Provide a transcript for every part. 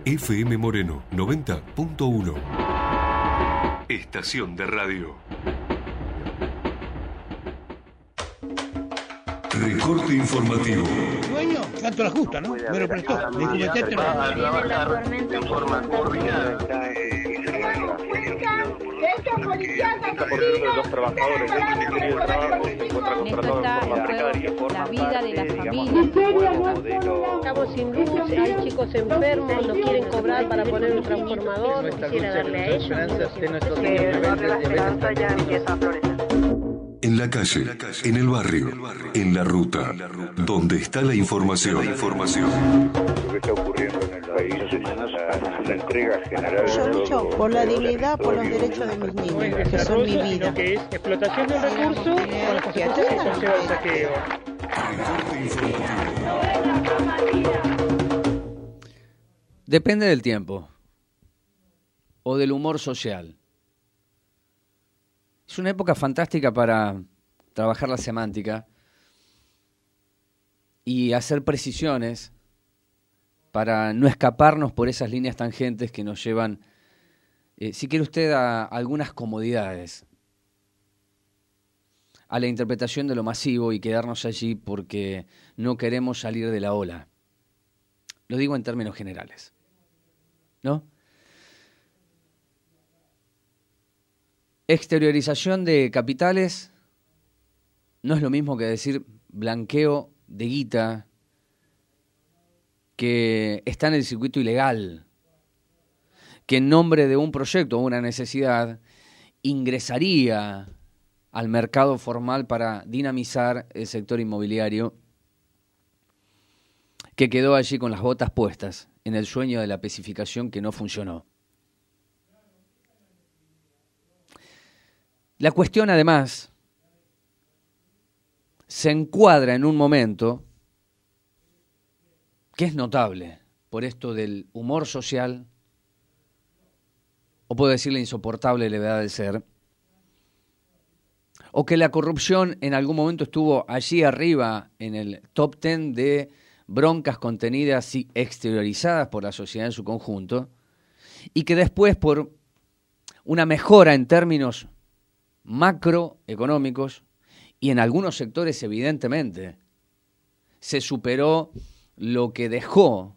FM Moreno 90.1. Estación de radio. Recorte informativo. Dueño, tanto la justa, ¿no? Me lo prestó. Le comenté Viene la tormenta Los trabajadores de la vida de las familias. Estamos sin luz, hay chicos enfermos, nos quieren cobrar para poner un transformador. Quisiera darle a ellos. En la calle, en el barrio, en la ruta, donde está la información. Lo que está ocurriendo en el país es la entrega general. Yo lucho por la dignidad, por los derechos de mis niños, que son mi vida. Que es explotación de un recurso con las consecuencias que conlleva el saqueo. Depende del tiempo o del humor social. Es una época fantástica para trabajar la semántica y hacer precisiones para no escaparnos por esas líneas tangentes que nos llevan, si quiere usted, a algunas comodidades, a la interpretación de lo masivo y quedarnos allí porque no queremos salir de la ola. Lo digo en términos generales, ¿no? Exteriorización de capitales no es lo mismo que decir blanqueo de guita que está en el circuito ilegal, que en nombre de un proyecto o una necesidad ingresaría al mercado formal para dinamizar el sector inmobiliario que quedó allí con las botas puestas en el sueño de la especificación que no funcionó. La cuestión, además, se encuadra en un momento que es notable por esto del humor social, o puedo decir la insoportable levedad del ser, o que la corrupción en algún momento estuvo allí arriba en el top 10 de broncas contenidas y exteriorizadas por la sociedad en su conjunto, y que después, por una mejora en términos macroeconómicos y en algunos sectores evidentemente se superó lo que dejó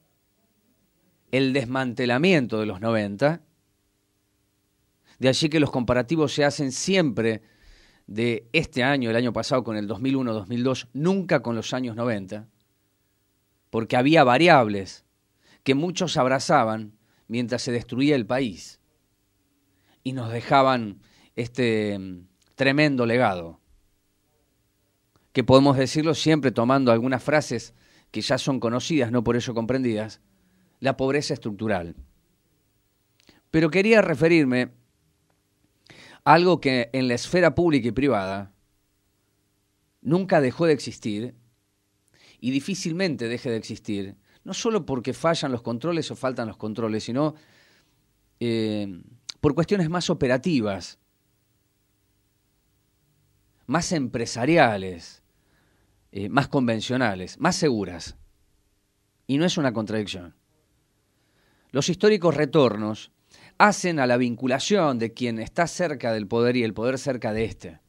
el desmantelamiento de los 90, de allí que los comparativos se hacen siempre de este año, el año pasado con el 2001-2002, nunca con los años 90, porque había variables que muchos abrazaban mientras se destruía el país y nos dejaban este tremendo legado, que podemos decirlo siempre tomando algunas frases que ya son conocidas, no por ello comprendidas, la pobreza estructural. Pero quería referirme a algo que en la esfera pública y privada nunca dejó de existir y difícilmente deje de existir, no solo porque fallan los controles o faltan los controles, sino por cuestiones más operativas, más empresariales, más convencionales, más seguras. Y no es una contradicción. Los históricos retornos hacen a la vinculación de quien está cerca del poder y el poder cerca de éste.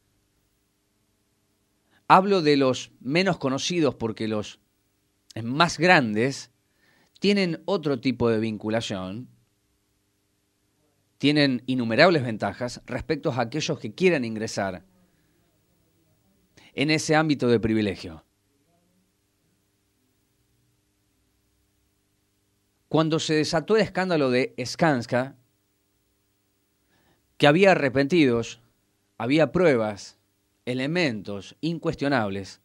Hablo de los menos conocidos porque los más grandes tienen otro tipo de vinculación, tienen innumerables ventajas respecto a aquellos que quieran ingresar en ese ámbito de privilegio. Cuando se desató el escándalo de Skanska, que había arrepentidos, había pruebas, elementos incuestionables,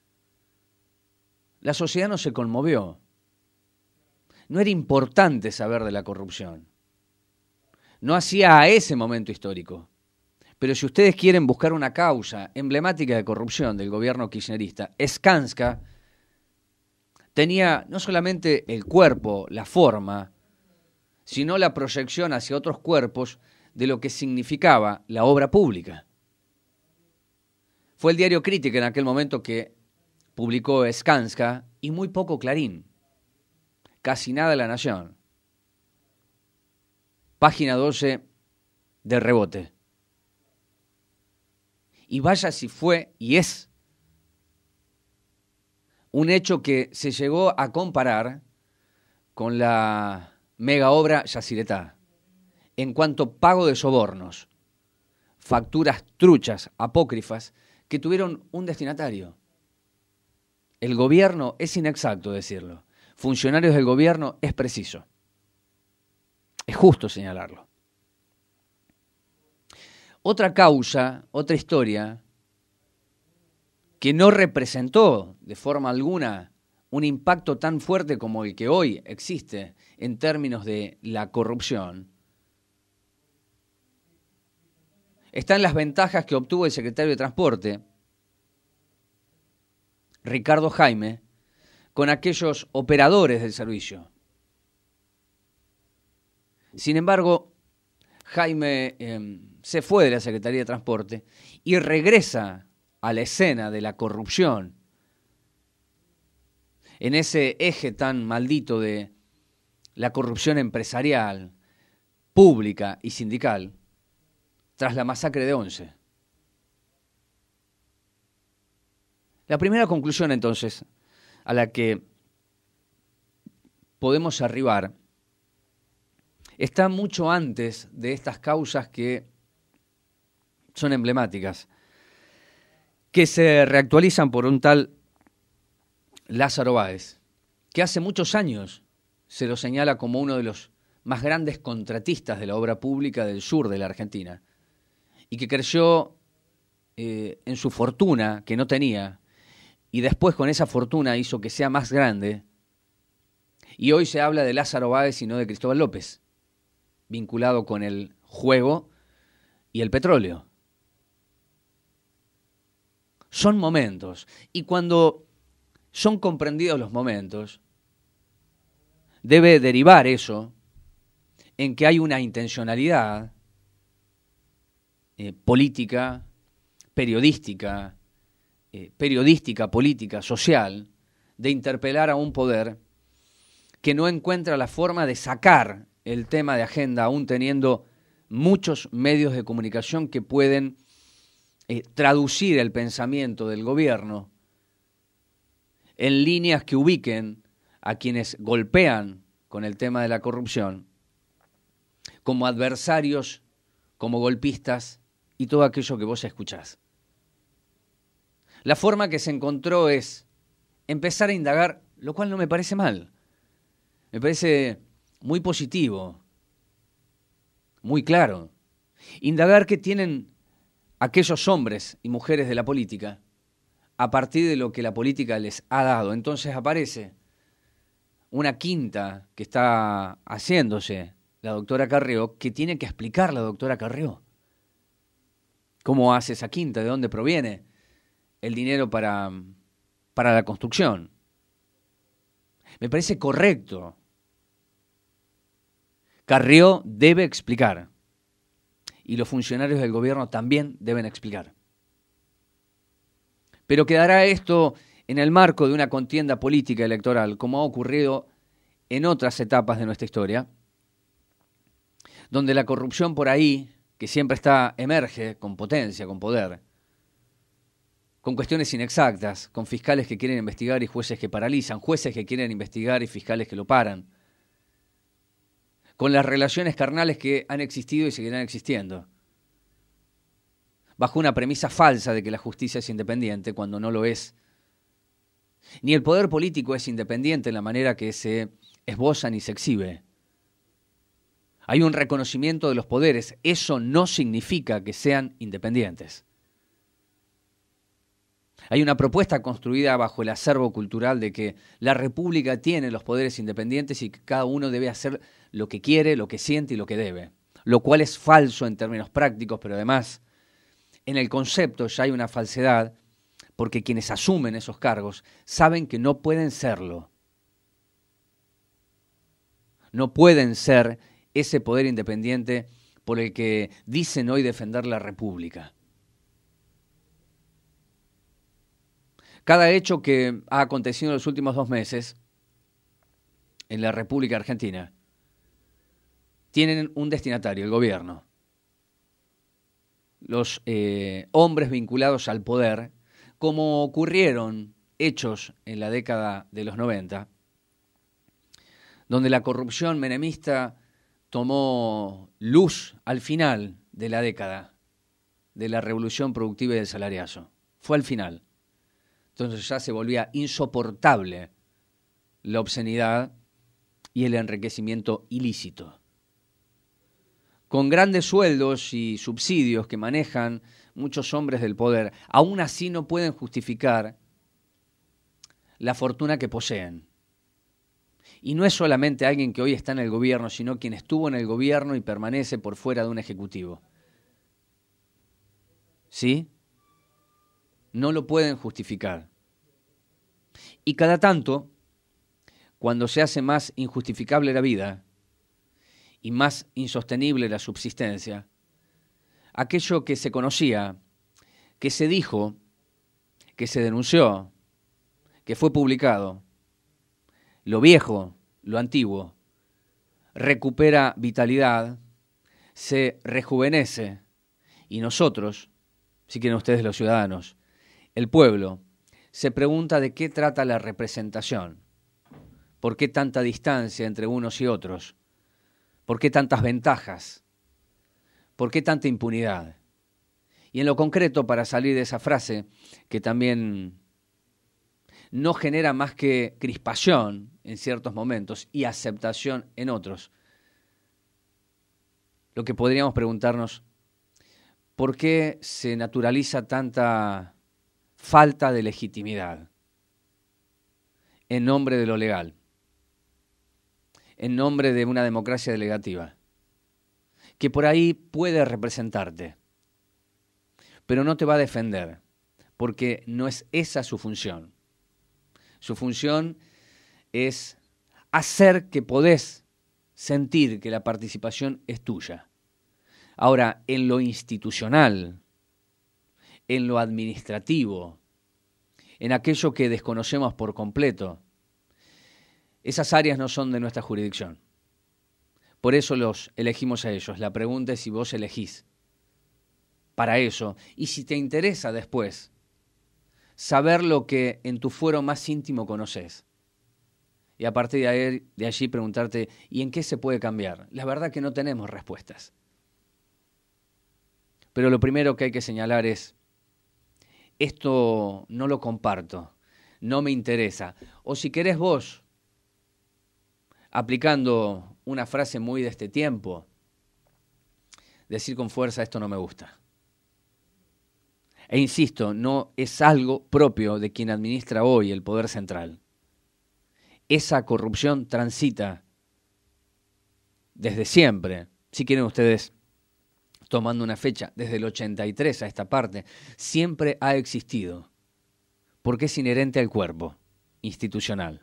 la sociedad no se conmovió. No era importante saber de la corrupción. No hacía a ese momento histórico. Pero si ustedes quieren buscar una causa emblemática de corrupción del gobierno kirchnerista, Skanska tenía no solamente el cuerpo, la forma, sino la proyección hacia otros cuerpos de lo que significaba la obra pública. Fue el diario Crítica en aquel momento que publicó Skanska y muy poco Clarín. casi nada de La Nación. Página 12 de Rebote. Y vaya si fue y es un hecho que se llegó a comparar con la mega obra Yacyretá en cuanto pago de sobornos, facturas truchas, apócrifas, que tuvieron un destinatario. El gobierno es inexacto decirlo. Funcionarios del gobierno es preciso. Es justo señalarlo. Otra causa, otra historia, que no representó de forma alguna un impacto tan fuerte como el que hoy existe en términos de la corrupción, están las ventajas que obtuvo el secretario de Transporte, Ricardo Jaime, con aquellos operadores del servicio. Sin embargo, Jaime se fue de la Secretaría de Transporte y regresa a la escena de la corrupción, en ese eje tan maldito de la corrupción empresarial, pública y sindical, tras la masacre de Once. La primera conclusión, entonces, a la que podemos arribar, está mucho antes de estas causas que son emblemáticas, que se reactualizan por un tal Lázaro Báez, que hace muchos años se lo señala como uno de los más grandes contratistas de la obra pública del sur de la Argentina, y que creció en su fortuna que no tenía, y después con esa fortuna hizo que sea más grande, y hoy se habla de Lázaro Báez y no de Cristóbal López, vinculado con el juego y el petróleo. Son momentos, y cuando son comprendidos los momentos, debe derivar eso en que hay una intencionalidad política, periodística, política, social, de interpelar a un poder que no encuentra la forma de sacar el tema de agenda, aún teniendo muchos medios de comunicación que pueden traducir el pensamiento del gobierno en líneas que ubiquen a quienes golpean con el tema de la corrupción como adversarios, como golpistas y todo aquello que vos escuchás. La forma que se encontró es empezar a indagar, lo cual no me parece mal. Me parece muy positivo, muy claro. Indagar qué tienen aquellos hombres y mujeres de la política a partir de lo que la política les ha dado. Entonces aparece una quinta que está haciéndose la doctora Carrió, que tiene que explicar la doctora Carrió. ¿Cómo hace esa quinta? ¿De dónde proviene el dinero para la construcción? Me parece correcto. Carrió debe explicar. Y los funcionarios del gobierno también deben explicar. Pero quedará esto en el marco de una contienda política electoral, como ha ocurrido en otras etapas de nuestra historia, donde la corrupción por ahí, que siempre emerge con potencia, con poder, con cuestiones inexactas, con fiscales que quieren investigar y jueces que paralizan, jueces que quieren investigar y fiscales que lo paran, con las relaciones carnales que han existido y seguirán existiendo, bajo una premisa falsa de que la justicia es independiente cuando no lo es. Ni el poder político es independiente en la manera que se esboza ni se exhibe. Hay un reconocimiento de los poderes, eso no significa que sean independientes. Hay una propuesta construida bajo el acervo cultural de que la República tiene los poderes independientes y que cada uno debe hacer lo que quiere, lo que siente y lo que debe, lo cual es falso en términos prácticos, pero además en el concepto ya hay una falsedad, porque quienes asumen esos cargos saben que no pueden serlo. No pueden ser ese poder independiente por el que dicen hoy defender la República. Cada hecho que ha acontecido en los últimos 2 meses en la República Argentina tienen un destinatario, el gobierno. Los hombres vinculados al poder, como ocurrieron hechos en la década de los 90, donde la corrupción menemista tomó luz al final de la década de la revolución productiva y del salariazo. Fue al final. Entonces ya se volvía insoportable la obscenidad y el enriquecimiento ilícito. Con grandes sueldos y subsidios que manejan muchos hombres del poder, aún así no pueden justificar la fortuna que poseen. Y no es solamente alguien que hoy está en el gobierno, sino quien estuvo en el gobierno y permanece por fuera de un ejecutivo. ¿Sí? No lo pueden justificar. Y cada tanto, cuando se hace más injustificable la vida y más insostenible la subsistencia, aquello que se conocía, que se dijo, que se denunció, que fue publicado, lo viejo, lo antiguo, recupera vitalidad, se rejuvenece y nosotros, si quieren ustedes los ciudadanos, el pueblo, se pregunta de qué trata la representación, por qué tanta distancia entre unos y otros, por qué tantas ventajas, por qué tanta impunidad. Y en lo concreto, para salir de esa frase, que también no genera más que crispación en ciertos momentos y aceptación en otros, lo que podríamos preguntarnos, ¿por qué se naturaliza tanta falta de legitimidad en nombre de lo legal, en nombre de una democracia delegativa, que por ahí puede representarte, pero no te va a defender, porque no es esa su función? Su función es hacer que podés sentir que la participación es tuya. Ahora, en lo institucional, en lo administrativo, en aquello que desconocemos por completo, esas áreas no son de nuestra jurisdicción. Por eso los elegimos a ellos. La pregunta es si vos elegís para eso. Y si te interesa después saber lo que en tu fuero más íntimo conoces. Y a partir de allí preguntarte, ¿y en qué se puede cambiar? La verdad que no tenemos respuestas. Pero lo primero que hay que señalar es, esto no lo comparto, no me interesa. O si querés vos, aplicando una frase muy de este tiempo, decir con fuerza, esto no me gusta. E insisto, no es algo propio de quien administra hoy el poder central. Esa corrupción transita desde siempre, si quieren ustedes, tomando una fecha, desde el 83 a esta parte, siempre ha existido, porque es inherente al cuerpo institucional.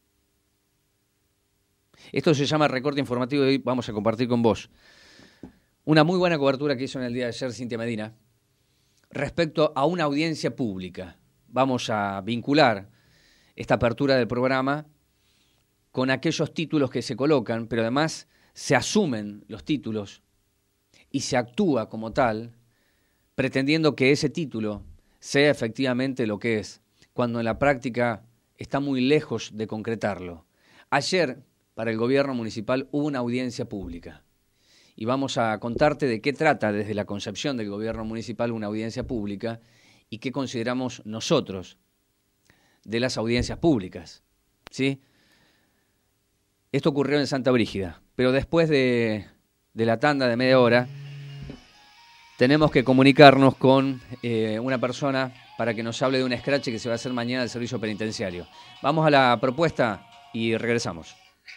Esto se llama Recorte Informativo y hoy vamos a compartir con vos una muy buena cobertura que hizo en el día de ayer Cintia Medina respecto a una audiencia pública. Vamos a vincular esta apertura del programa con aquellos títulos que se colocan, pero además se asumen los títulos y se actúa como tal, pretendiendo que ese título sea efectivamente lo que es, cuando en la práctica está muy lejos de concretarlo. Ayer, para el gobierno municipal, hubo una audiencia pública. Y vamos a contarte de qué trata desde la concepción del gobierno municipal una audiencia pública y qué consideramos nosotros de las audiencias públicas, ¿sí? Esto ocurrió en Santa Brígida, pero después de la tanda de media hora tenemos que comunicarnos con una persona para que nos hable de un escrache que se va a hacer mañana del servicio penitenciario. Vamos a la propuesta y regresamos.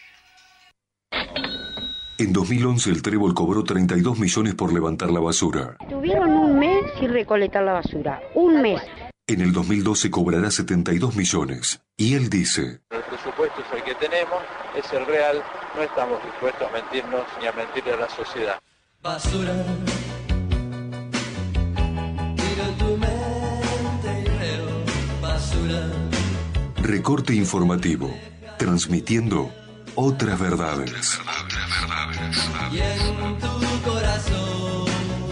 En 2011 el Trébol cobró 32 millones por levantar la basura. Tuvieron un mes sin recolectar la basura. Un mes. En el 2012 cobrará 72 millones. Y él dice: el presupuesto es el que tenemos, es el real, no estamos dispuestos a mentirnos ni a mentirle a la sociedad. Basura, tiro tu mente y veo basura. Recorte Informativo, transmitiendo Otras verdades. Y en tu corazón.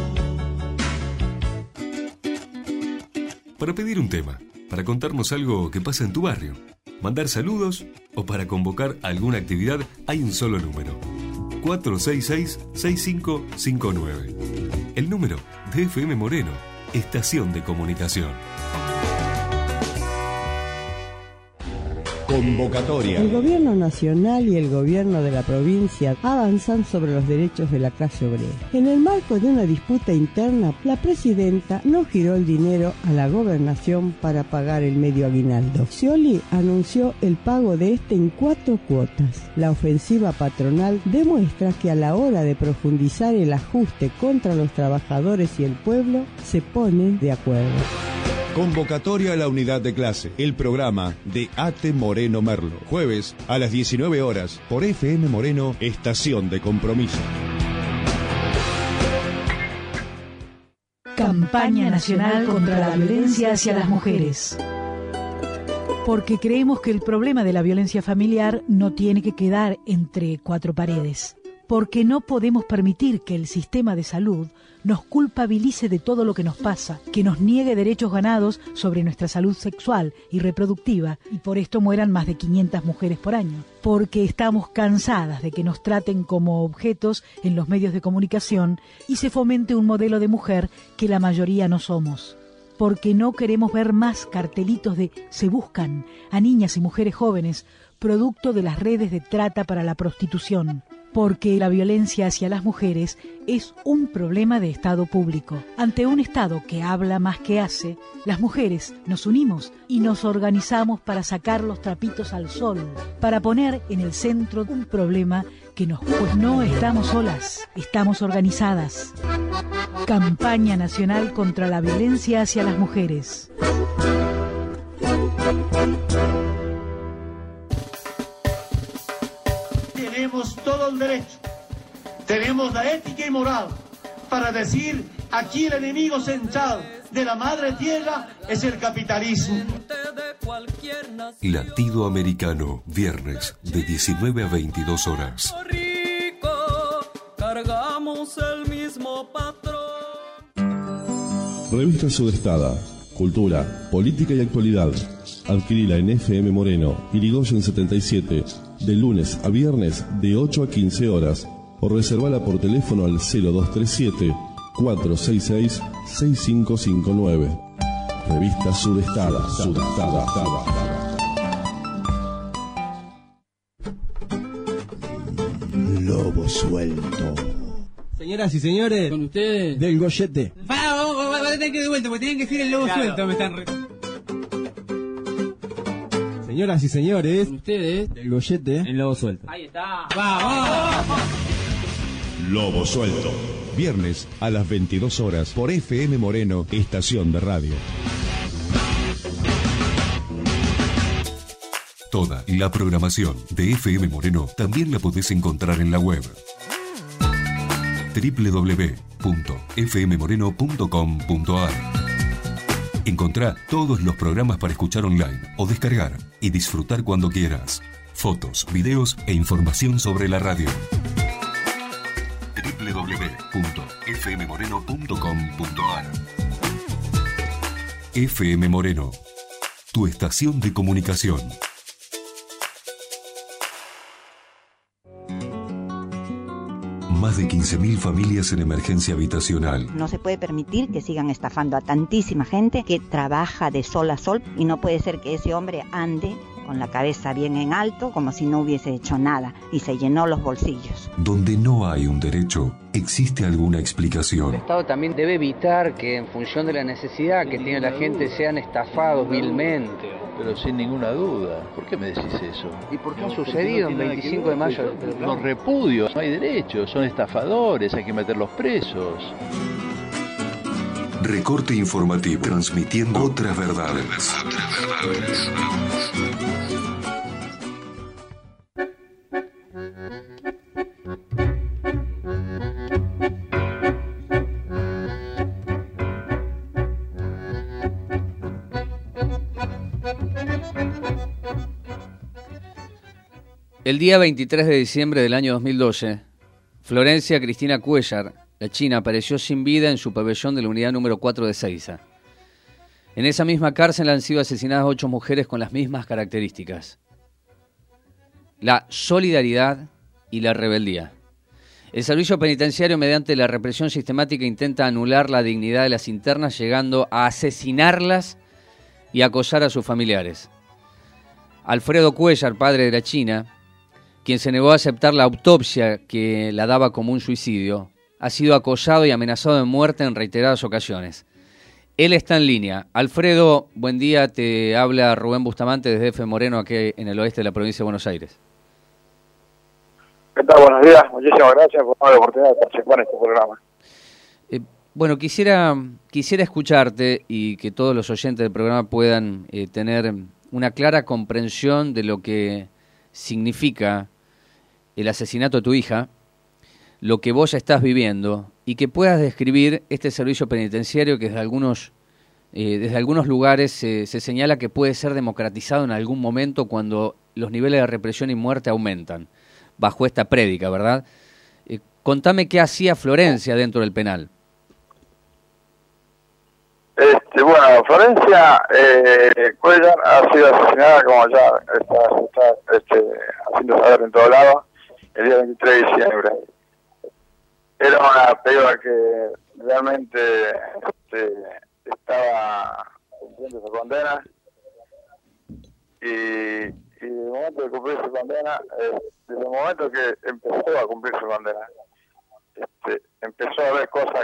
Para pedir un tema, para contarnos algo que pasa en tu barrio, mandar saludos o para convocar alguna actividad, hay un solo número: 466-6559. El número de FM Moreno, estación de comunicación. Convocatoria. El gobierno nacional y el gobierno de la provincia avanzan sobre los derechos de la clase obrera. En el marco de una disputa interna, la presidenta no giró el dinero a la gobernación para pagar el medio aguinaldo. Scioli anunció el pago de este en 4 cuotas. La ofensiva patronal demuestra que a la hora de profundizar el ajuste contra los trabajadores y el pueblo, se ponen de acuerdo. Convocatoria a la unidad de clase, el programa de Ate Moreno Merlo. Jueves a las 19 horas por FM Moreno, estación de compromiso. Campaña Nacional contra la Violencia hacia las Mujeres. Porque creemos que el problema de la violencia familiar no tiene que quedar entre 4 paredes. Porque no podemos permitir que el sistema de salud nos culpabilice de todo lo que nos pasa, que nos niegue derechos ganados sobre nuestra salud sexual y reproductiva, y por esto mueran más de 500 mujeres por año. Porque estamos cansadas de que nos traten como objetos en los medios de comunicación y se fomente un modelo de mujer que la mayoría no somos. Porque no queremos ver más cartelitos de "se buscan" a niñas y mujeres jóvenes, producto de las redes de trata para la prostitución. Porque la violencia hacia las mujeres es un problema de Estado público. Ante un Estado que habla más que hace, las mujeres nos unimos y nos organizamos para sacar los trapitos al sol, para poner en el centro un problema que nos... Pues no estamos solas, estamos organizadas. Campaña Nacional contra la Violencia hacia las Mujeres. Tenemos todo el derecho, tenemos la ética y moral para decir: aquí el enemigo central de la madre tierra es el capitalismo. Latido Americano, viernes de 19 a 22 horas. Cargamos el mismo patrón. Revista Sudestada, cultura, política y actualidad. Adquirila en FM Moreno, Irigoyen 77, de lunes a viernes de 8 a 15 horas, o reservala por teléfono al 0237-466-6559. Revista Sudestada. Lobo suelto. Señoras y señores, con ustedes, del Goyete. Vamos a tener que ir de vuelta, porque tienen que decir el lobo suelto. Me están Señoras y señores, con ustedes, del Goyete, el lobo suelto. Ahí está. ¡Vamos! Lobo Suelto. Viernes a las 22 horas por FM Moreno, estación de radio. Toda la programación de FM Moreno también la podés encontrar en la web www.fmmoreno.com.ar. Encontrá todos los programas para escuchar online o descargar y disfrutar cuando quieras. Fotos, videos e información sobre la radio. www.fmmoreno.com.ar. FM Moreno, tu estación de comunicación. Más de 15.000 familias en emergencia habitacional. No se puede permitir que sigan estafando a tantísima gente que trabaja de sol a sol, y no puede ser que ese hombre ande con la cabeza bien en alto como si no hubiese hecho nada y se llenó los bolsillos. Donde no hay un derecho, existe alguna explicación. El Estado también debe evitar que en función de la necesidad que tiene la gente sean estafados vilmente. Pero sin ninguna duda. ¿Por qué me decís eso? ¿Y por qué ha sucedido en 25 de mayo? Los repudios, no hay derechos, son estafadores, hay que meterlos presos. Recorte informativo, transmitiendo otras verdades. El día 23 de diciembre del año 2012, Florencia Cristina Cuellar, la china, apareció sin vida en su pabellón de la unidad número 4 de Seiza. En esa misma cárcel han sido asesinadas 8 mujeres con las mismas características. La solidaridad y la rebeldía. El servicio penitenciario, mediante la represión sistemática, intenta anular la dignidad de las internas, llegando a asesinarlas y acosar a sus familiares. Alfredo Cuellar, padre de la china, quien se negó a aceptar la autopsia que la daba como un suicidio, ha sido acosado y amenazado de muerte en reiteradas ocasiones. Él está en línea. Alfredo, buen día, te habla Rubén Bustamante desde FM Moreno, aquí en el oeste de la provincia de Buenos Aires. ¿Qué tal? Buenos días, muchísimas gracias por la oportunidad de participar en este programa. Bueno, quisiera escucharte y que todos los oyentes del programa puedan tener una clara comprensión de lo que significa el asesinato de tu hija, lo que vos estás viviendo, y que puedas describir este servicio penitenciario que desde algunos lugares se señala que puede ser democratizado en algún momento cuando los niveles de represión y muerte aumentan, bajo esta prédica, ¿verdad? Contame qué hacía Florencia dentro del penal. Bueno, Florencia Cuellar ha sido asesinada, como ya está haciendo saber en todos lados, el día 23 de diciembre. Era una película que realmente estaba cumpliendo su condena y desde el momento de cumplir su condena, desde el momento que empezó a cumplir su condena, empezó a ver cosas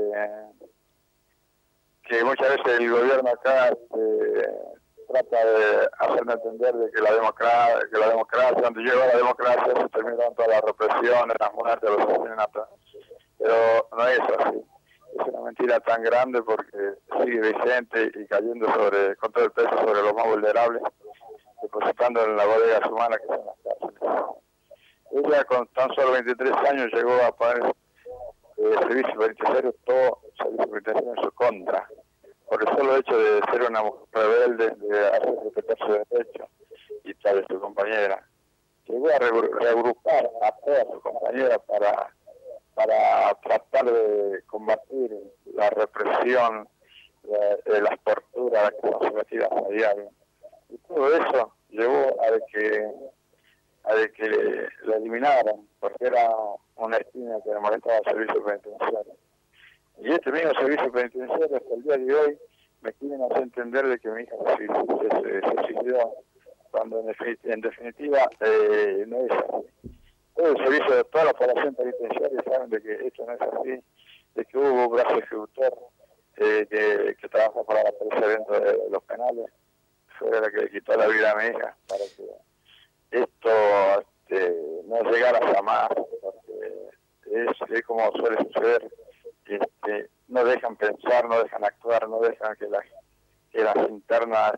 que muchas veces el gobierno acá trata de hacerme entender de que la democracia, donde llegó la democracia, se terminaron todas las represiones, las muertes, los asesinatos. Pero no es así. Es una mentira tan grande porque sigue vigente y cayendo con todo el peso sobre los más vulnerables, depositando en la bodega humana que son las cárceles. Ella con tan solo 23 años llegó a poner servicio penitenciario, todo servicio penitenciario en su contra, por el solo hecho de ser una mujer rebelde, de hacer respetar su derecho y tal de su compañera. Llegó a reagrupar a todas sus compañeras para tratar de combatir la represión, las torturas que son sometidas a diario. Y todo eso llevó a que la eliminaran, porque era una esquina que le molestaba el servicio penitenciario. Y este mismo servicio penitenciario hasta el día de hoy me quieren hacer entender de que mi hija se suicidó, cuando en definitiva no es así. Todo el servicio de toda la población penitenciaria saben de que esto no es así, de que hubo un brazo ejecutor que trabaja para la policía dentro de los penales, fue la que le quitó la vida a mi hija, para que esto no llegara jamás, porque es como suele suceder, no dejan pensar, no dejan actuar, no dejan que las internas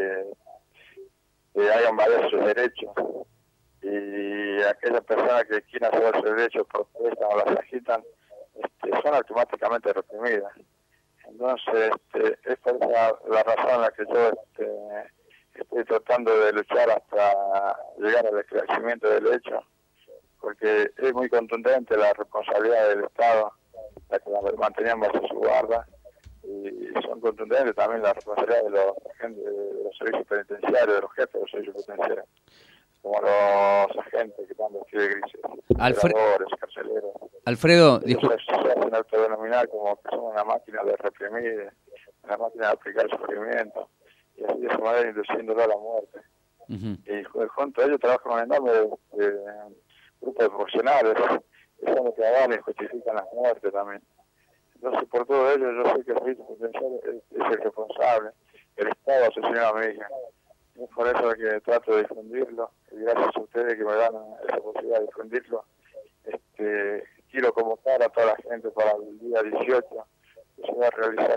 hagan valer sus derechos, y aquellas personas que quieren hacer sus derechos, protestan o las agitan, son automáticamente reprimidas. Entonces, es por esa la razón en la que yo estoy tratando de luchar hasta llegar al esclarecimiento del hecho, porque es muy contundente la responsabilidad del Estado, la que la mantenían bajo su guarda, y son contundentes también la responsabilidad de los agentes de los servicios penitenciarios, de los jefes de los servicios penitenciarios, como los agentes que están vestidos de grises, operadores, carceleros. Alfredo, se hacen autodenominar como que son una máquina de reprimir, una máquina de aplicar sufrimiento, y así de su manera induciéndolo a la muerte. Y junto a ellos trabajan un enorme grupo de profesionales que son los que avalan y justifican las muertes también. Entonces, por todo ello, yo sé que el servicio penitenciario es el responsable. El Estado asesinó a mi hija. Es por eso que trato de difundirlo, y gracias a ustedes que me dan esa posibilidad de difundirlo. Quiero convocar a toda la gente para el día 18, que se va a realizar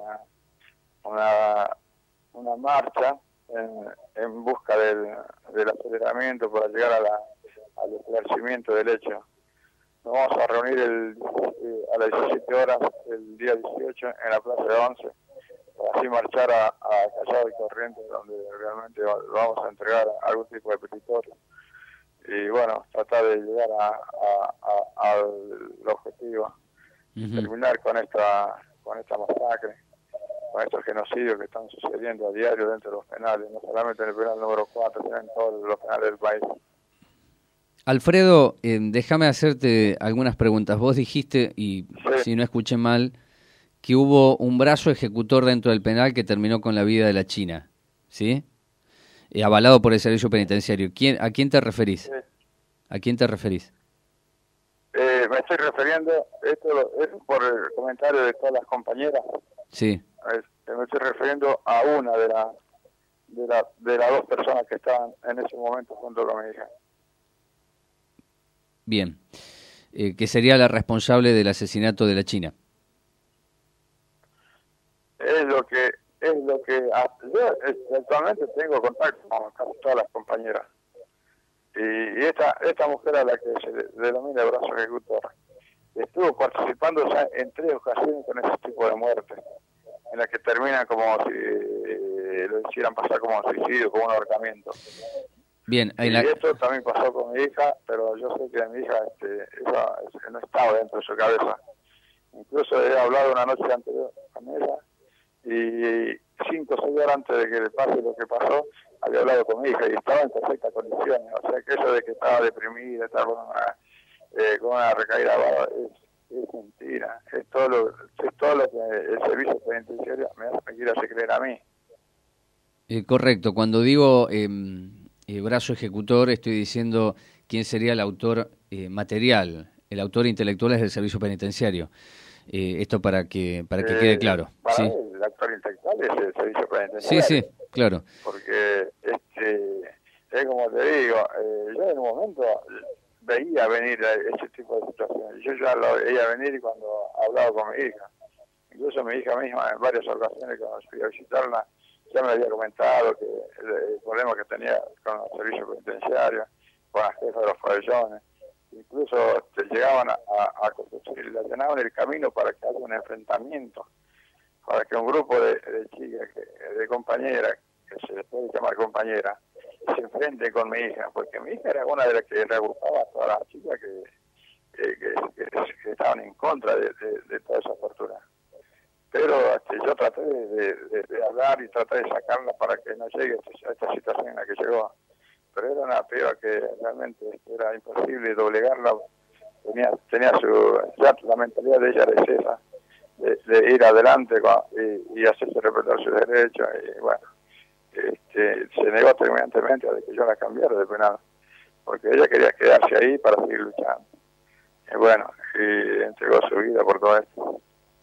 una marcha en busca del aceleramiento para llegar al esclarecimiento del hecho. Nos vamos a reunir a las 17 horas el día 18 en la Plaza de 11, para así marchar a Callao y Corrientes, donde realmente vamos a entregar algún tipo de petitorio. y bueno, tratar de llegar al objetivo, terminar con esta masacre, con estos genocidios que están sucediendo a diario dentro de los penales, no solamente en el penal número 4, sino en todos los penales del país. Alfredo, déjame hacerte algunas preguntas. Vos dijiste, y si no escuché mal, que hubo un brazo ejecutor dentro del penal que terminó con la vida de la china, ¿sí? Avalado por el servicio penitenciario. ¿A quién te referís? Sí. ¿A quién te referís? Me estoy refiriendo, esto es por el comentario de todas las compañeras. Sí. Me estoy refiriendo a una de las dos personas que estaban en ese momento junto con mi hija. Bien. Que sería la responsable del asesinato de la china. Es lo que yo actualmente tengo contacto con casi todas las compañeras. Y esta mujer a la que se denomina el brazo ejecutor estuvo participando ya en 3 ocasiones con ese tipo de muertes, en las que terminan como si lo hicieran pasar como un suicidio, como un ahorcamiento. Bien, y esto también pasó con mi hija, pero yo sé que mi hija eso no estaba dentro de su cabeza. Incluso he hablado una noche anterior con ella y 5 o 6 horas antes de que le pase lo que pasó, había hablado con mi hija y estaba en perfectas condiciones. O sea que eso de que estaba deprimida, estaba con una recaída baja, es mentira. Es todo lo que el servicio penitenciario me quiere hacer creer a mí. Correcto. Cuando digo brazo ejecutor, estoy diciendo quién sería el autor material. El autor intelectual es del servicio penitenciario. Esto para que quede claro. Para ¿sí? mí, el actor intelectual es el servicio penitenciario. Sí, claro. Porque, es como te digo, yo en un momento veía venir ese tipo de situaciones. Yo ya lo veía venir cuando hablaba con mi hija. Incluso mi hija misma, en varias ocasiones cuando fui a visitarla, ya me había comentado que el problema que tenía con los servicios penitenciarios, con las jefas de los pabellones. Incluso llegaban a conducir, le llenaban el camino para que haya un enfrentamiento, para que un grupo de chicas, de compañeras, que se les puede llamar compañeras, se enfrenten con mi hija, porque mi hija era una de las que reagrupaba a todas las chicas que estaban en contra de toda esa tortura. Pero yo traté de hablar y traté de sacarla para que no llegue a esta situación en la que llegó. Pero era una piba que realmente era imposible doblegarla. Tenía ya la mentalidad de ella de esa, de ir adelante y hacerse respetar sus derechos. Y bueno, se negó terminantemente a que yo la cambiara de penal, porque ella quería quedarse ahí para seguir luchando. Y bueno, y entregó su vida por todo esto.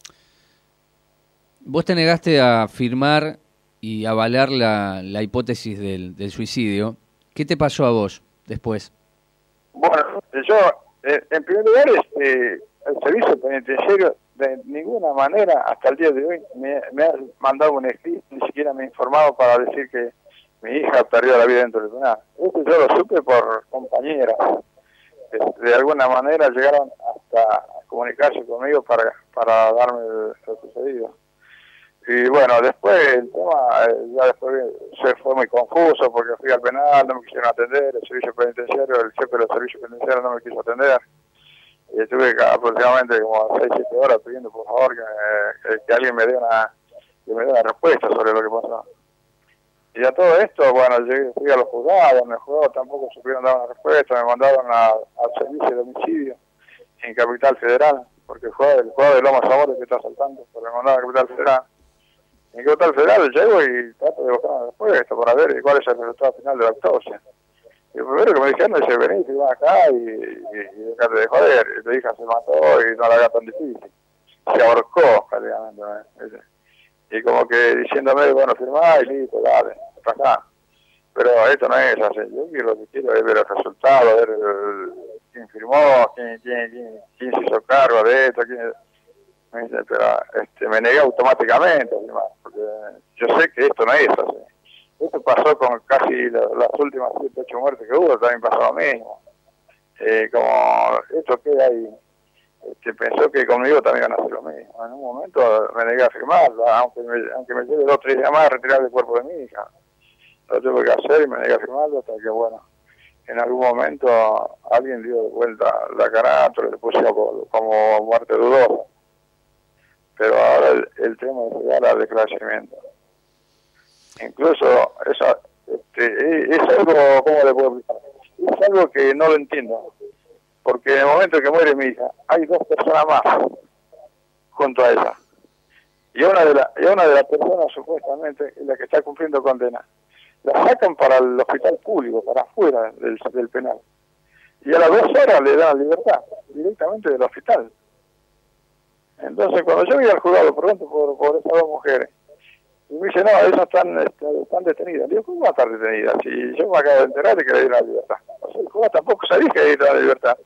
Vos te negaste a firmar y avalar la hipótesis del suicidio. ¿Qué te pasó a vos después? Bueno, yo, en primer lugar, el servicio penitenciario de ninguna manera, hasta el día de hoy, me ha mandado un escrito, ni siquiera me ha informado para decir que mi hija perdió la vida dentro del penal. Esto yo lo supe por compañeras. De alguna manera llegaron hasta comunicarse conmigo para darme lo sucedido. Y bueno, después el tema ya después se fue muy confuso porque fui al penal, no me quisieron atender, el servicio penitenciario, el jefe del servicio penitenciario no me quiso atender. Y estuve aproximadamente como 6-7 horas pidiendo por favor que alguien me dé una respuesta sobre lo que pasó. Y a todo esto, bueno, fui a los juzgados, en el juzgado tampoco supieron dar una respuesta, me mandaron al servicio de homicidio en Capital Federal, porque fue el jugador de Loma Zamora que está saltando, pero me mandaron a Capital Federal. En Capital Federal llego y trato de buscar una respuesta para ver cuál es el resultado final de la autopsia. Y lo primero que me dijeron es vení, firmá acá y dejate de joder. Y tu hija se mató y no la haga tan difícil. Se ahorcó, prácticamente. Y como que diciéndome, bueno, firmá y listo, dale, para acá. Pero esto no es así. Yo lo que quiero es ver el resultado, ver quién firmó, quién se hizo cargo de esto, pero me negué automáticamente, porque yo sé que esto no es así. Esto pasó con casi las últimas 7 o 8 muertes que hubo, también pasó lo mismo. Como esto queda ahí, pensó que conmigo también iban a hacer lo mismo. En un momento me negué a firmarlo, aunque me lleve 2 o 3 días más a retirar el cuerpo de mi hija. Lo tuve que hacer y me negué a firmarlo hasta que, bueno, en algún momento alguien dio de vuelta la carátula, le puso como muerte dudosa. Pero ahora el tema es llegar al esclarecimiento. Incluso eso, es algo, ¿cómo le puedo explicar? Es algo que no lo entiendo. Porque en el momento que muere mi hija, hay 2 personas más junto a ella. Y una de las personas, supuestamente, es la que está cumpliendo condena. La sacan para el hospital público, para afuera del penal. Y a las 2 horas le dan libertad, directamente del hospital. Entonces, cuando yo voy al juzgado, pregunto por esas 2 mujeres. Y me dice, no, ellas están detenidas. Le digo, ¿cómo va a estar detenida? Si yo me acabo de enterar de que le dieron la libertad. O sea, el juzgado tampoco sabía que le dieron la libertad.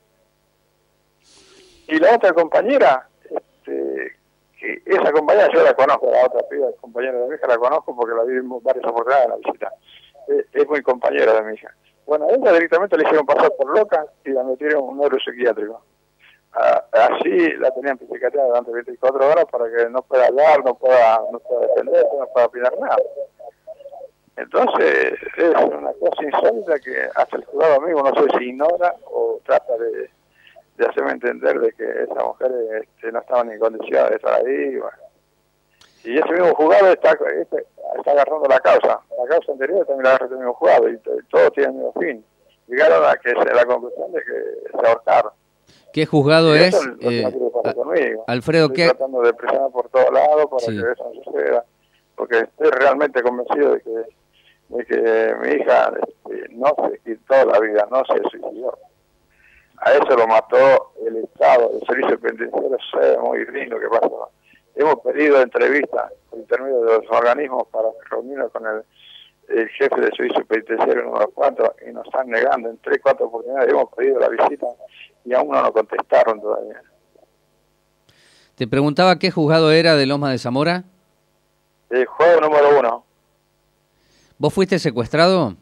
Y la otra compañera, que esa compañera yo la conozco, la otra piba, compañera de mi hija, la conozco porque la vi en varias oportunidades en la visita. Es muy compañera de mi hija. Bueno, a ella directamente le hicieron pasar por loca y la metieron en un neuropsiquiátrico. Así la tenían psiquiatrada durante 24 horas para que no pueda hablar, no pueda defenderse, no pueda opinar nada. Entonces, es una cosa insólita que hasta el juzgado amigo no sé si ignora o trata de hacerme entender de que esa mujer no estaba ni en condiciones de estar ahí. Bueno. Y ese mismo juzgado está agarrando la causa anterior también la agarra el mismo juzgado y todos tienen el mismo fin. Llegaron a la conclusión de que se ahorcaron. ¿Qué juzgado es? Alfredo, estoy tratando de presionar por todos lados para que eso no suceda, porque estoy realmente convencido de que mi hija no se quitó la vida, no se suicidó. A eso lo mató el Estado, el servicio penitenciario. Es muy lindo que pasó. Hemos pedido entrevistas por intermedio de los organismos para reunirnos con el jefe del servicio penitenciario número 4 y nos están negando en 3, 4 oportunidades. Hemos pedido la visita y aún no nos contestaron todavía. Te preguntaba qué juzgado era de Lomas de Zamora. El juzgado número 1. ¿Vos fuiste secuestrado?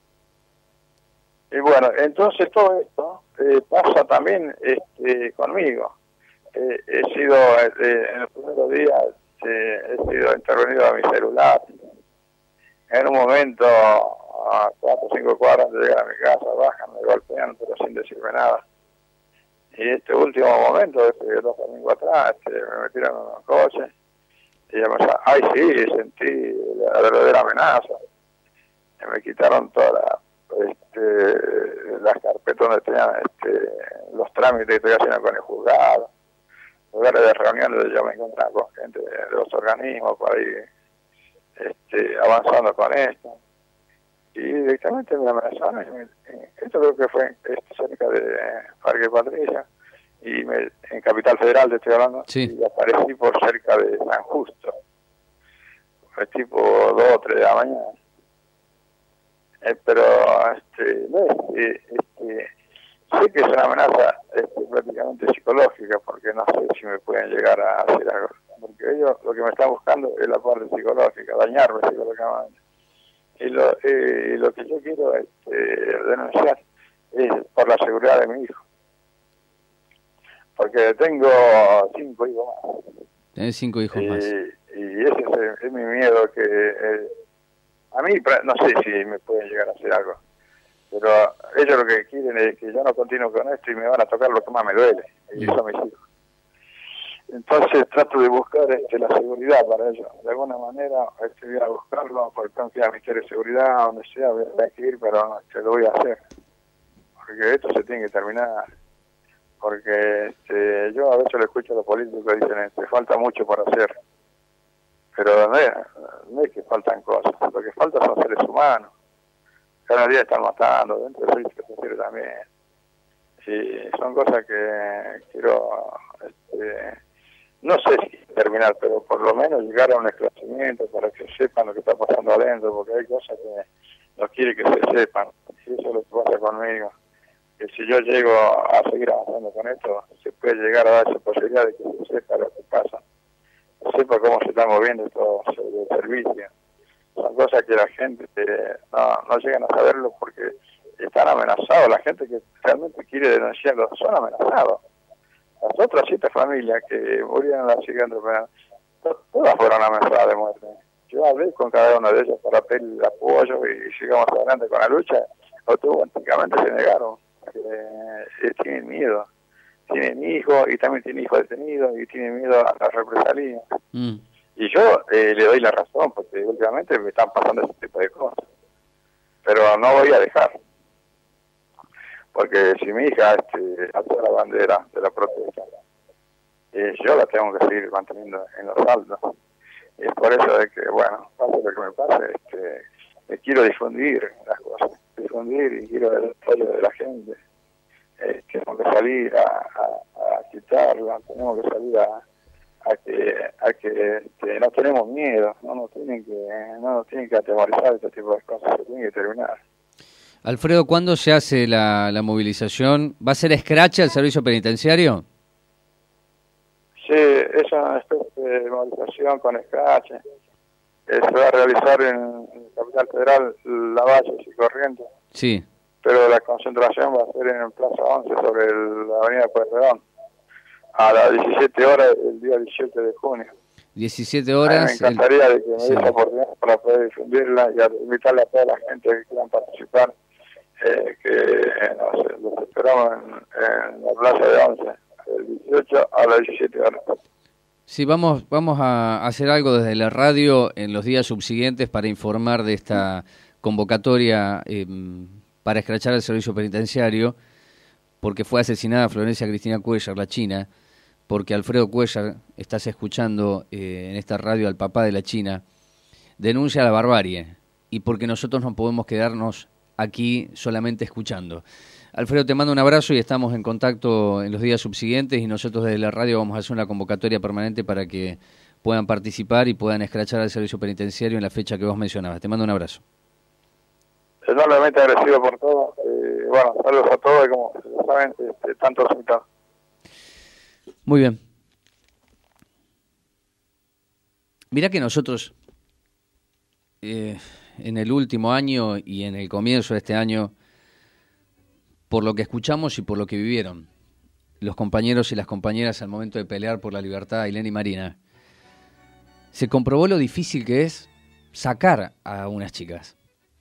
Y bueno, entonces todo esto pasa también conmigo. He sido, en los primeros días, he sido intervenido a mi celular. En un momento, a 4 o 5 cuadras de llegar a mi casa, bajan, me golpean, pero sin decirme nada. Y este último momento, 2 domingos atrás, me metieron en unos coches. Y yo me decía, ay sí, sentí la verdadera amenaza. Y me quitaron todas las carpetas donde tenían los trámites que estoy haciendo con el juzgado, lugares de reuniones donde yo me encontraba con gente de los organismos para ir avanzando con esto. Y directamente me amenazaron. Esto creo que fue cerca de Parque Patricia, y en Capital Federal te estoy hablando, sí. Y aparecí por cerca de San Justo. Fue tipo 2 o 3 de la mañana. Pero sé que es una amenaza prácticamente psicológica, porque no sé si me pueden llegar a hacer algo, porque ellos lo que me están buscando es la parte psicológica, dañarme psicológicamente. Y lo que yo quiero denunciar es por la seguridad de mi hijo, porque tengo 5 hijos más. Tenés 5 hijos más. Y ese es mi miedo, que a mí no sé si me pueden llegar a hacer algo, pero ellos lo que quieren es que yo no continúe con esto y me van a tocar lo que más me duele, y son mis hijos. Entonces trato de buscar la seguridad para ellos. De alguna manera voy a buscarlo, por ejemplo, al Ministerio de Seguridad, donde sea, voy a ir, pero lo voy a hacer. Porque esto se tiene que terminar. Porque yo a veces lo escucho a los políticos que dicen, te falta mucho por hacer. Pero no es que faltan cosas, lo que falta son seres humanos. Cada día están matando, dentro del servicio penitenciario también. Y son cosas que quiero, no sé si terminar, pero por lo menos llegar a un esclarecimiento para que sepan lo que está pasando adentro, porque hay cosas que no quiere que se sepan. Y eso es lo que pasa conmigo. Que si yo llego a seguir avanzando con esto, se puede llegar a dar esa posibilidad de que se sepa lo que pasa. Sepa cómo se está moviendo todo el servicio. Son cosas que la gente no llegan a saberlo porque están amenazados. La gente que realmente quiere denunciarlo son amenazados. Las otras 7 familias que murieron en la siguiente penal, todas fueron amenazadas de muerte. Yo hablé con cada una de ellas para pedir apoyo y sigamos adelante con la lucha automáticamente se negaron. Tienen miedo. Tienen hijos y también tienen hijos detenidos y tienen miedo a las represalias. Y yo le doy la razón, porque últimamente me están pasando ese tipo de cosas. Pero no voy a dejar. Porque si mi hija alza la bandera de la protesta, yo la tengo que seguir manteniendo en los altos. Y es por eso de que, bueno, pase lo que me pase, quiero difundir las cosas, y quiero el apoyo de la gente. Tenemos que salir a quitarla, tenemos que salir a que no tenemos miedo, no nos tienen que atemorizar este tipo de cosas, se tienen que terminar. Alfredo, ¿cuándo se hace la movilización? ¿Va a ser escrache al servicio penitenciario? Sí, es una especie de movilización con escrache. Se va a realizar en Capital Federal, Lavalle y Corrientes. Sí. Pero la concentración va a ser en Plaza 11 sobre la avenida Pueyrredón a las 17 horas el día 17 de junio. 17 horas. Me encantaría de que me dé esa oportunidad para poder difundirla y a invitarle a toda la gente que quieran participar, los esperamos en la Plaza de 11, del 18 a las 17 horas. Sí, vamos a hacer algo desde la radio en los días subsiguientes para informar de esta convocatoria para escrachar el servicio penitenciario, porque fue asesinada Florencia Cristina Cuéllar, la china, porque Alfredo Cuéllar, estás escuchando en esta radio al papá de la china, denuncia la barbarie, y porque nosotros no podemos quedarnos aquí solamente escuchando. Alfredo, te mando un abrazo y estamos en contacto en los días subsiguientes, y nosotros desde la radio vamos a hacer una convocatoria permanente para que puedan participar y puedan escrachar al servicio penitenciario en la fecha que vos mencionabas. Te mando un abrazo. Enormemente agradecido por todo. Bueno, saludos a todos y como saben, tantos invitados. Muy bien. Mirá que nosotros en el último año y en el comienzo de este año, por lo que escuchamos y por lo que vivieron los compañeros y las compañeras al momento de pelear por la libertad, Ailén y Marina, se comprobó lo difícil que es sacar a unas chicas.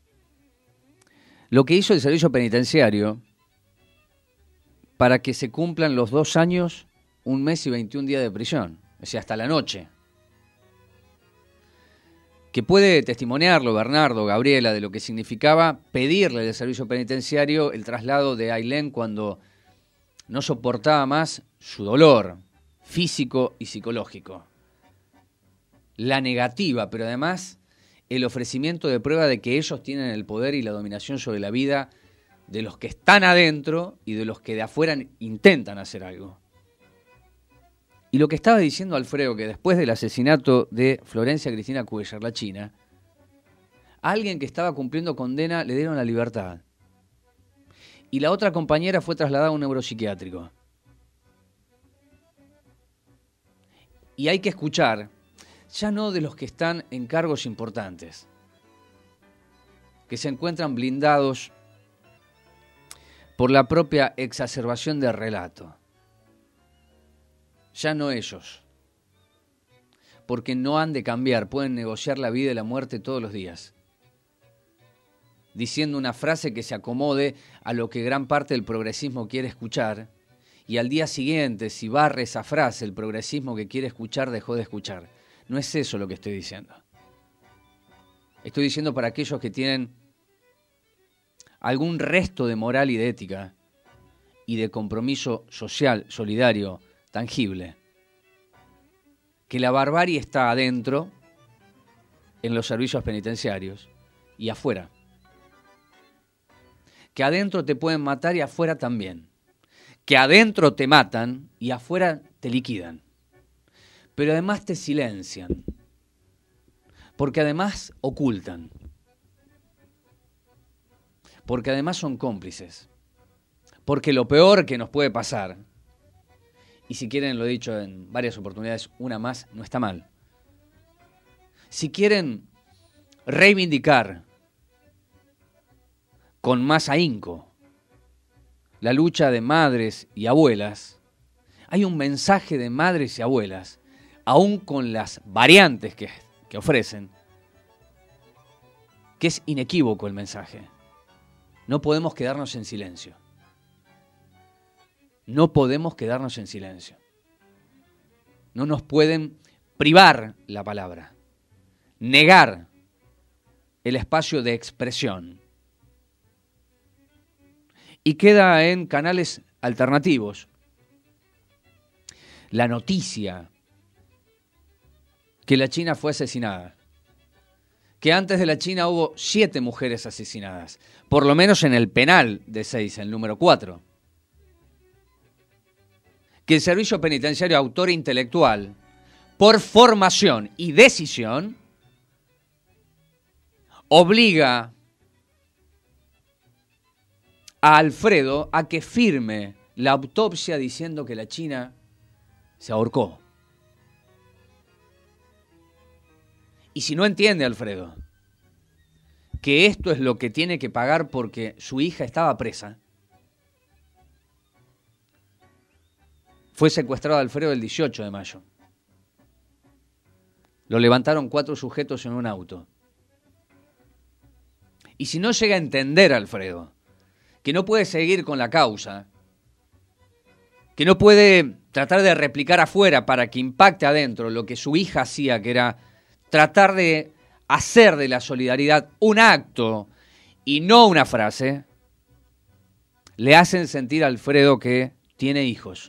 Lo que hizo el servicio penitenciario para que se cumplan los 2 años, 1 mes y 21 días de prisión, o sea, hasta la noche. Que puede testimoniarlo Bernardo, Gabriela, de lo que significaba pedirle al servicio penitenciario el traslado de Ailén cuando no soportaba más su dolor físico y psicológico. La negativa, pero además el ofrecimiento de prueba de que ellos tienen el poder y la dominación sobre la vida de los que están adentro y de los que de afuera intentan hacer algo. Y lo que estaba diciendo Alfredo, que después del asesinato de Florencia Cristina Cuéllar, la china, a alguien que estaba cumpliendo condena le dieron la libertad. Y la otra compañera fue trasladada a un neuropsiquiátrico. Y hay que escuchar, ya no de los que están en cargos importantes, que se encuentran blindados por la propia exacerbación del relato. Ya no ellos, porque no han de cambiar, pueden negociar la vida y la muerte todos los días, diciendo una frase que se acomode a lo que gran parte del progresismo quiere escuchar, y al día siguiente, si barre esa frase, el progresismo que quiere escuchar dejó de escuchar. No es eso lo que estoy diciendo. Estoy diciendo para aquellos que tienen algún resto de moral y de ética y de compromiso social, solidario, tangible, que la barbarie está adentro, en los servicios penitenciarios, y afuera. Que adentro te pueden matar y afuera también. Que adentro te matan y afuera te liquidan. Pero además te silencian. Porque además ocultan. Porque además son cómplices. Porque lo peor que nos puede pasar, y si quieren, lo he dicho en varias oportunidades, una más, no está mal. Si quieren reivindicar con más ahínco la lucha de madres y abuelas, hay un mensaje de madres y abuelas, aún con las variantes que ofrecen, que es inequívoco el mensaje. No podemos quedarnos en silencio. No podemos quedarnos en silencio. No nos pueden privar la palabra, negar el espacio de expresión. Y queda en canales alternativos la noticia que la China fue asesinada, que antes de la China hubo 7 mujeres asesinadas, por lo menos en el penal de 6, el número 4. Que el servicio penitenciario autor intelectual, por formación y decisión, obliga a Alfredo a que firme la autopsia diciendo que la China se ahorcó. Y si no entiende Alfredo que esto es lo que tiene que pagar porque su hija estaba presa, fue secuestrado Alfredo el 18 de mayo. Lo levantaron 4 sujetos en un auto. Y si no llega a entender Alfredo que no puede seguir con la causa, que no puede tratar de replicar afuera para que impacte adentro lo que su hija hacía, que era tratar de hacer de la solidaridad un acto y no una frase, le hacen sentir a Alfredo que tiene hijos.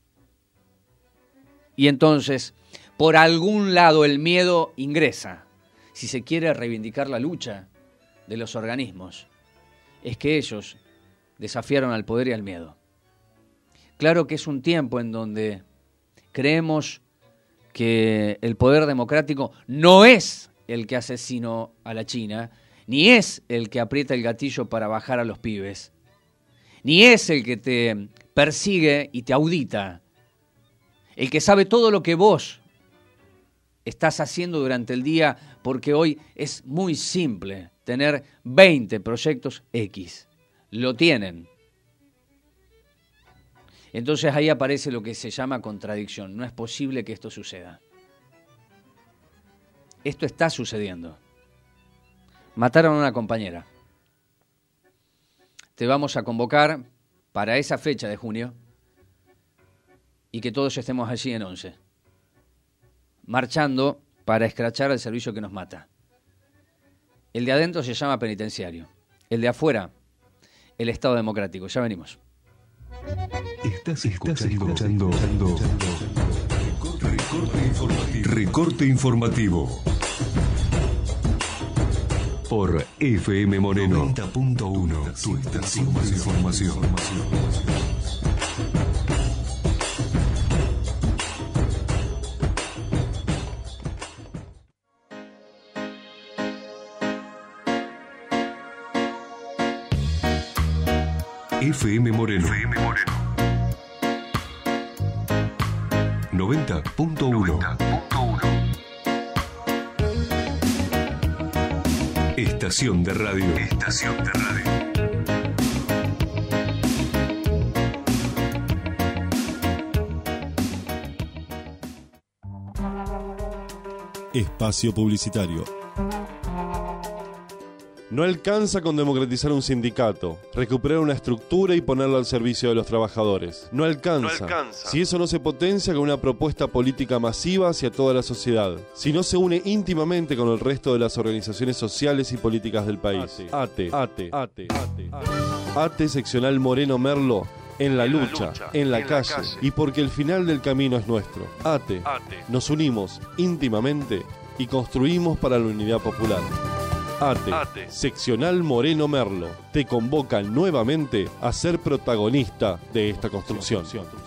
Y entonces, por algún lado el miedo ingresa. Si se quiere reivindicar la lucha de los organismos, es que ellos desafiaron al poder y al miedo. Claro que es un tiempo en donde creemos que el poder democrático no es el que asesinó a la China, ni es el que aprieta el gatillo para bajar a los pibes, ni es el que te persigue y te audita, el que sabe todo lo que vos estás haciendo durante el día, porque hoy es muy simple tener 20 proyectos X. Lo tienen. Entonces ahí aparece lo que se llama contradicción. No es posible que esto suceda. Esto está sucediendo. Mataron a una compañera. Te vamos a convocar para esa fecha de junio y que todos estemos allí en 11, marchando para escrachar al servicio que nos mata. El de adentro se llama penitenciario. El de afuera, el Estado democrático. Ya venimos. Estás escuchando Recorte Informativo por FM Moreno 90.1, tu estación de información. FM Moreno 90.1. Estación de radio. Espacio publicitario. No alcanza con democratizar un sindicato, recuperar una estructura y ponerla al servicio de los trabajadores. No alcanza. Si eso no se potencia con una propuesta política masiva hacia toda la sociedad. Si no se une íntimamente con el resto de las organizaciones sociales y políticas del país. ATE seccional Moreno Merlo. En la lucha, en la calle, y porque el final del camino es nuestro. ATE. Nos unimos íntimamente y construimos para la unidad popular. ATE, seccional Moreno Merlo, te convoca nuevamente a ser protagonista de esta construcción.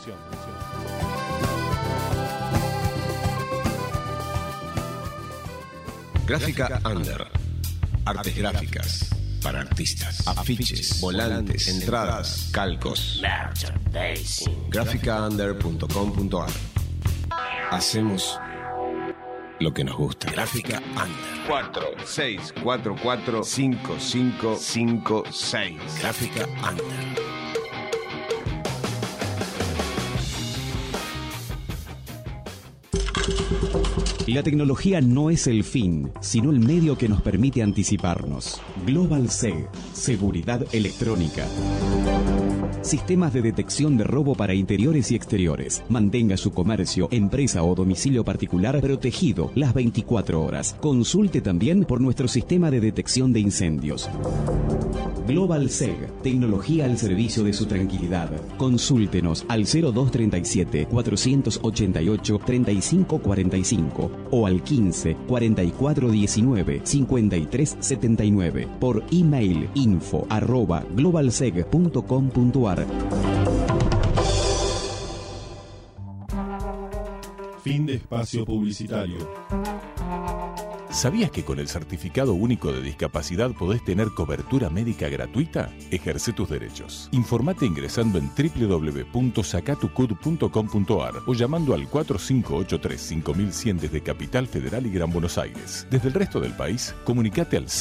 Gráfica Under. Artes gráficas para artistas. Afiches, volantes, entradas, calcos. Gráficaunder.com.ar. Hacemos lo que nos gusta. Gráfica Under. 46445556. Gráfica Under. La tecnología no es el fin, sino el medio que nos permite anticiparnos. Global C, Seguridad electrónica. Sistemas de detección de robo para interiores y exteriores. Mantenga su comercio, empresa o domicilio particular protegido las 24 horas. Consulte también por nuestro sistema de detección de incendios. Global SEG, tecnología al servicio de su tranquilidad. Consúltenos al 0237 488 3545 o al 15 44 19 53 79 por email info@globalseg.com.ar. Fin de espacio publicitario. ¿Sabías que con el Certificado Único de Discapacidad podés tener cobertura médica gratuita? Ejerce tus derechos. Informate ingresando en www.sacatucud.com.ar o llamando al 4583-5100 desde Capital Federal y Gran Buenos Aires. Desde el resto del país, comunicate al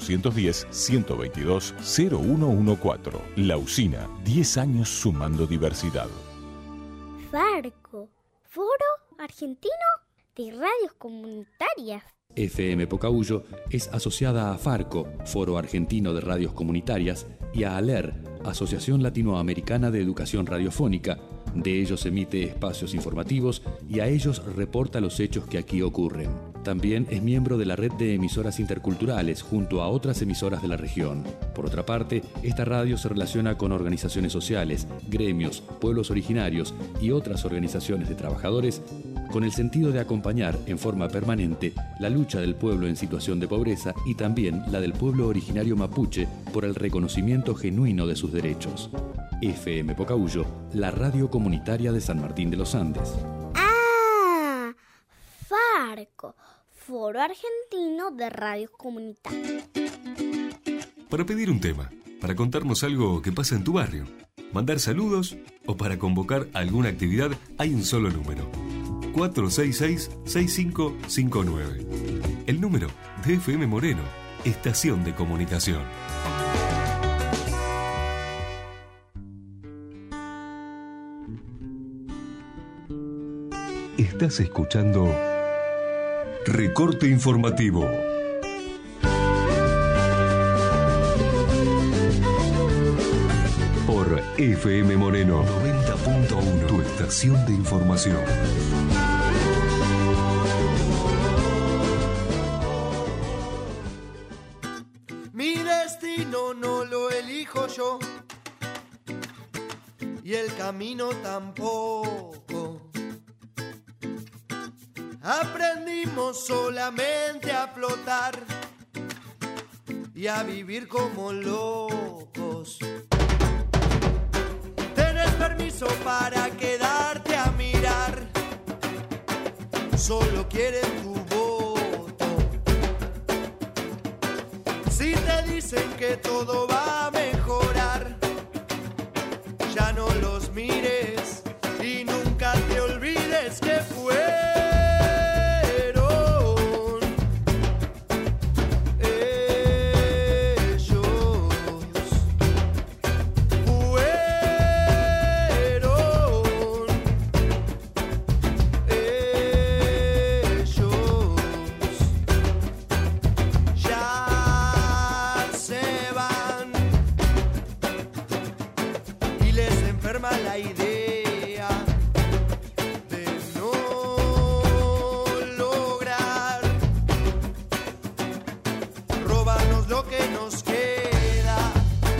0810-122-0114. La Usina, 10 años sumando diversidad. Farco, Foro Argentino de Radios Comunitarias. FM Pocahuyo es asociada a Farco, Foro Argentino de Radios Comunitarias, y a ALER, Asociación Latinoamericana de Educación Radiofónica. De ellos emite espacios informativos y a ellos reporta los hechos que aquí ocurren. También es miembro de la red de emisoras interculturales junto a otras emisoras de la región. Por otra parte, esta radio se relaciona con organizaciones sociales, gremios, pueblos originarios y otras organizaciones de trabajadores con el sentido de acompañar en forma permanente la lucha del pueblo en situación de pobreza y también la del pueblo originario mapuche por el reconocimiento genuino de sus derechos. FM Pocahuyo, la radio comunitaria de San Martín de los Andes. ¡Ah! Farco, Foro Argentino de Radios Comunitarias. Para pedir un tema, para contarnos algo que pasa en tu barrio, mandar saludos o para convocar alguna actividad, hay un solo número: 466-6559. El número de FM Moreno, Estación de Comunicación. Estás escuchando Recorte Informativo. Por FM Moreno 90.1, tu estación de información. Mi destino no lo elijo yo, y el camino tampoco. Aprendimos solamente a flotar y a vivir como locos. Tenés permiso para quedarte a mirar, solo quieren tu voto. Si te dicen que todo va a mejorar, ya no los mires y nunca te olvides que fue. La idea de no lograr robarnos lo que nos queda,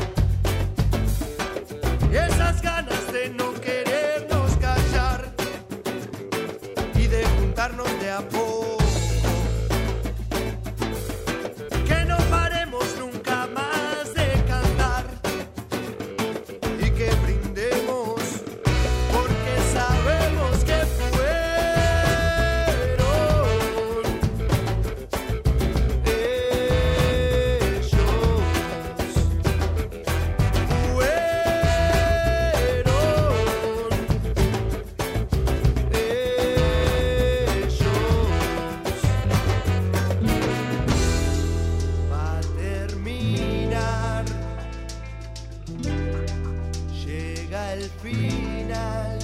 y esas ganas de no querernos callar y de juntarnos de a poco, que no paremos nunca más de cantar y que brindemos porque sabemos que va a terminar, llega el final.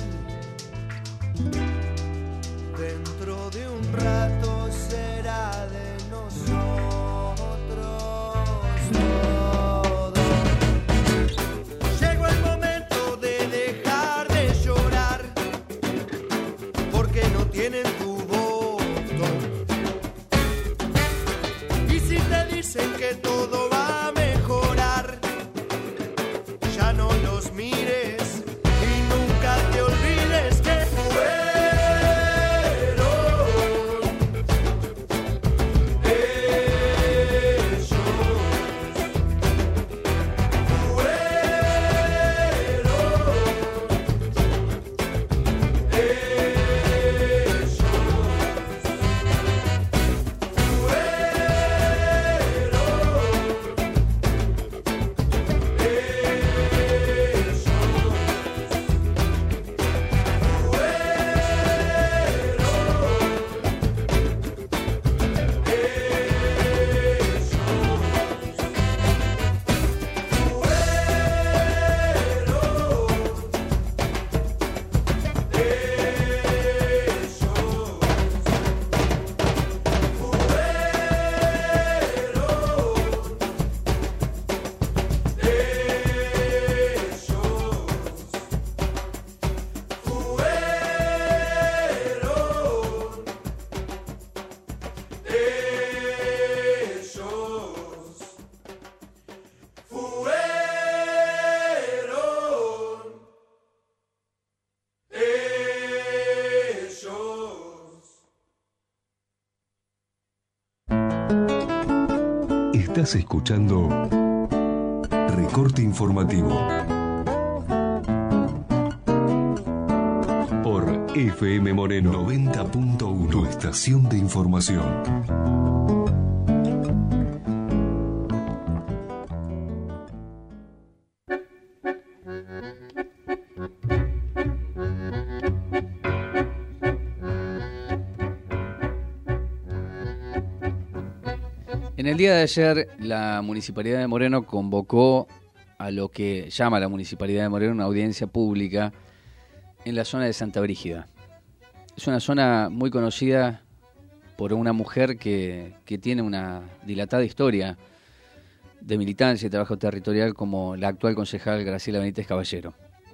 Dentro de un rato será de nosotros todos. Estás escuchando Recorte Informativo por FM Moreno 90.1, tu estación de información. En el día de ayer, la Municipalidad de Moreno convocó a lo que llama la Municipalidad de Moreno una audiencia pública en la zona de Santa Brígida. Es una zona muy conocida por una mujer que tiene una dilatada historia de militancia y trabajo territorial como la actual concejal Graciela Benítez Caballero.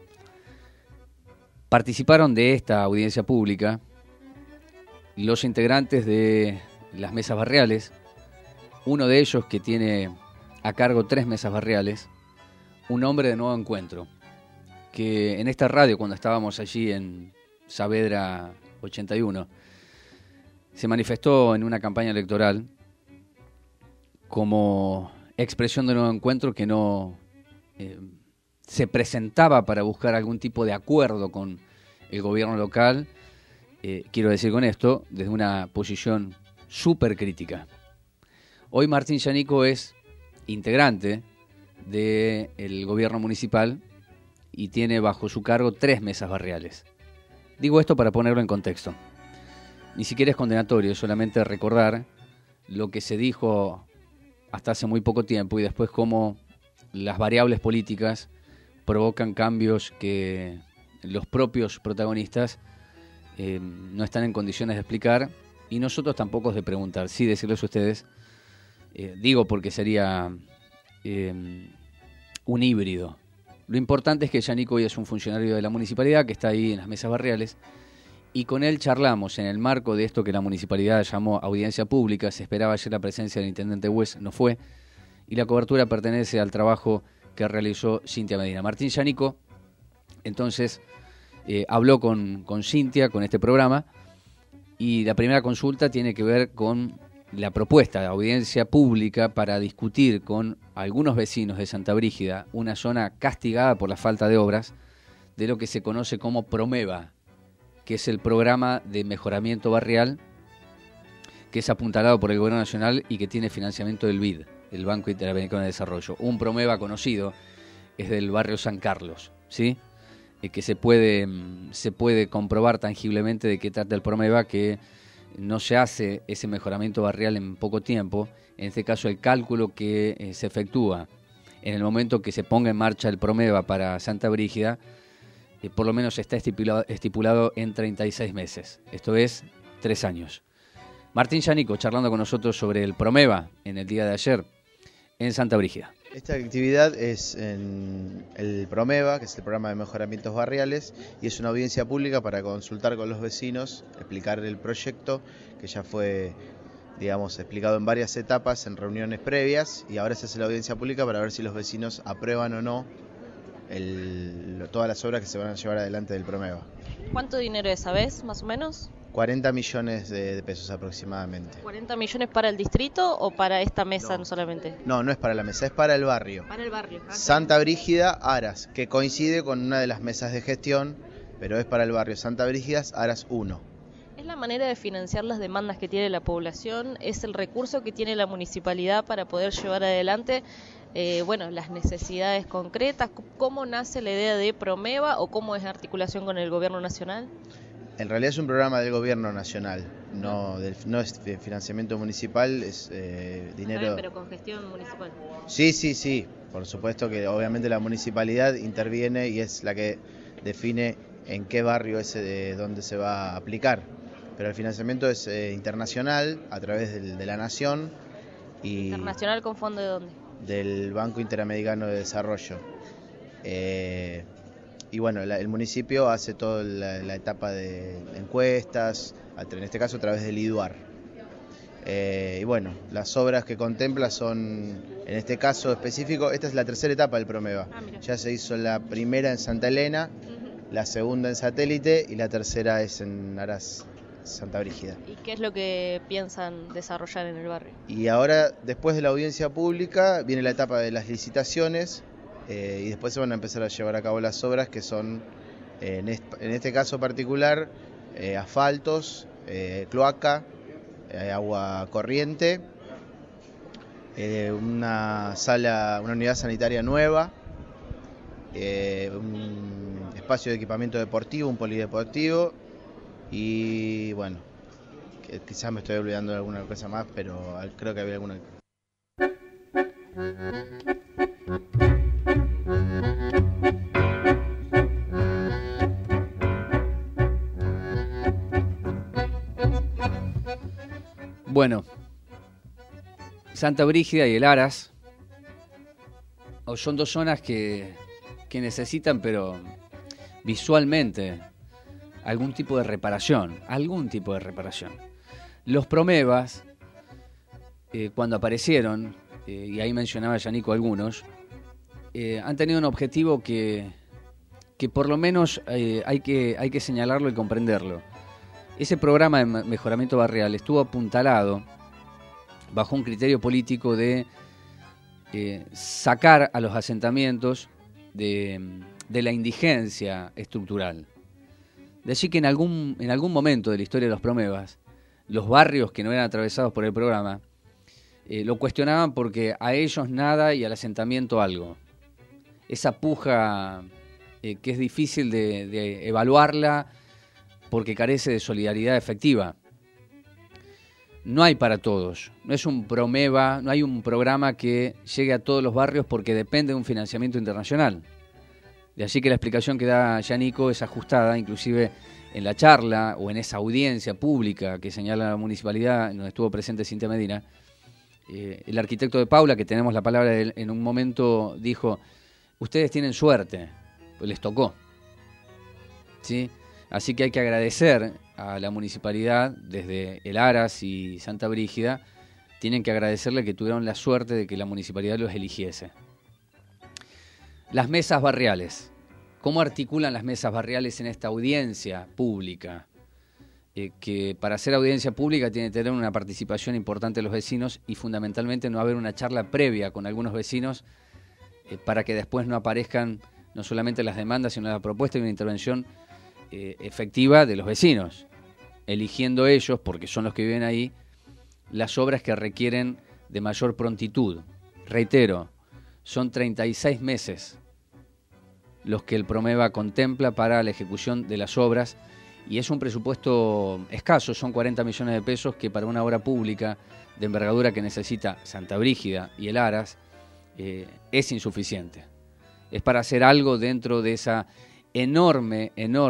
Participaron de esta audiencia pública los integrantes de las mesas barriales, uno de ellos que tiene a cargo 3 mesas barriales, un hombre de Nuevo Encuentro, que en esta radio, cuando estábamos allí en Saavedra 81, se manifestó en una campaña electoral como expresión de Nuevo Encuentro que no se presentaba para buscar algún tipo de acuerdo con el gobierno local, quiero decir con esto, desde una posición súper crítica. Hoy Martín Yanico es integrante del gobierno municipal y tiene bajo su cargo 3 mesas barriales. Digo esto para ponerlo en contexto. Ni siquiera es condenatorio, es solamente recordar lo que se dijo hasta hace muy poco tiempo y después cómo las variables políticas provocan cambios que los propios protagonistas no están en condiciones de explicar y nosotros tampoco de preguntar. Sí, decirles a ustedes, digo porque sería un híbrido. Lo importante es que Yanico hoy es un funcionario de la municipalidad que está ahí en las mesas barriales y con él charlamos en el marco de esto que la municipalidad llamó audiencia pública. Se esperaba ayer la presencia del intendente Hues, no fue, y la cobertura pertenece al trabajo que realizó Cintia Medina. Martín Yanico entonces habló con Cintia, con este programa, y la primera consulta tiene que ver con la propuesta de audiencia pública para discutir con algunos vecinos de Santa Brígida, una zona castigada por la falta de obras, de lo que se conoce como PROMEVA, que es el programa de mejoramiento barrial que es apuntalado por el Gobierno Nacional y que tiene financiamiento del BID, el Banco Interamericano de Desarrollo. Un PROMEVA conocido es del barrio San Carlos, ¿sí? Que se puede comprobar tangiblemente de qué trata el PROMEVA, que no se hace ese mejoramiento barrial en poco tiempo. En este caso, el cálculo que se efectúa en el momento que se ponga en marcha el PROMEVA para Santa Brígida, por lo menos está estipulado en 36 meses. Esto es 3 años. Martín Yanico charlando con nosotros sobre el PROMEVA en el día de ayer en Santa Brígida. Esta actividad es en el PROMEVA, que es el programa de mejoramientos barriales, y es una audiencia pública para consultar con los vecinos, explicar el proyecto, que ya fue, digamos, explicado en varias etapas, en reuniones previas, y ahora se hace la audiencia pública para ver si los vecinos aprueban o no todas las obras que se van a llevar adelante del PROMEVA. ¿Cuánto dinero es, sabés, más o menos? 40 millones de pesos aproximadamente. ¿40 millones para el distrito o para esta mesa no solamente? No, no es para la mesa, es para el barrio. Para el barrio. Santa Brígida, Aras, que coincide con una de las mesas de gestión, pero es para el barrio Santa Brígida, Aras 1. ¿Es la manera de financiar las demandas que tiene la población? ¿Es el recurso que tiene la municipalidad para poder llevar adelante las necesidades concretas? ¿Cómo nace la idea de PROMEVA o cómo es la articulación con el gobierno nacional? En realidad es un programa del gobierno nacional, no es de financiamiento municipal, es dinero... Bien, pero con gestión municipal. Sí, por supuesto que obviamente la municipalidad interviene y es la que define en qué barrio de dónde se va a aplicar. Pero el financiamiento es internacional, a través de la Nación. Y ¿internacional con fondo de dónde? Del Banco Interamericano de Desarrollo. Y bueno, el municipio hace toda la etapa de encuestas, en este caso a través del IDUAR. Y bueno, las obras que contempla son, en este caso específico, esta es la tercera etapa del PROMEVA. Ya se hizo la primera en Santa Elena, la segunda en Satélite y la tercera es en Aras Santa Brígida. ¿Y qué es lo que piensan desarrollar en el barrio? Y ahora, después de la audiencia pública, viene la etapa de las licitaciones y después se van a empezar a llevar a cabo las obras que son, en este caso particular, asfaltos, cloaca, agua corriente, una unidad sanitaria nueva, un espacio de equipamiento deportivo, un polideportivo y bueno, quizás me estoy olvidando de alguna cosa más, pero creo que había alguna. Bueno, Santa Brígida y el Aras son dos zonas que necesitan, pero visualmente, algún tipo de reparación. Los Promevas, cuando aparecieron, y ahí mencionaba Yanico algunos, han tenido un objetivo que por lo menos hay que señalarlo y comprenderlo. Ese programa de mejoramiento barrial estuvo apuntalado bajo un criterio político de sacar a los asentamientos de la indigencia estructural. De allí que en algún momento de la historia de los Promevas, los barrios que no eran atravesados por el programa lo cuestionaban porque a ellos nada y al asentamiento algo. Esa puja que es difícil de evaluarla porque carece de solidaridad efectiva. No hay para todos, no es un Promeva, no hay un programa que llegue a todos los barrios porque depende de un financiamiento internacional. De allí que la explicación que da Yanico es ajustada, inclusive en la charla o en esa audiencia pública que señala la municipalidad, donde estuvo presente Cintia Medina. El arquitecto de Paula, que tenemos la palabra de él, en un momento dijo: ustedes tienen suerte, pues les tocó, ¿sí? Así que hay que agradecer a la municipalidad, desde el Aras y Santa Brígida, tienen que agradecerle que tuvieron la suerte de que la municipalidad los eligiese. Las mesas barriales. ¿Cómo articulan las mesas barriales en esta audiencia pública? Que para hacer audiencia pública tiene que tener una participación importante de los vecinos y fundamentalmente no haber una charla previa con algunos vecinos para que después no aparezcan no solamente las demandas, sino la propuesta y una intervención efectiva de los vecinos, eligiendo ellos, porque son los que viven ahí, las obras que requieren de mayor prontitud. Reitero, son 36 meses los que el Promeva contempla para la ejecución de las obras y es un presupuesto escaso, son 40 millones de pesos que para una obra pública de envergadura que necesita Santa Brígida y el Aras es insuficiente. Es para hacer algo dentro de esa enorme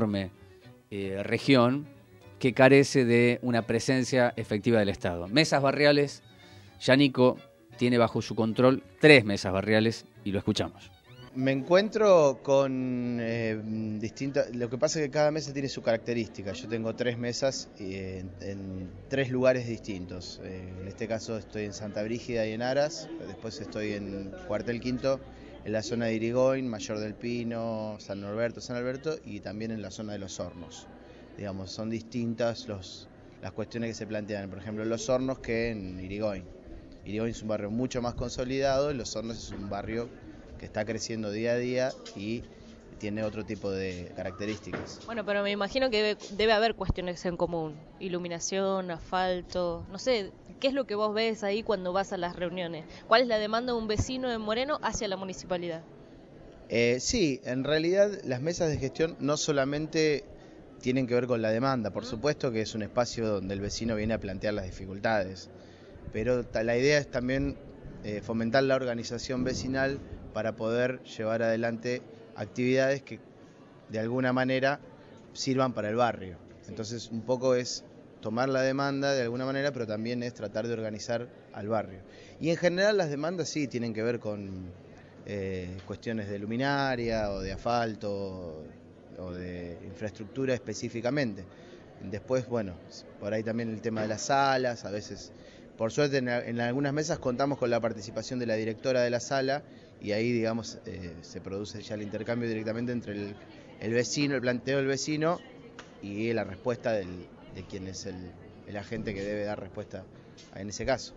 región que carece de una presencia efectiva del Estado. Mesas barriales, Yanico tiene bajo su control 3 mesas barriales y lo escuchamos. Me encuentro con distintas. Lo que pasa es que cada mesa tiene su característica. Yo tengo 3 mesas en 3 lugares distintos. En este caso estoy en Santa Brígida y en Aras. Después estoy en Cuartel Quinto, en la zona de Irigoyen, Mayor del Pino, San Alberto y también en la zona de Los Hornos. Digamos, son distintas las cuestiones que se plantean. Por ejemplo, en Los Hornos que en Irigoyen. Irigoyen es un barrio mucho más consolidado, Los Hornos es un barrio que está creciendo día a día y tiene otro tipo de características. Bueno, pero me imagino que debe haber cuestiones en común. Iluminación, asfalto, no sé, ¿qué es lo que vos ves ahí cuando vas a las reuniones? ¿Cuál es la demanda de un vecino de Moreno hacia la municipalidad? Sí, en realidad las mesas de gestión no solamente tienen que ver con la demanda, por supuesto que es un espacio donde el vecino viene a plantear las dificultades, pero la idea es también fomentar la organización vecinal para poder llevar adelante actividades que de alguna manera sirvan para el barrio. Entonces un poco es tomar la demanda de alguna manera, pero también es tratar de organizar al barrio. Y en general las demandas sí tienen que ver con cuestiones de luminaria o de asfalto o de infraestructura específicamente. Después, bueno, por ahí también el tema de las salas, a veces, por suerte en algunas mesas contamos con la participación de la directora de la sala y ahí, digamos, se produce ya el intercambio directamente entre el vecino, el planteo del vecino y la respuesta quién es el agente que debe dar respuesta en ese caso.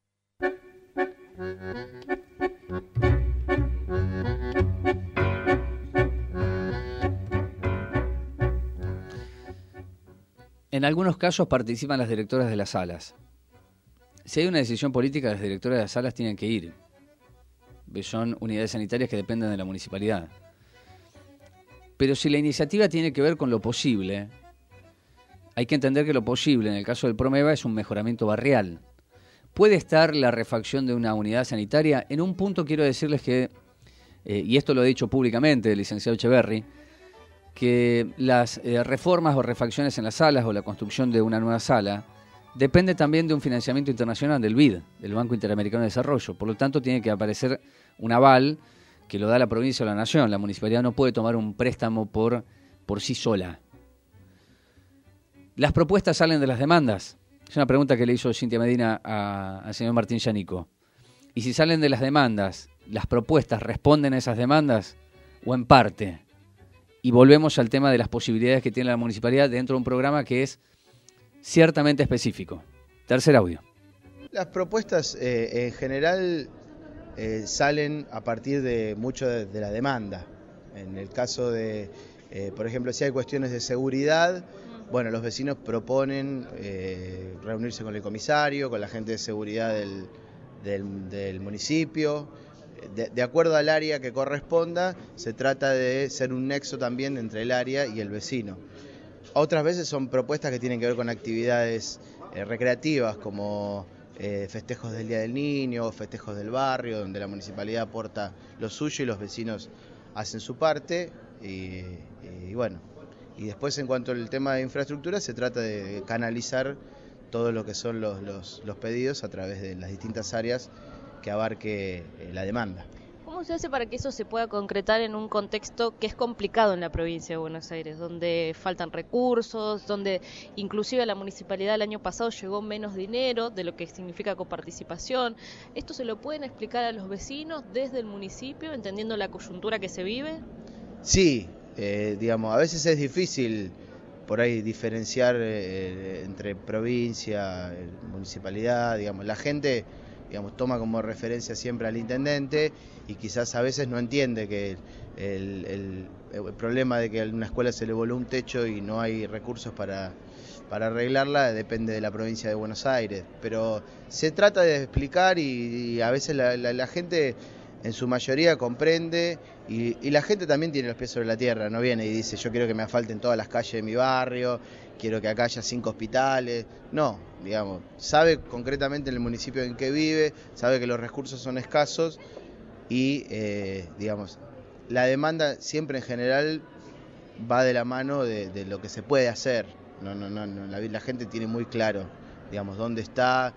En algunos casos participan las directoras de las salas. Si hay una decisión política, las directoras de las salas tienen que ir. Son unidades sanitarias que dependen de la municipalidad. Pero si la iniciativa tiene que ver con lo posible, hay que entender que lo posible, en el caso del Promeva, es un mejoramiento barrial. ¿Puede estar la refacción de una unidad sanitaria? En un punto quiero decirles que, y esto lo he dicho públicamente el licenciado Echeverri, que las reformas o refacciones en las salas o la construcción de una nueva sala depende también de un financiamiento internacional del BID, del Banco Interamericano de Desarrollo. Por lo tanto, tiene que aparecer un aval que lo da la provincia o la nación. La municipalidad no puede tomar un préstamo por sí sola. ¿Las propuestas salen de las demandas? Es una pregunta que le hizo Cintia Medina al señor Martín Yanico. Y si salen de las demandas, ¿las propuestas responden a esas demandas o en parte? Y volvemos al tema de las posibilidades que tiene la municipalidad dentro de un programa que es ciertamente específico. Tercer audio. Las propuestas en general salen a partir de mucho de la demanda. En el caso de, por ejemplo, si hay cuestiones de seguridad, bueno, los vecinos proponen reunirse con el comisario, con la gente de seguridad del municipio. De acuerdo al área que corresponda, se trata de ser un nexo también entre el área y el vecino. Otras veces son propuestas que tienen que ver con actividades recreativas, como festejos del Día del Niño, festejos del barrio, donde la municipalidad aporta lo suyo y los vecinos hacen su parte. Y bueno, y después en cuanto al tema de infraestructura, se trata de canalizar todo lo que son los pedidos a través de las distintas áreas que abarque la demanda. ¿Cómo se hace para que eso se pueda concretar en un contexto que es complicado en la provincia de Buenos Aires, donde faltan recursos, donde inclusive la municipalidad el año pasado llegó menos dinero de lo que significa coparticipación? ¿Esto se lo pueden explicar a los vecinos desde el municipio, entendiendo la coyuntura que se vive? Sí, digamos, a veces es difícil por ahí diferenciar entre provincia, municipalidad, digamos, la gente, digamos, toma como referencia siempre al intendente y quizás a veces no entiende que el problema de que a una escuela se le voló un techo y no hay recursos para arreglarla depende de la provincia de Buenos Aires. Pero se trata de explicar y a veces la gente en su mayoría comprende y la gente también tiene los pies sobre la tierra, no viene y dice yo quiero que me asfalten todas las calles de mi barrio, quiero que acá haya 5 hospitales, no, digamos, sabe concretamente en el municipio en que vive, sabe que los recursos son escasos y digamos, la demanda siempre en general va de la mano de lo que se puede hacer, la gente tiene muy claro, digamos, dónde está,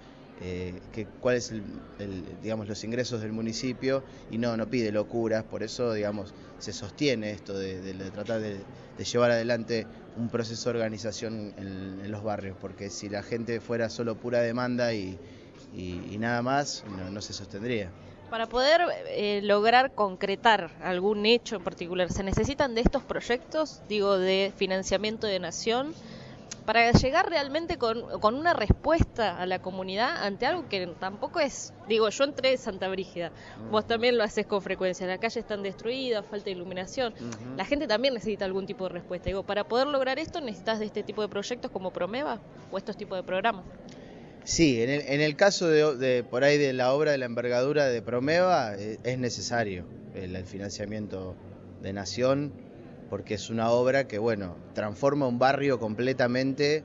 cuál es digamos, los ingresos del municipio y no pide locuras, por eso digamos se sostiene esto de tratar de llevar adelante un proceso de organización en los barrios, porque si la gente fuera solo pura demanda y nada más, no se sostendría. Para poder lograr concretar algún hecho en particular, ¿se necesitan de estos proyectos, digo, de financiamiento de nación, para llegar realmente con una respuesta a la comunidad ante algo que tampoco es, digo, yo entré en Santa Brígida, vos también lo haces con frecuencia, las calles están destruidas, falta iluminación, la gente también necesita algún tipo de respuesta, digo, para poder lograr esto necesitas de este tipo de proyectos como Promeva o estos tipos de programas. Sí, en el caso de por ahí de la obra de la envergadura de Promeva es necesario el financiamiento de nación, porque es una obra que, bueno, transforma un barrio completamente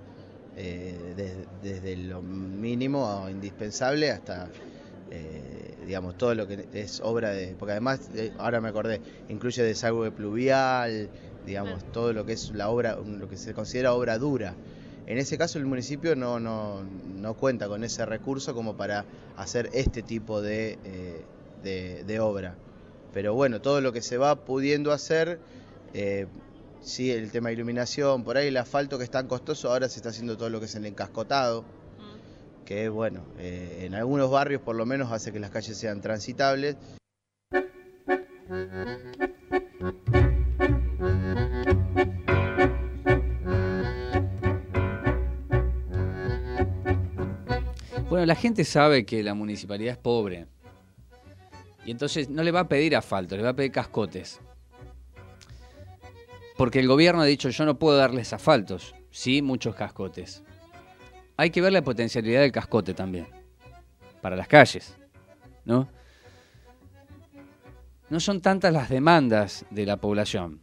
desde lo mínimo a indispensable hasta, digamos, todo lo que es obra de... Porque además, ahora me acordé, incluye desagüe pluvial, digamos, todo lo que es la obra, lo que se considera obra dura. En ese caso el municipio no cuenta con ese recurso como para hacer este tipo de obra. Pero bueno, todo lo que se va pudiendo hacer... sí, el tema de iluminación, por ahí el asfalto que es tan costoso, ahora se está haciendo todo lo que es el encascotado, que bueno, en algunos barrios por lo menos hace que las calles sean transitables. Bueno, la gente sabe que la municipalidad es pobre. Y entonces no le va a pedir asfalto, le va a pedir cascotes. Porque el gobierno ha dicho, yo no puedo darles asfaltos, sí, muchos cascotes. Hay que ver la potencialidad del cascote también, para las calles, ¿no? No son tantas las demandas de la población.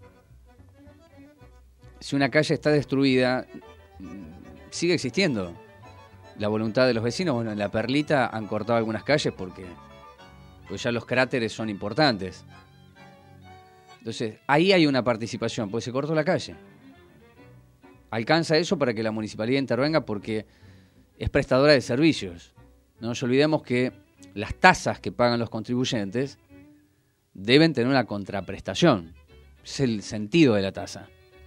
Si una calle está destruida, sigue existiendo la voluntad de los vecinos. Bueno, en La Perlita han cortado algunas calles porque pues ya los cráteres son importantes. Entonces, ahí hay una participación, pues se cortó la calle. Alcanza eso para que la municipalidad intervenga porque es prestadora de servicios. No nos olvidemos que las tasas que pagan los contribuyentes deben tener una contraprestación. Es el sentido de la tasa.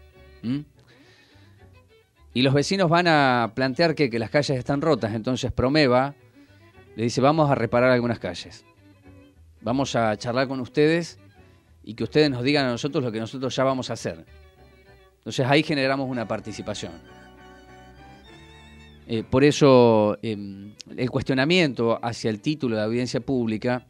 Y los vecinos van a plantear que las calles están rotas. Entonces Promeva le dice, vamos a reparar algunas calles. Vamos a charlar con ustedes y que ustedes nos digan a nosotros lo que nosotros ya vamos a hacer. Entonces ahí generamos una participación. Por eso el cuestionamiento hacia el título de audiencia pública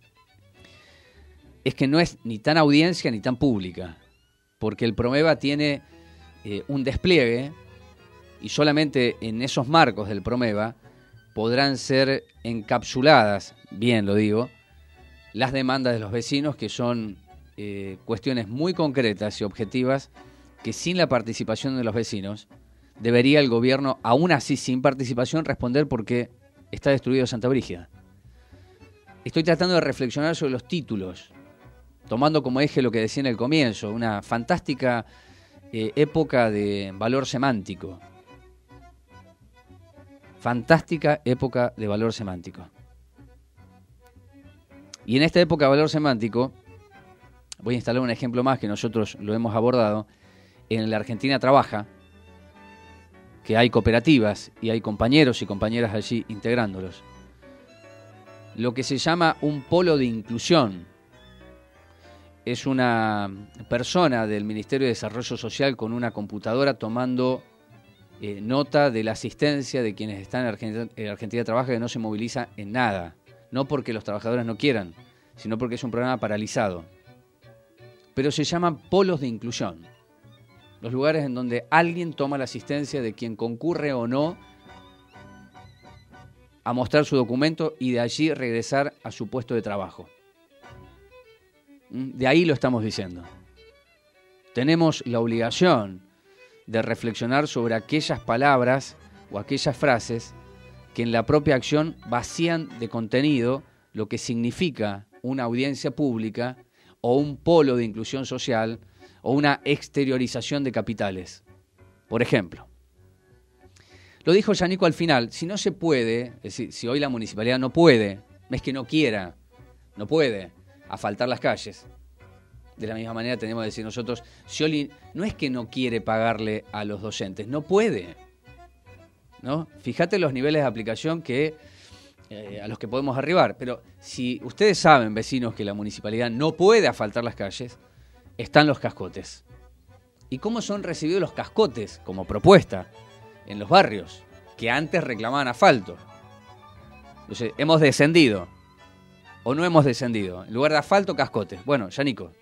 es que no es ni tan audiencia ni tan pública, porque el Promeva tiene un despliegue y solamente en esos marcos del Promeva podrán ser encapsuladas, bien lo digo, las demandas de los vecinos, que son cuestiones muy concretas y objetivas que sin la participación de los vecinos debería el gobierno, aún así sin participación, responder porque está destruido Santa Brígida. Estoy tratando de reflexionar sobre los títulos, tomando como eje lo que decía en el comienzo, una fantástica época de valor semántico. Fantástica época de valor semántico. Y en esta época de valor semántico, voy a instalar un ejemplo más que nosotros lo hemos abordado. En la Argentina Trabaja, que hay cooperativas y hay compañeros y compañeras allí integrándolos. Lo que se llama un polo de inclusión. Es una persona del Ministerio de Desarrollo Social con una computadora tomando nota de la asistencia de quienes están en Argentina Trabaja, que no se moviliza en nada. No porque los trabajadores no quieran, sino porque es un programa paralizado. Pero se llaman polos de inclusión. Los lugares en donde alguien toma la asistencia de quien concurre o no a mostrar su documento y de allí regresar a su puesto de trabajo. De ahí lo estamos diciendo. Tenemos la obligación de reflexionar sobre aquellas palabras o aquellas frases que en la propia acción vacían de contenido lo que significa una audiencia pública o un polo de inclusión social o una exteriorización de capitales. Por ejemplo, lo dijo Yanico al final, si no se puede, es decir, si hoy la municipalidad no puede, no es que no quiera, no puede asfaltar las calles. De la misma manera tenemos que decir nosotros, Scioli no es que no quiere pagarle a los docentes, no puede, ¿no? Fíjate los niveles de aplicación que a los que podemos arribar. Pero si ustedes saben, vecinos, que la municipalidad no puede asfaltar las calles, están los cascotes. ¿Y cómo son recibidos los cascotes como propuesta en los barrios que antes reclamaban asfalto? Entonces, ¿hemos descendido o no hemos descendido? En lugar de asfalto, cascotes. Bueno, Yanico.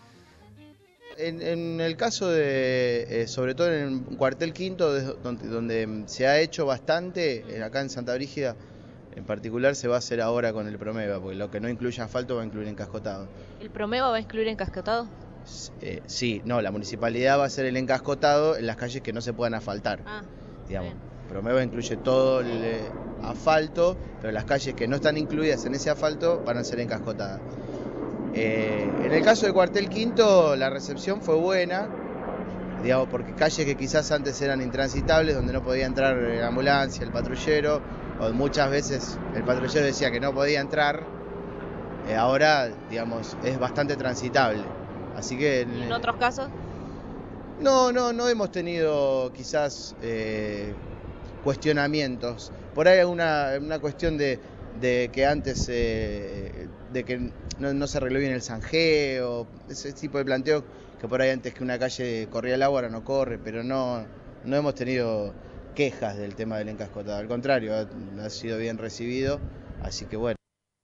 En el caso de, sobre todo en el cuartel quinto, donde se ha hecho bastante, acá en Santa Brígida en particular se va a hacer ahora con el Promeva, porque lo que no incluye asfalto va a incluir encascotado. ¿El Promeva va a incluir encascotado? Sí, no, la municipalidad va a hacer el encascotado en las calles que no se puedan asfaltar. Digamos, Promeva incluye todo el asfalto, pero las calles que no están incluidas en ese asfalto van a ser encascotadas. En el caso del cuartel quinto, la recepción fue buena, digamos, porque calles que quizás antes eran intransitables, donde no podía entrar la ambulancia, el patrullero, o muchas veces el patrullero decía que no podía entrar, ahora, digamos, es bastante transitable. Así que ¿en otros casos? No hemos tenido quizás cuestionamientos. Por ahí una cuestión de que antes de que no se arregló bien el zanjeo, ese tipo de planteo que por ahí antes que una calle corría el agua ahora no corre, pero no hemos tenido quejas del tema del encascotado. Al contrario, ha sido bien recibido, así que bueno.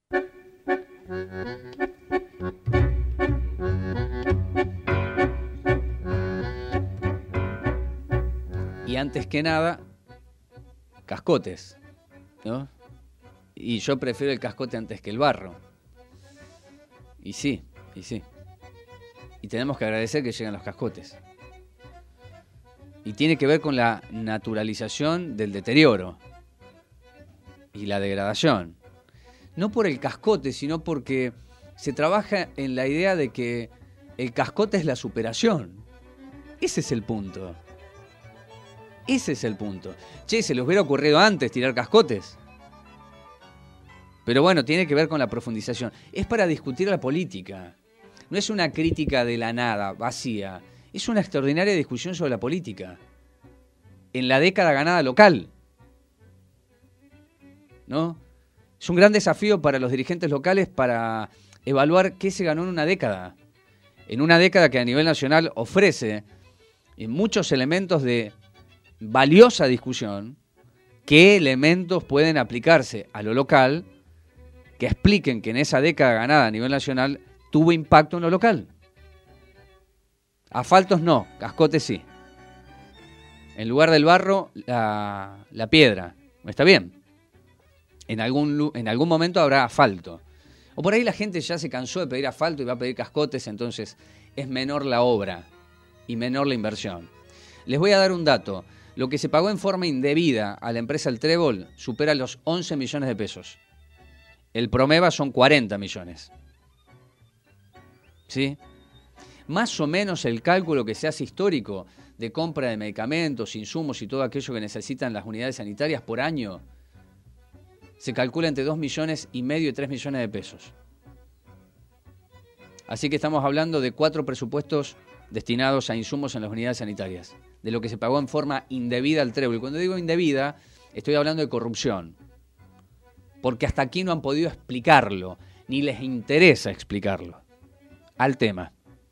Y antes que nada, cascotes, ¿no? Y yo prefiero el cascote antes que el barro. Y sí. Y tenemos que agradecer que llegan los cascotes. Y tiene que ver con la naturalización del deterioro y la degradación. No por el cascote, sino porque se trabaja en la idea de que el cascote es la superación. Ese es el punto. Ese es el punto. Che, se les hubiera ocurrido antes tirar cascotes. Pero bueno, tiene que ver con la profundización. Es para discutir la política. No es una crítica de la nada, vacía. Es una extraordinaria discusión sobre la política. En la década ganada local. ¿No? Es un gran desafío para los dirigentes locales para evaluar qué se ganó en una década. En una década que a nivel nacional ofrece muchos elementos de valiosa discusión. ¿Qué elementos pueden aplicarse a lo local que expliquen que en esa década ganada a nivel nacional tuvo impacto en lo local? Asfaltos no, cascotes sí. En lugar del barro, la piedra. ¿Está bien? En algún momento habrá asfalto. O por ahí la gente ya se cansó de pedir asfalto y va a pedir cascotes, entonces es menor la obra y menor la inversión. Les voy a dar un dato. Lo que se pagó en forma indebida a la empresa El Trébol supera los 11 millones de pesos. El Promeva son 40 millones. ¿Sí? Más o menos el cálculo que se hace histórico de compra de medicamentos, insumos y todo aquello que necesitan las unidades sanitarias por año, se calcula entre 2,5 millones y 3 millones de pesos. Así que estamos hablando de 4 presupuestos destinados a insumos en las unidades sanitarias, de lo que se pagó en forma indebida al Trébol. Y cuando digo indebida, estoy hablando de corrupción. Porque hasta aquí no han podido explicarlo, ni les interesa explicarlo. Al tema.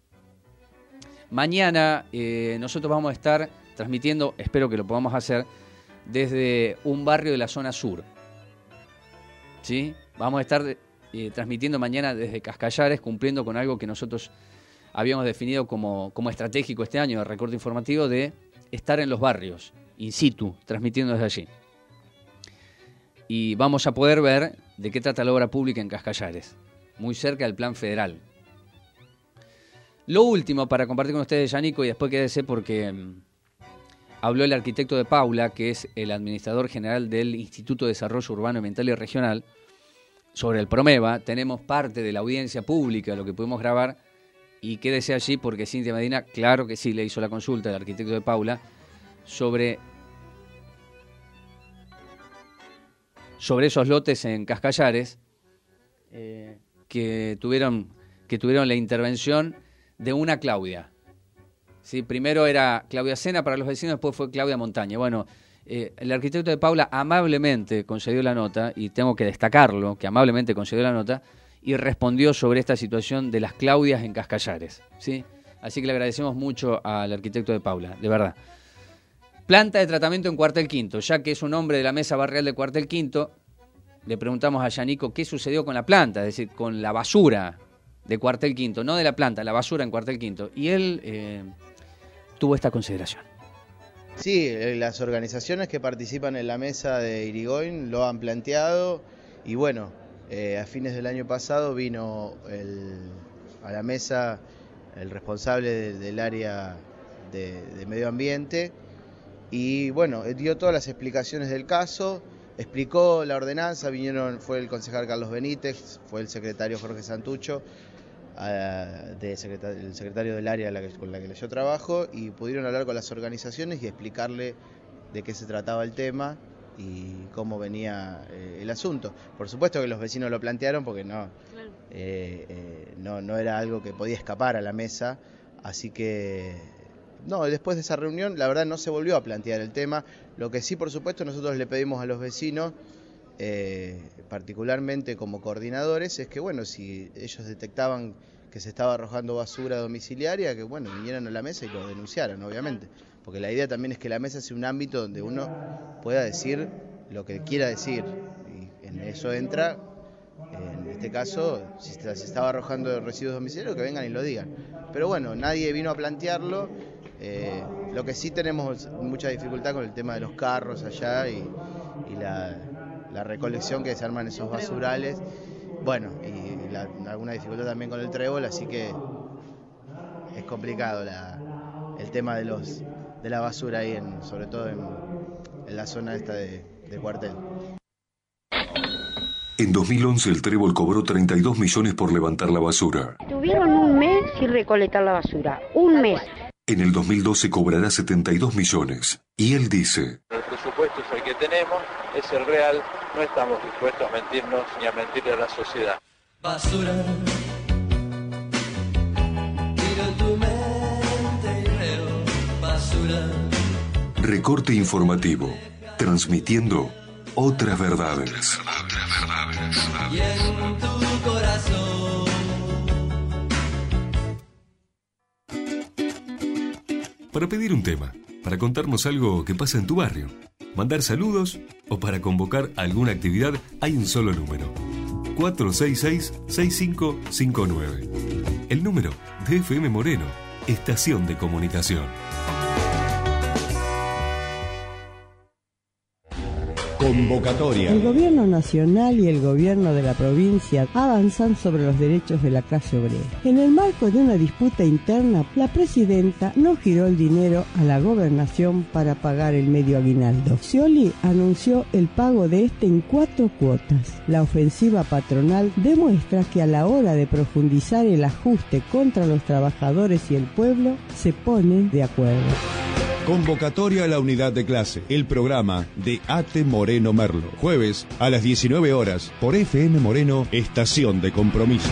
Mañana nosotros vamos a estar transmitiendo, espero que lo podamos hacer, desde un barrio de la zona sur. ¿Sí? Vamos a estar transmitiendo mañana desde Cascallares, cumpliendo con algo que nosotros habíamos definido como estratégico este año de recorte informativo, de estar en los barrios, in situ, transmitiendo desde allí. Y vamos a poder ver de qué trata la obra pública en Cascallares, muy cerca del plan federal. Lo último para compartir con ustedes, Yanico, y después quédese porque habló el arquitecto de Paula, que es el administrador general del Instituto de Desarrollo Urbano, Ambiental y Regional, sobre el Promeva. Tenemos parte de la audiencia pública, lo que pudimos grabar, y quédese allí porque Cintia Medina, claro que sí, le hizo la consulta al arquitecto de Paula sobre esos lotes en Cascallares que tuvieron la intervención de una Claudia. ¿Sí? Primero era Claudia Sena para los vecinos, después fue Claudia Montaña. Bueno, el arquitecto de Paula amablemente concedió la nota, y tengo que destacarlo, que amablemente concedió la nota, y respondió sobre esta situación de las Claudias en Cascallares. ¿Sí? Así que le agradecemos mucho al arquitecto de Paula, de verdad. Planta de tratamiento en Cuartel Quinto, ya que es un hombre de la mesa barrial de Cuartel Quinto, le preguntamos a Yanico qué sucedió con la planta, es decir, con la basura de Cuartel Quinto, no de la planta, la basura en Cuartel Quinto. Y él tuvo esta consideración. Sí, las organizaciones que participan en la mesa de Irigoyen lo han planteado, y bueno, a fines del año pasado vino a la mesa el responsable del área de medio ambiente, y bueno, dio todas las explicaciones del caso, explicó la ordenanza, fue el concejal Carlos Benítez, fue el secretario Jorge Santucho, el secretario del área con la que yo trabajo, y pudieron hablar con las organizaciones y explicarle de qué se trataba el tema y cómo venía el asunto. Por supuesto que los vecinos lo plantearon porque no era algo que podía escapar a la mesa, así que no, después de esa reunión la verdad no se volvió a plantear el tema. Lo que sí, por supuesto, nosotros le pedimos a los vecinos, particularmente como coordinadores, es que bueno, si ellos detectaban que se estaba arrojando basura domiciliaria, que bueno, vinieran a la mesa y lo denunciaran, obviamente. porque la idea también es que la mesa sea un ámbito donde uno pueda decir lo que quiera decir, y en eso entra, en este caso, si se estaba arrojando residuos domiciliarios, que vengan y lo digan. Pero bueno, nadie vino a plantearlo. Lo que sí tenemos mucha dificultad con el tema de los carros allá y la recolección que se arman esos basurales. Bueno, y alguna dificultad también con el trébol, así que es complicado el tema de la basura ahí, sobre todo en la zona esta de Cuartel. En 2011 el trébol cobró 32 millones por levantar la basura. Tuvieron un mes sin recolectar la basura, un mes. En el 2012 cobrará 72 millones. Y él dice: el presupuesto es el que tenemos, es el real, no estamos dispuestos a mentirnos ni a mentirle a la sociedad. Basura, miro tu mente y veo basura. Recorte informativo, transmitiendo otras verdades. Y en tu corazón. Para pedir un tema, para contarnos algo que pasa en tu barrio, mandar saludos o para convocar alguna actividad, hay un solo número: 466-6559. El número de FM Moreno, estación de comunicación. Convocatoria. El gobierno nacional y el gobierno de la provincia avanzan sobre los derechos de la clase obrera. En el marco de una disputa interna, la presidenta no giró el dinero a la gobernación para pagar el medio aguinaldo. Scioli anunció el pago de este en 4 cuotas. La ofensiva patronal demuestra que a la hora de profundizar el ajuste contra los trabajadores y el pueblo, se ponen de acuerdo. Convocatoria a la unidad de clase, el programa de Ate Moreno Merlo. Jueves a las 19 horas por FM Moreno, estación de compromiso.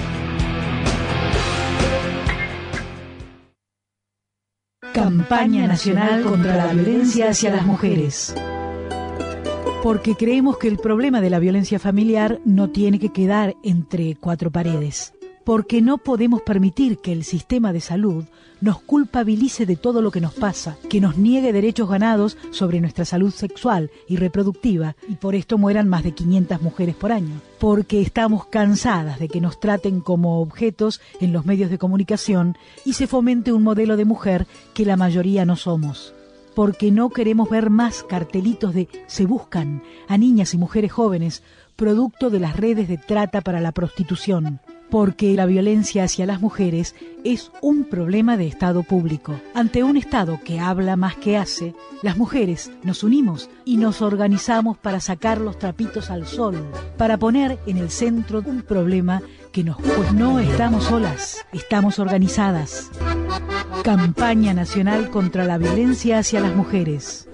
Campaña Nacional contra la Violencia hacia las Mujeres. Porque creemos que el problema de la violencia familiar no tiene que quedar entre 4 paredes. Porque no podemos permitir que el sistema de salud nos culpabilice de todo lo que nos pasa, que nos niegue derechos ganados sobre nuestra salud sexual y reproductiva, y por esto mueran más de 500 mujeres por año. Porque estamos cansadas de que nos traten como objetos en los medios de comunicación y se fomente un modelo de mujer que la mayoría no somos. Porque no queremos ver más cartelitos de "se buscan" a niñas y mujeres jóvenes, producto de las redes de trata para la prostitución. Porque la violencia hacia las mujeres es un problema de Estado público. Ante un Estado que habla más que hace, las mujeres nos unimos y nos organizamos para sacar los trapitos al sol, para poner en el centro un problema que pues no estamos solas, estamos organizadas. Campaña Nacional contra la Violencia hacia las Mujeres.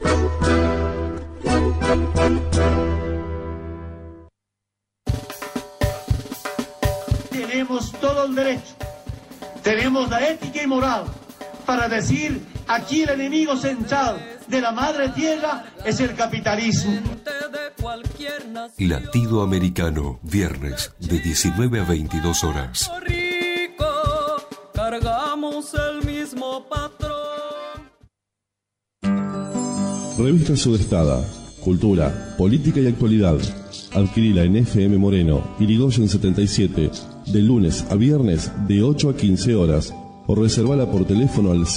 Tenemos todo el derecho, tenemos la ética y moral para decir: aquí el enemigo central de la madre tierra es el capitalismo. Latido Americano, viernes de 19 a 22 horas. Cargamos el mismo patrón. Revista Sudestada, cultura, política y actualidad. Adquirila en FM Moreno, Irigoyen 77, de lunes a viernes de 8 a 15 horas o reservala por teléfono al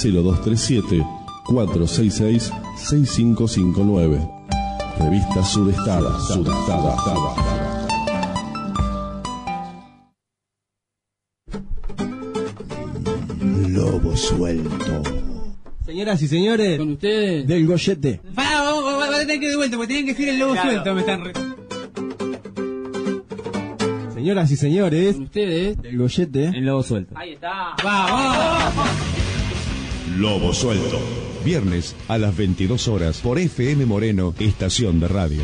0237-466-6559. Revista Sudestada. Lobo suelto. Señoras y señores, con ustedes, del Goyete. Vamos a tener que ir de vuelta, porque tienen que decir el lobo suelto. Me están Señoras y señores, con ustedes, del Goyete, el lobo suelto. Ahí está. ¡Vamos! Lobo suelto. Viernes a las 22 horas por FM Moreno, estación de radio.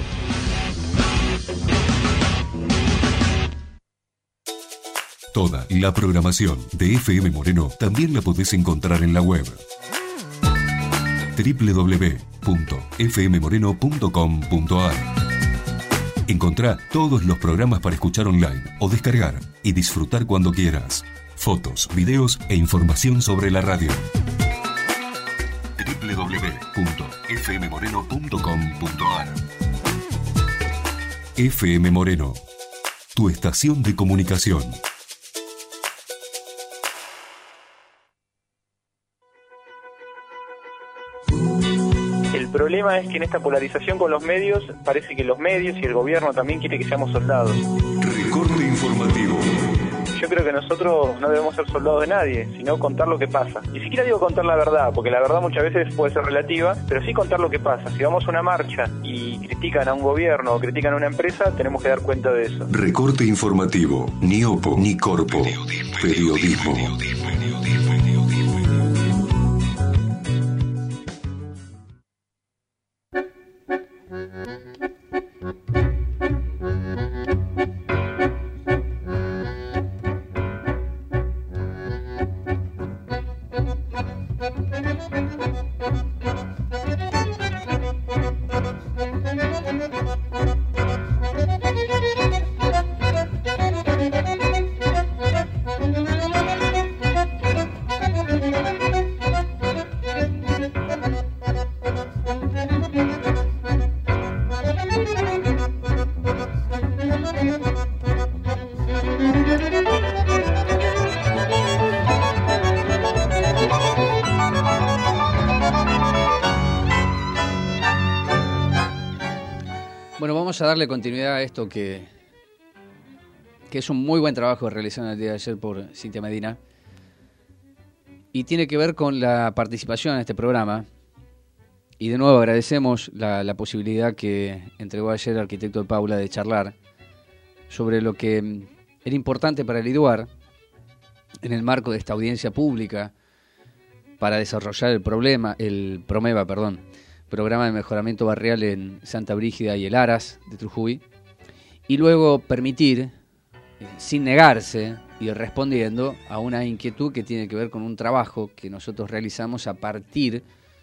Toda la programación de FM Moreno también la podés encontrar en la web www.fmmoreno.com.ar. Encontrá todos los programas para escuchar online o descargar y disfrutar cuando quieras. Fotos, videos e información sobre la radio. www.fmmoreno.com.ar. FM Moreno, tu estación de comunicación. El problema es que en esta polarización con los medios, parece que los medios y el gobierno también quiere que seamos soldados. Recorte informativo. Yo creo que nosotros no debemos ser soldados de nadie, sino contar lo que pasa. Ni siquiera digo contar la verdad, porque la verdad muchas veces puede ser relativa, pero sí contar lo que pasa. Si vamos a una marcha y critican a un gobierno o critican a una empresa, tenemos que dar cuenta de eso. Recorte informativo, ni OPO, ni Corpo. Periodismo. Vamos a darle continuidad a esto que es un muy buen trabajo realizado en el día de ayer por Cintia Medina y tiene que ver con la participación en este programa. Y de nuevo agradecemos la posibilidad que entregó ayer el arquitecto de Paula de charlar sobre lo que era importante para el IDUAR en el marco de esta audiencia pública para desarrollar el PROMEVA, Programa de Mejoramiento Barrial en Santa Brígida y el Aras de Trujillo, y luego permitir, sin negarse y respondiendo a una inquietud que tiene que ver con un trabajo que nosotros realizamos a partir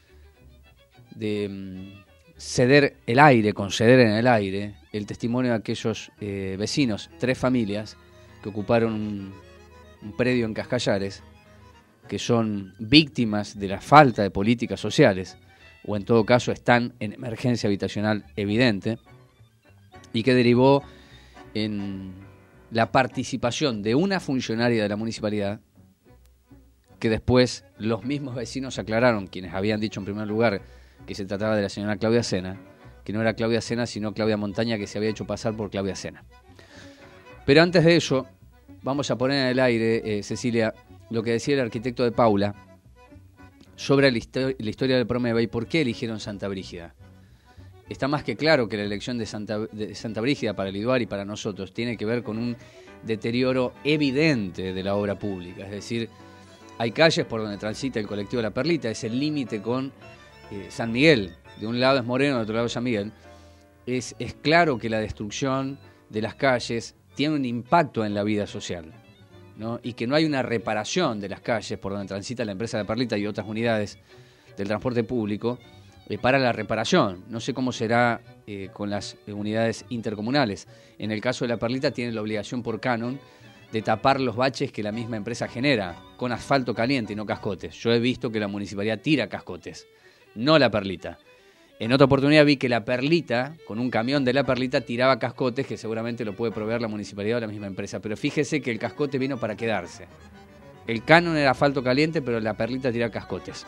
de conceder en el aire el testimonio de aquellos vecinos, 3 familias que ocuparon un predio en Cascallares, que son víctimas de la falta de políticas sociales, o en todo caso están en emergencia habitacional evidente, y que derivó en la participación de una funcionaria de la municipalidad, que después los mismos vecinos aclararon, quienes habían dicho en primer lugar que se trataba de la señora Claudia Sena, que no era Claudia Sena sino Claudia Montaña, que se había hecho pasar por Claudia Sena. Pero antes de eso, vamos a poner en el aire, Cecilia, lo que decía el arquitecto de Paula sobre la historia del PROMEVA y por qué eligieron Santa Brígida. Está más que claro que la elección de Santa Brígida para el IDUAR y para nosotros tiene que ver con un deterioro evidente de la obra pública. Es decir, hay calles por donde transita el colectivo La Perlita, es el límite con San Miguel. De un lado es Moreno, del otro lado es San Miguel. Es claro que la destrucción de las calles tiene un impacto en la vida social, ¿no? Y que no hay una reparación de las calles por donde transita la empresa de La Perlita y otras unidades del transporte público para la reparación. No sé cómo será con las unidades intercomunales. En el caso de La Perlita tienen la obligación por canon de tapar los baches que la misma empresa genera con asfalto caliente y no cascotes. Yo he visto que la municipalidad tira cascotes, no La Perlita. En otra oportunidad vi que La Perlita, con un camión de La Perlita, tiraba cascotes que seguramente lo puede proveer la municipalidad o la misma empresa. Pero fíjese que el cascote vino para quedarse. El canon era asfalto caliente, pero La Perlita tira cascotes.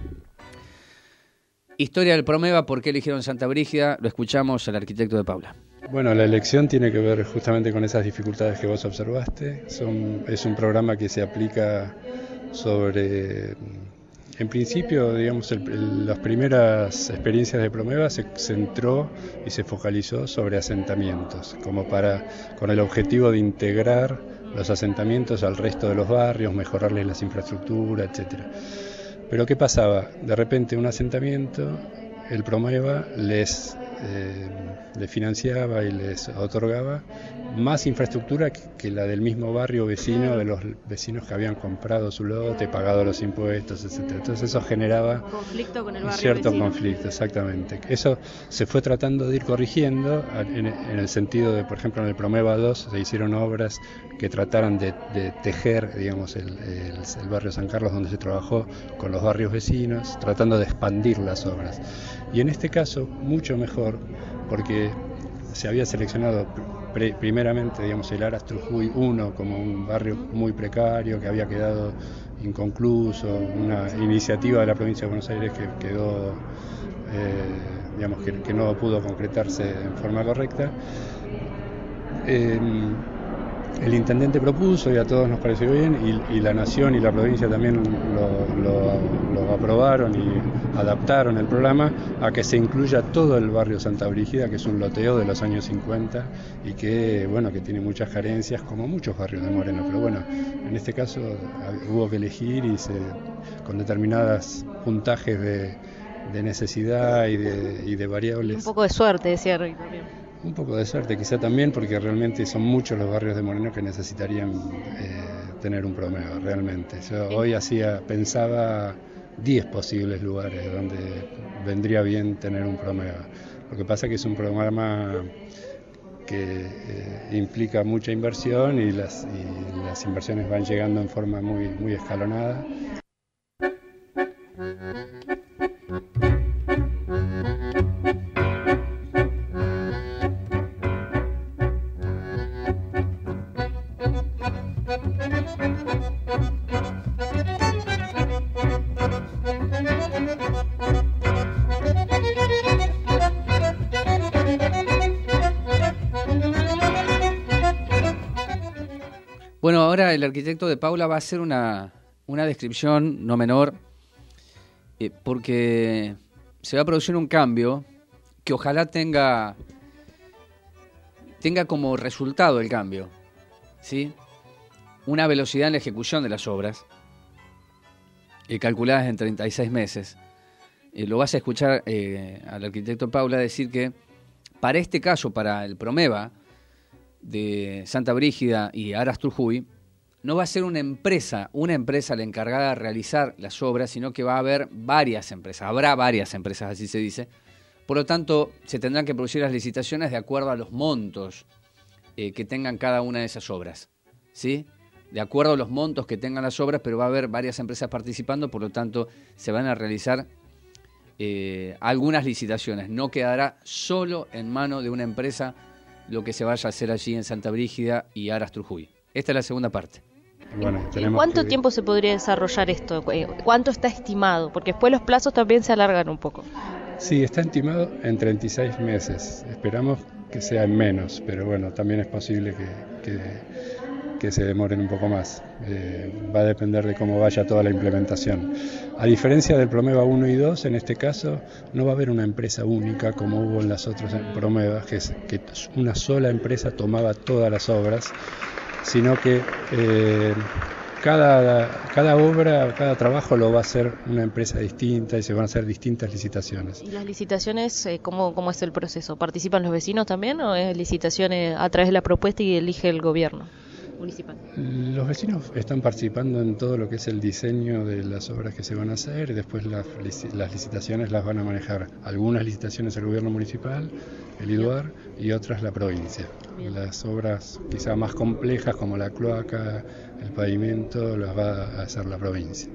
Historia del PROMEVA, ¿por qué eligieron Santa Brígida? Lo escuchamos al arquitecto de Paula. Bueno, la elección tiene que ver justamente con esas dificultades que vos observaste. Es un programa que se aplica sobre... En principio, digamos, las primeras experiencias de PROMEVA se centró y se focalizó sobre asentamientos, con el objetivo de integrar los asentamientos al resto de los barrios, mejorarles las infraestructuras, etcétera. Pero ¿qué pasaba? De repente un asentamiento, el PROMEVA les financiaba y les otorgaba más infraestructura que la del mismo barrio vecino, de los vecinos que habían comprado su lote, pagado los impuestos, etcétera. Entonces eso generaba conflicto con el barrio cierto vecino. conflicto, exactamente. Eso se fue tratando de ir corrigiendo en el sentido de, por ejemplo, en el Promeva 2 se hicieron obras que trataran de tejer, digamos, el barrio San Carlos, donde se trabajó con los barrios vecinos, tratando de expandir las obras. Y en este caso, mucho mejor, porque se había seleccionado primeramente, digamos, el Aras Trujillo 1 como un barrio muy precario, que había quedado inconcluso, una iniciativa de la provincia de Buenos Aires que quedó, digamos, que no pudo concretarse en forma correcta. El intendente propuso y a todos nos pareció bien, y la nación y la provincia también lo aprobaron y adaptaron el programa a que se incluya todo el barrio Santa Brígida, que es un loteo de los años 50 y que, bueno, que tiene muchas carencias, como muchos barrios de Moreno, pero bueno, en este caso hubo que elegir y con determinados puntajes de necesidad y de variables. Un poco de suerte, decía Rick también. Un poco de suerte quizá también, porque realmente son muchos los barrios de Moreno que necesitarían tener un Promeva, realmente. Yo hoy pensaba 10 posibles lugares donde vendría bien tener un Promeva. Lo que pasa es que es un programa que implica mucha inversión y las inversiones van llegando en forma muy, muy escalonada. Bueno, ahora el arquitecto de Paula va a hacer una descripción no menor, porque se va a producir un cambio que ojalá tenga como resultado el cambio, ¿sí? Una velocidad en la ejecución de las obras, calculadas en 36 meses. Lo vas a escuchar al arquitecto Paula decir que para este caso, para el Promeva de Santa Brígida y Aras Trujillo, no va a ser una empresa la encargada de realizar las obras, sino que va a haber varias empresas, habrá varias empresas, así se dice. Por lo tanto, se tendrán que producir las licitaciones de acuerdo a los montos que tengan cada una de esas obras, ¿sí? De acuerdo a los montos que tengan las obras, pero va a haber varias empresas participando, por lo tanto, se van a realizar algunas licitaciones. No quedará solo en mano de una empresa lo que se vaya a hacer allí en Santa Brígida y Aras Trujillo. Esta es la segunda parte. Bueno, ¿En cuánto tiempo se podría desarrollar esto? ¿Cuánto está estimado? Porque después los plazos también se alargan un poco. Sí, está estimado en 36 meses. Esperamos que sea en menos, pero bueno, también es posible que se demoren un poco más. Va a depender de cómo vaya toda la implementación. A diferencia del Promeva 1 y 2, en este caso no va a haber una empresa única como hubo en las otras Promevas, que una sola empresa tomaba todas las obras, sino que cada obra, cada trabajo lo va a hacer una empresa distinta y se van a hacer distintas licitaciones. ¿Y las licitaciones, cómo es el proceso? ¿Participan los vecinos también o es licitaciones a través de la propuesta y elige el gobierno municipal? Los vecinos están participando en todo lo que es el diseño de las obras que se van a hacer y después las licitaciones las van a manejar. Algunas licitaciones el gobierno municipal, el IDUAR, y otras la provincia. Bien. Las obras quizá más complejas como la cloaca, el pavimento, las va a hacer la provincia.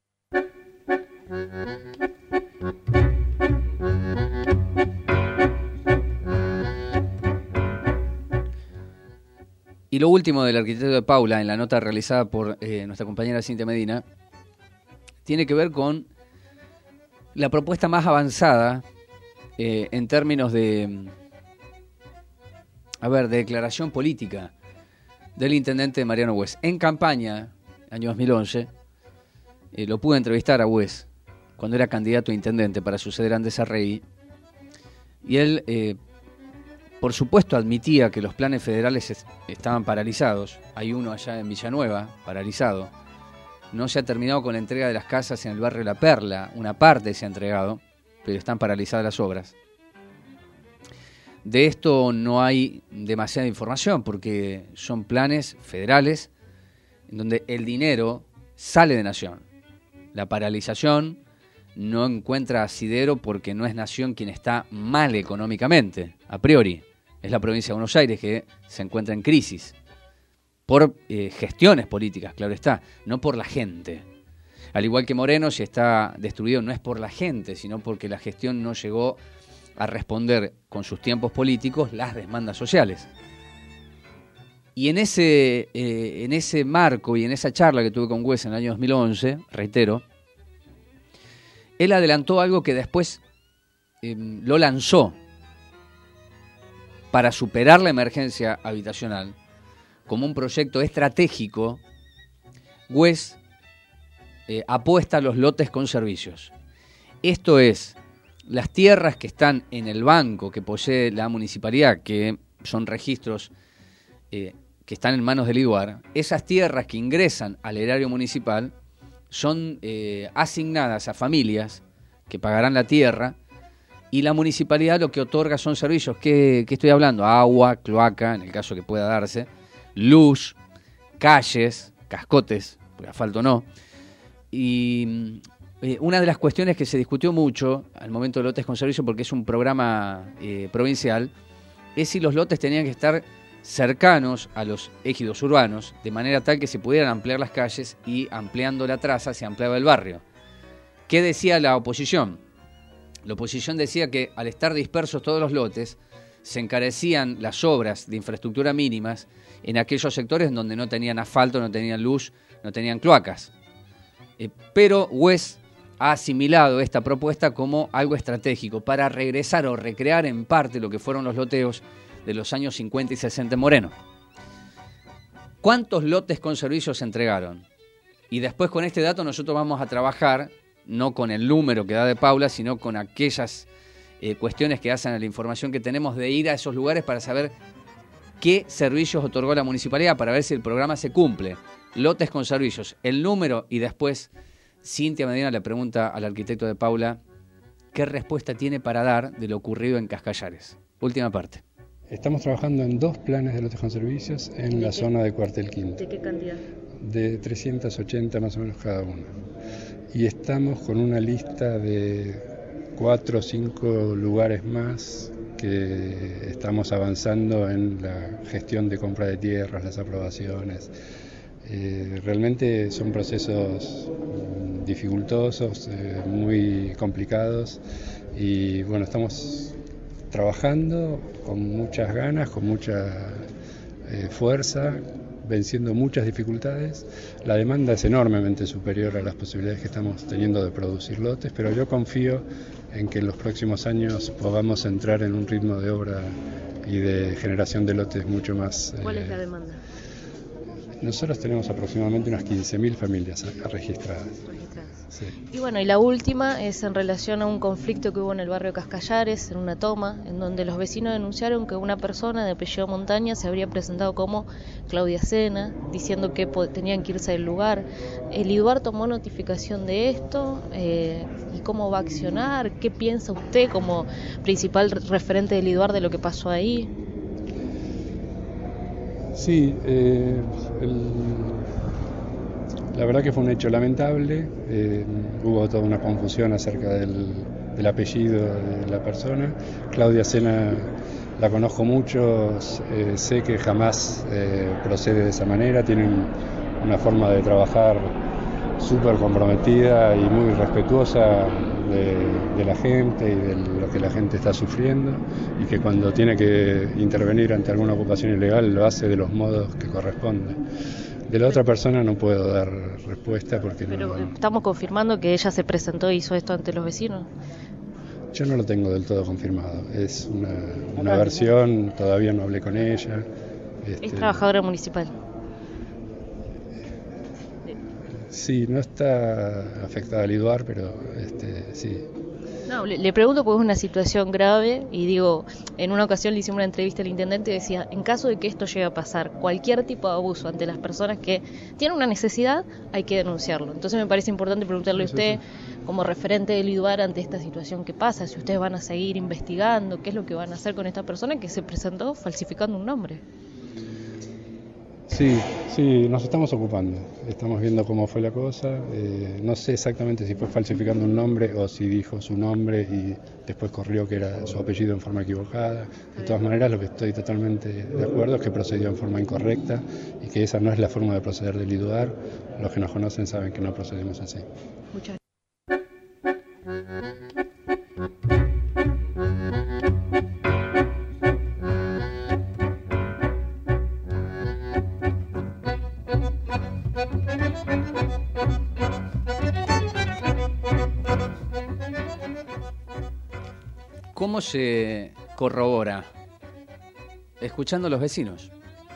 Y lo último del arquitecto de Paula, en la nota realizada por nuestra compañera Cintia Medina, tiene que ver con la propuesta más avanzada en términos de declaración política del intendente Mariano Bues. En campaña, año 2011, lo pude entrevistar a Bues cuando era candidato a intendente para suceder a Andrés Arregui, y él... por supuesto admitía que los planes federales estaban paralizados. Hay uno allá en Villanueva, paralizado. No se ha terminado con la entrega de las casas en el barrio La Perla. Una parte se ha entregado, pero están paralizadas las obras. De esto no hay demasiada información porque son planes federales en donde el dinero sale de Nación. La paralización no encuentra asidero porque no es Nación quien está mal económicamente, a priori. Es la provincia de Buenos Aires que se encuentra en crisis por gestiones políticas, claro está, no por la gente. Al igual que Moreno, si está destruido no es por la gente, sino porque la gestión no llegó a responder con sus tiempos políticos las demandas sociales. Y en ese marco y en esa charla que tuve con Wes en el año 2011, reitero, él adelantó algo que después lo lanzó para superar la emergencia habitacional como un proyecto estratégico. Wes apuesta a los lotes con servicios. Esto es, las tierras que están en el banco que posee la municipalidad, que son registros que están en manos del IDUAR, esas tierras que ingresan al erario municipal son asignadas a familias que pagarán la tierra y la municipalidad lo que otorga son servicios. ¿Qué estoy hablando? Agua, cloaca, en el caso que pueda darse, luz, calles, cascotes, porque asfalto no. Y una de las cuestiones que se discutió mucho al momento de lotes con servicio, porque es un programa provincial, es si los lotes tenían que estar cercanos a los ejidos urbanos, de manera tal que se pudieran ampliar las calles y ampliando la traza se ampliaba el barrio. ¿Qué decía la oposición? La oposición decía que al estar dispersos todos los lotes, se encarecían las obras de infraestructura mínimas en aquellos sectores donde no tenían asfalto, no tenían luz, no tenían cloacas. Pero Wes ha asimilado esta propuesta como algo estratégico para regresar o recrear en parte lo que fueron los loteos de los años 50 y 60 en Moreno. ¿Cuántos lotes con servicios se entregaron? Y después con este dato nosotros vamos a trabajar, no con el número que da de Paula, sino con aquellas cuestiones que hacen a la información que tenemos de ir a esos lugares para saber qué servicios otorgó la municipalidad, para ver si el programa se cumple. Lotes con servicios, el número, y después Cintia Medina le pregunta al arquitecto de Paula qué respuesta tiene para dar de lo ocurrido en Cascallares. Última parte. Estamos trabajando en 2 planes de lotes con servicios en la zona de Cuartel Quinto. ¿De qué cantidad? De 380 más o menos cada uno. Y estamos con una lista de 4 o 5 lugares más que estamos avanzando en la gestión de compra de tierras, las aprobaciones. Realmente son procesos dificultosos, muy complicados, y bueno, estamos trabajando con muchas ganas, con mucha fuerza, venciendo muchas dificultades. La demanda es enormemente superior a las posibilidades que estamos teniendo de producir lotes, pero yo confío en que en los próximos años podamos entrar en un ritmo de obra y de generación de lotes mucho más... ¿Cuál es la demanda? Nosotros tenemos aproximadamente unas 15.000 familias registradas. Sí. Y bueno, y la última es en relación a un conflicto que hubo en el barrio Cascallares, en una toma, en donde los vecinos denunciaron que una persona de apellido Montaña se habría presentado como Claudia Sena, diciendo que tenían que irse del lugar. ¿El IDUAR tomó notificación de esto? ¿Y cómo va a accionar? ¿Qué piensa usted como principal referente del IDUAR de lo que pasó ahí? Sí, la verdad que fue un hecho lamentable. Hubo toda una confusión acerca del apellido de la persona. Claudia Sena la conozco mucho, sé que jamás procede de esa manera, tiene una forma de trabajar súper comprometida y muy respetuosa de la gente y de lo que la gente está sufriendo, y que cuando tiene que intervenir ante alguna ocupación ilegal lo hace de los modos que corresponden. De la otra persona no puedo dar respuesta porque Pero no... estamos confirmando que ella se presentó y hizo esto ante los vecinos. Yo no lo tengo del todo confirmado, es una versión, todavía no hablé con ella. Es trabajadora municipal. Sí, no está afectada al IDUAR, pero sí. No, le pregunto porque es una situación grave y digo, en una ocasión le hicimos una entrevista al intendente y decía, en caso de que esto llegue a pasar, cualquier tipo de abuso ante las personas que tienen una necesidad, hay que denunciarlo. Entonces me parece importante preguntarle a usted, como referente del IDUAR, ante esta situación que pasa, si ustedes van a seguir investigando, qué es lo que van a hacer con esta persona que se presentó falsificando un nombre. Sí, nos estamos ocupando. Estamos viendo cómo fue la cosa. No sé exactamente si fue falsificando un nombre o si dijo su nombre y después corrió que era su apellido en forma equivocada. De todas maneras, lo que estoy totalmente de acuerdo es que procedió en forma incorrecta y que esa no es la forma de proceder del IDUAR. Los que nos conocen saben que no procedemos así. Muchas ¿Cómo se corrobora? Escuchando a los vecinos.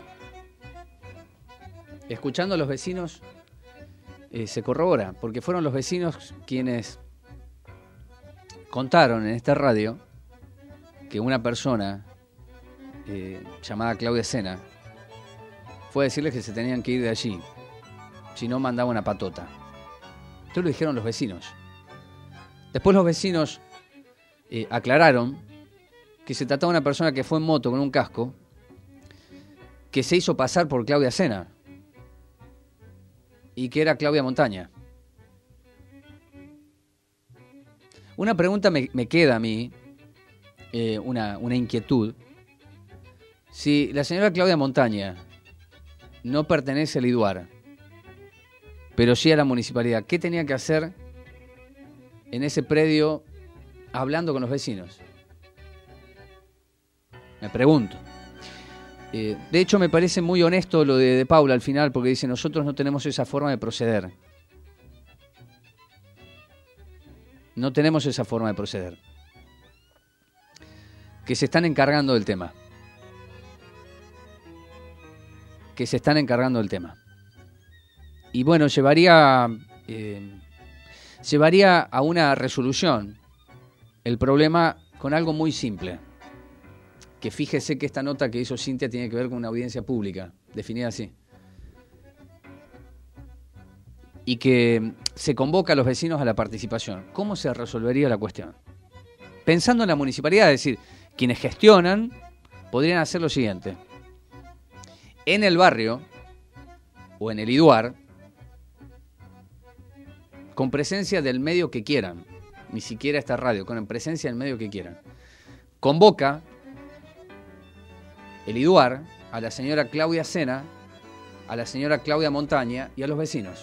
Escuchando a los vecinos se corrobora, porque fueron los vecinos quienes contaron en esta radio que una persona llamada Claudia Sena fue a decirles que se tenían que ir de allí, si no mandaba una patota. Esto lo dijeron los vecinos. Después los vecinos aclararon que se trataba de una persona que fue en moto con un casco, que se hizo pasar por Claudia Sena y que era Claudia Montaña. Una pregunta me queda a mí, una inquietud. Si la señora Claudia Montaña no pertenece al IDUAR, pero sí a la municipalidad, ¿qué tenía que hacer en ese predio hablando con los vecinos? Me pregunto. De hecho, me parece muy honesto lo de Paula al final, porque dice, nosotros no tenemos esa forma de proceder. No tenemos esa forma de proceder. Que se están encargando del tema. Que se están encargando del tema. Y bueno, llevaría a una resolución el problema con algo muy simple. Que fíjese que esta nota que hizo Cintia tiene que ver con una audiencia pública, definida así. Y que se convoca a los vecinos a la participación. ¿Cómo se resolvería la cuestión? Pensando en la municipalidad, es decir, quienes gestionan podrían hacer lo siguiente. En el barrio o en el IDUAR, con presencia del medio que quieran, ni siquiera esta radio, con presencia del medio que quieran, convoca el IDUAR a la señora Claudia Sena, a la señora Claudia Montaña y a los vecinos.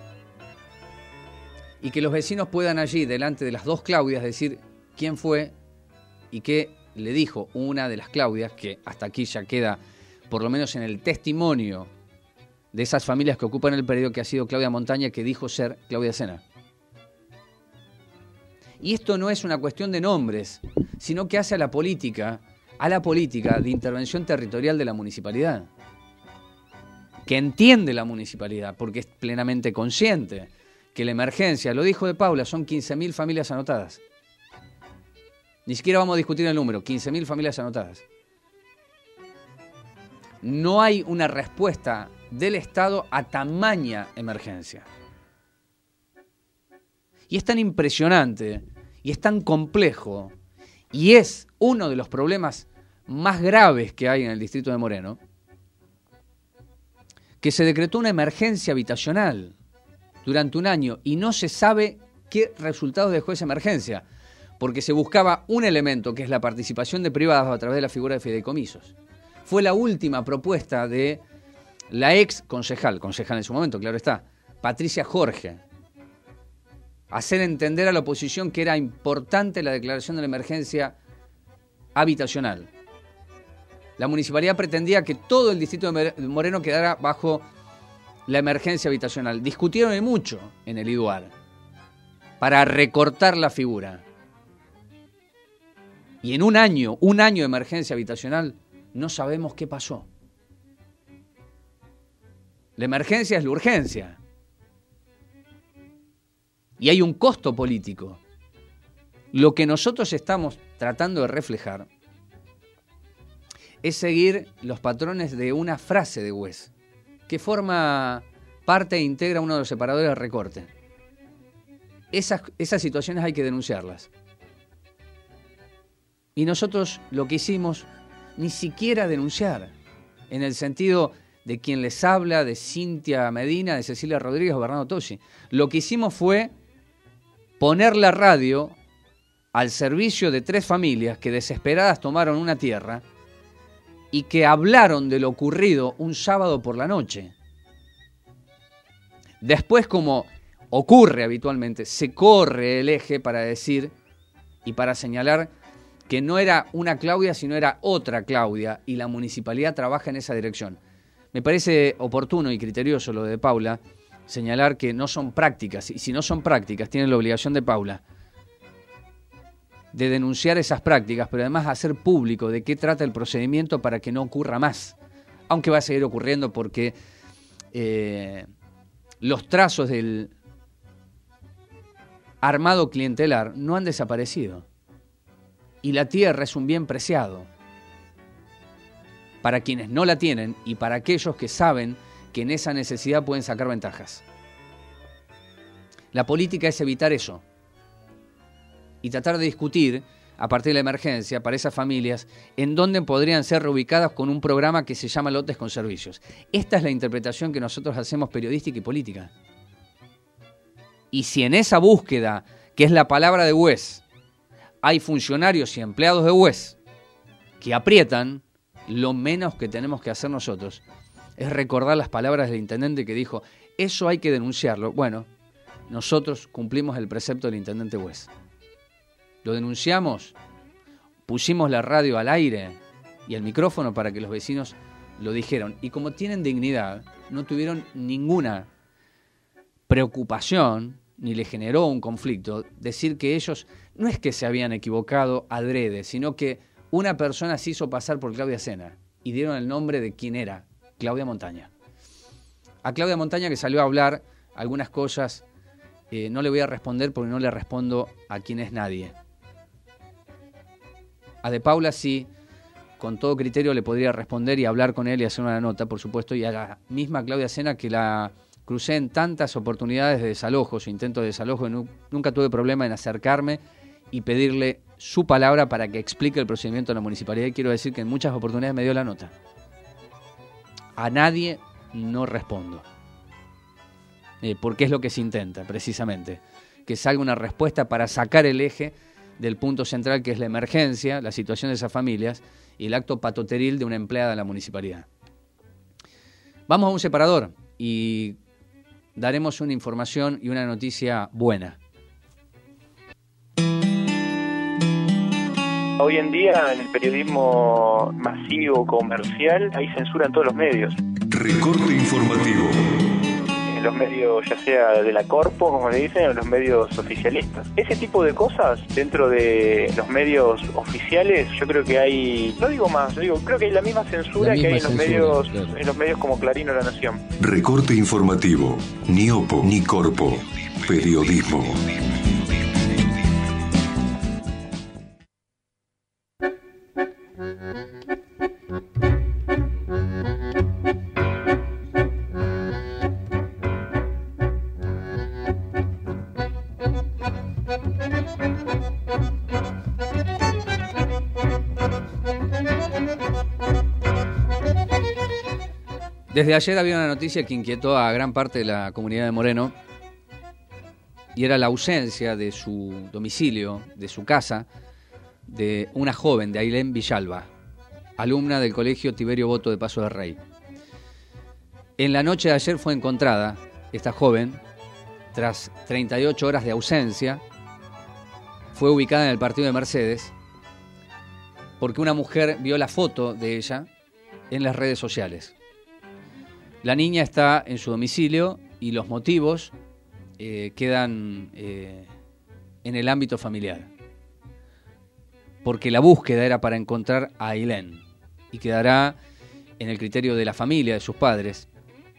Y que los vecinos puedan allí, delante de las dos Claudias, decir quién fue y qué le dijo una de las Claudias, que hasta aquí ya queda, por lo menos en el testimonio de esas familias que ocupan el predio, que ha sido Claudia Montaña, que dijo ser Claudia Sena. Y esto no es una cuestión de nombres, sino que hace a la política de intervención territorial de la municipalidad, que entiende la municipalidad, porque es plenamente consciente que la emergencia, lo dijo de Paula, son 15.000 familias anotadas. Ni siquiera vamos a discutir el número, 15.000 familias anotadas. No hay una respuesta del Estado a tamaña emergencia. Y es tan impresionante, y es tan complejo, y es uno de los problemas más graves que hay en el distrito de Moreno, que se decretó una emergencia habitacional durante un año y no se sabe qué resultados dejó esa emergencia, porque se buscaba un elemento que es la participación de privados a través de la figura de fideicomisos. Fue la última propuesta de la ex concejal en su momento, claro está, Patricia Jorge, hacer entender a la oposición que era importante la declaración de la emergencia habitacional. La municipalidad pretendía que todo el distrito de Moreno quedara bajo la emergencia habitacional. Discutieron mucho en el IDUAR para recortar la figura. Y en un año de emergencia habitacional, no sabemos qué pasó. La emergencia es la urgencia. Y hay un costo político Lo que nosotros estamos tratando de reflejar es seguir los patrones de una frase de Wes, que forma parte e integra uno de los separadores del recorte. Esas situaciones hay que denunciarlas. Y nosotros lo que hicimos, ni siquiera denunciar, en el sentido de quien les habla, de Cintia Medina, de Cecilia Rodríguez o Bernardo Toschi. Lo que hicimos fue poner la radio al servicio de 3 familias que desesperadas tomaron una tierra y que hablaron de lo ocurrido un sábado por la noche. Después, como ocurre habitualmente, se corre el eje para decir y para señalar que no era una Claudia, sino era otra Claudia, y la municipalidad trabaja en esa dirección. Me parece oportuno y criterioso lo de Paula, señalar que no son prácticas, y si no son prácticas, tienen la obligación de Paula de denunciar esas prácticas, pero además hacer público de qué trata el procedimiento para que no ocurra más, aunque va a seguir ocurriendo porque los trazos del armado clientelar no han desaparecido. Y la tierra es un bien preciado para quienes no la tienen y para aquellos que saben que en esa necesidad pueden sacar ventajas. La política es evitar eso y tratar de discutir, a partir de la emergencia, para esas familias, en dónde podrían ser reubicadas con un programa que se llama Lotes con Servicios. Esta es la interpretación que nosotros hacemos periodística y política. Y si en esa búsqueda, que es la palabra de Wes, hay funcionarios y empleados de Wes que aprietan, lo menos que tenemos que hacer nosotros es recordar las palabras del intendente que dijo, eso hay que denunciarlo. Bueno, nosotros cumplimos el precepto del intendente Wes. Lo denunciamos, pusimos la radio al aire y el micrófono para que los vecinos lo dijeron. Y como tienen dignidad, no tuvieron ninguna preocupación, ni le generó un conflicto, decir que ellos no es que se habían equivocado adrede, sino que una persona se hizo pasar por Claudia Sena y dieron el nombre de quién era, Claudia Montaña. A Claudia Montaña, que salió a hablar algunas cosas, no le voy a responder porque no le respondo a quién es nadie. A De Paula sí, con todo criterio le podría responder y hablar con él y hacer una nota, por supuesto, y a la misma Claudia Sena, que la crucé en tantas oportunidades de desalojos, intentos de desalojo, y nunca tuve problema en acercarme y pedirle su palabra para que explique el procedimiento de la municipalidad. Y quiero decir que en muchas oportunidades me dio la nota. A nadie no respondo. Porque es lo que se intenta, precisamente. Que salga una respuesta para sacar el eje del punto central, que es la emergencia, la situación de esas familias y el acto patoteril de una empleada de la municipalidad. Vamos a un separador y daremos una información y una noticia buena. Hoy en día, en el periodismo masivo, comercial, hay censura en todos los medios. Recorte informativo. En los medios, ya sea de la corpo, como le dicen, o los medios oficialistas. Ese tipo de cosas, dentro de los medios oficiales, yo creo que hay, no digo más, creo que hay la misma censura que hay en los medios como Clarín o La Nación. Recorte informativo. Ni opo, ni corpo. Periodismo. Desde ayer había una noticia que inquietó a gran parte de la comunidad de Moreno y era la ausencia de su domicilio, de su casa, de una joven, de Ailén Villalba, alumna del colegio Tiberio Boto de Paso de Rey. En la noche de ayer fue encontrada esta joven, tras 38 horas de ausencia, fue ubicada en el partido de Mercedes porque una mujer vio la foto de ella en las redes sociales. La niña está en su domicilio y los motivos quedan en el ámbito familiar. Porque la búsqueda era para encontrar a Ailén y quedará en el criterio de la familia, de sus padres,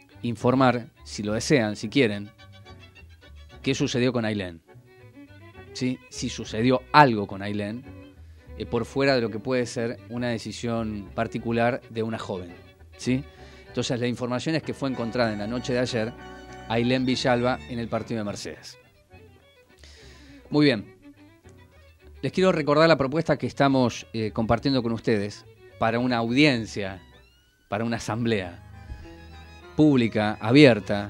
informar, si lo desean, si quieren, qué sucedió con Ailén. ¿sí? Si sucedió algo con Ailén, por fuera de lo que puede ser una decisión particular de una joven, ¿sí? Entonces la información es que fue encontrada en la noche de ayer Ailén Villalba en el partido de Mercedes. Muy bien. Les quiero recordar la propuesta que estamos compartiendo con ustedes para una audiencia, para una asamblea pública, abierta,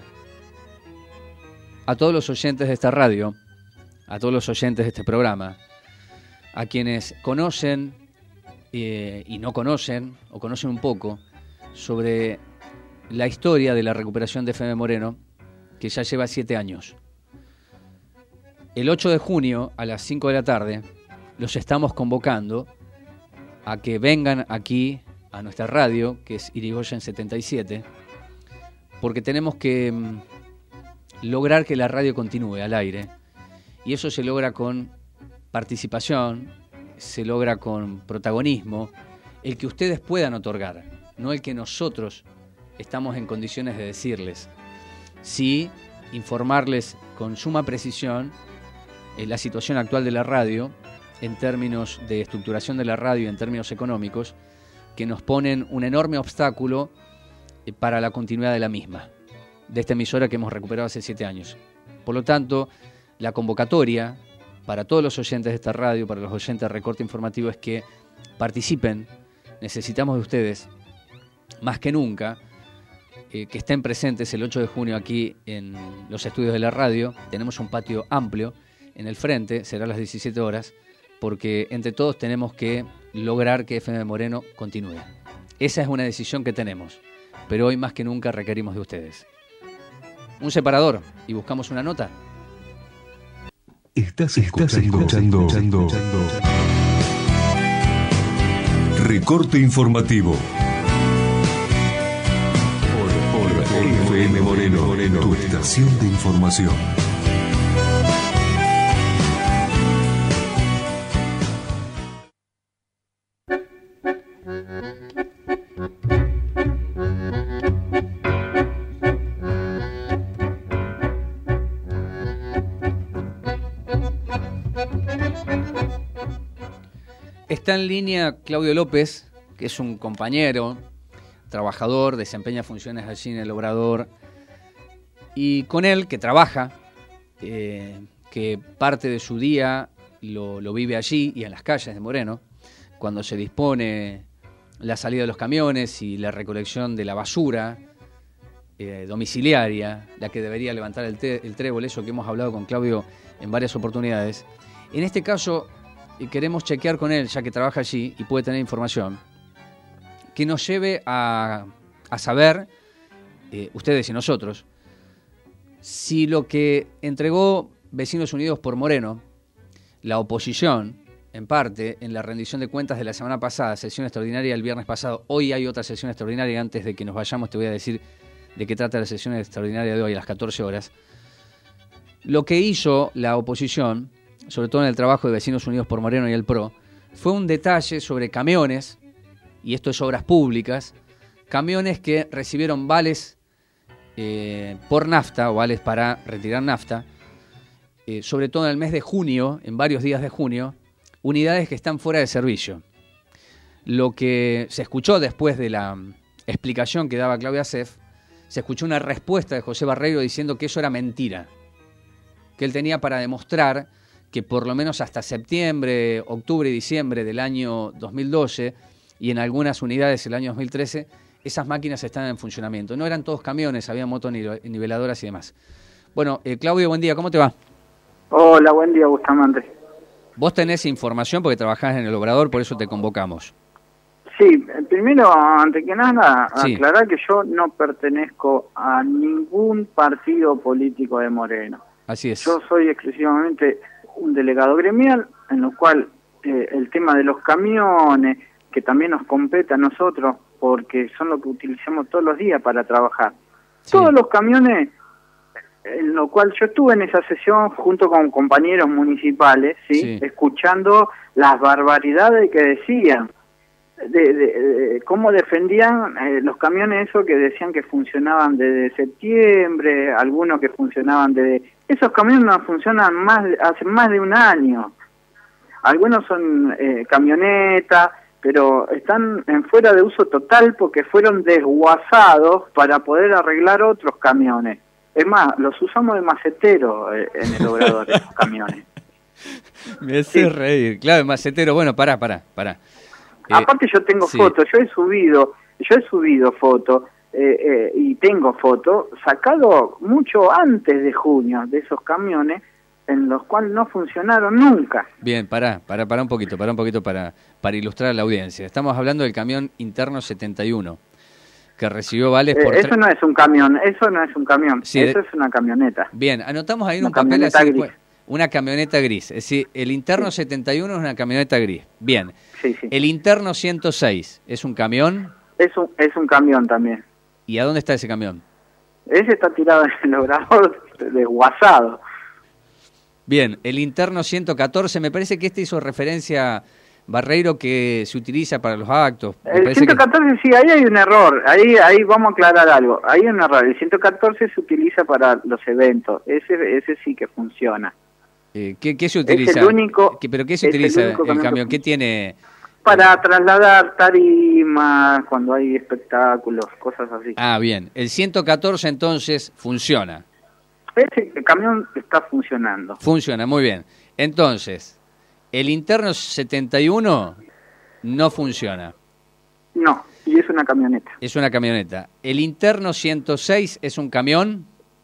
a todos los oyentes de esta radio, a todos los oyentes de este programa, a quienes conocen y no conocen, o conocen un poco, sobre la historia de la recuperación de FM Moreno, que ya lleva 7 años. El 8 de junio, a las 5 de la tarde, los estamos convocando a que vengan aquí a nuestra radio, que es Irigoyen 77, porque tenemos que lograr que la radio continúe al aire, y eso se logra con participación, se logra con protagonismo, el que ustedes puedan otorgar, no el que nosotros estamos en condiciones de decirles. Sí, informarles con suma precisión la situación actual de la radio, en términos de estructuración de la radio, en términos económicos, que nos ponen un enorme obstáculo para la continuidad de la misma, de esta emisora que hemos recuperado hace 7 años. Por lo tanto, la convocatoria para todos los oyentes de esta radio, para los oyentes de Recorte Informativo, es que participen. Necesitamos de ustedes, más que nunca, que estén presentes el 8 de junio aquí en los estudios de la radio. Tenemos un patio amplio en el frente, será a las 17 horas, porque entre todos tenemos que lograr que FM Moreno continúe. Esa es una decisión que tenemos, pero hoy más que nunca requerimos de ustedes. Un separador y buscamos una nota. Estás escuchando Recorte Informativo por FM Moreno, tu estación de información. Está en línea Claudio López, que es un compañero, trabajador, desempeña funciones allí en el Obrador, y con él, que trabaja, que parte de su día lo vive allí y en las calles de Moreno, cuando se dispone la salida de los camiones y la recolección de la basura domiciliaria, la que debería levantar el trébol, eso que hemos hablado con Claudio en varias oportunidades. En este caso, queremos chequear con él, ya que trabaja allí y puede tener información, que nos lleve a saber, ustedes y nosotros, si lo que entregó Vecinos Unidos por Moreno, la oposición, en parte, en la rendición de cuentas de la semana pasada, sesión extraordinaria el viernes pasado, hoy hay otra sesión extraordinaria. Antes de que nos vayamos te voy a decir de qué trata la sesión extraordinaria de hoy a las 14 horas. Lo que hizo la oposición, sobre todo en el trabajo de Vecinos Unidos por Moreno y el PRO, fue un detalle sobre camiones, y esto es obras públicas, camiones que recibieron vales por nafta, o vales para retirar nafta, sobre todo en el mes de junio, en varios días de junio, unidades que están fuera de servicio. Lo que se escuchó después de la explicación que daba Claudia Sef, se escuchó una respuesta de José Barreiro diciendo que eso era mentira, que él tenía para demostrar que por lo menos hasta septiembre, octubre y diciembre del año 2012 y en algunas unidades el año 2013, esas máquinas estaban en funcionamiento. No eran todos camiones, había motoniveladoras y demás. Bueno, Claudio, buen día, ¿cómo te va? Hola, buen día, Bustamante. Vos tenés información porque trabajás en el Obrador, por eso te convocamos. Sí, primero, antes que nada, aclarar que yo no pertenezco a ningún partido político de Moreno. Así es. Yo soy exclusivamente un delegado gremial, en lo cual el tema de los camiones, que también nos compete a nosotros, porque son lo que utilizamos todos los días para trabajar. Sí. Todos los camiones, en lo cual yo estuve en esa sesión junto con compañeros municipales, ¿sí? Escuchando las barbaridades que decían. de cómo defendían los camiones esos que decían que funcionaban desde septiembre, algunos que funcionaban desde... Esos camiones no funcionan hace más de un año. Algunos son camionetas, pero están en fuera de uso total porque fueron desguazados para poder arreglar otros camiones. Es más, los usamos de macetero en el obrador, esos camiones. Me hace reír. Claro, macetero. Bueno, pará. Aparte yo tengo fotos, yo he subido fotos y tengo fotos sacado mucho antes de junio de esos camiones en los cuales no funcionaron nunca. Bien, pará un poquito para ilustrar a la audiencia. Estamos hablando del camión interno 71 que recibió vales por... Eso no es un camión, sí, eso es una camioneta. Bien, anotamos ahí en un papel así después. Una camioneta gris, es decir, el interno 71 es una camioneta gris. Bien. Sí. El interno 106 es un camión. Es un camión también. ¿Y a dónde está ese camión? Ese está tirado en el obrador desguazado. Bien, el interno 114, me parece que hizo referencia Barreiro que se utiliza para los actos. El 114 sí, ahí hay un error, ahí vamos a aclarar algo. Hay un error, el 114 se utiliza para los eventos, ese sí que funciona. ¿Qué se utiliza? Es el único, ¿Pero qué se utiliza el camión? ¿Qué tiene? Para trasladar tarimas, cuando hay espectáculos, cosas así. Ah, bien. El 114 entonces funciona. Ese camión está funcionando. Funciona, muy bien. Entonces, el interno 71 no funciona. No, y es una camioneta. Es una camioneta. El interno 106 es un camión.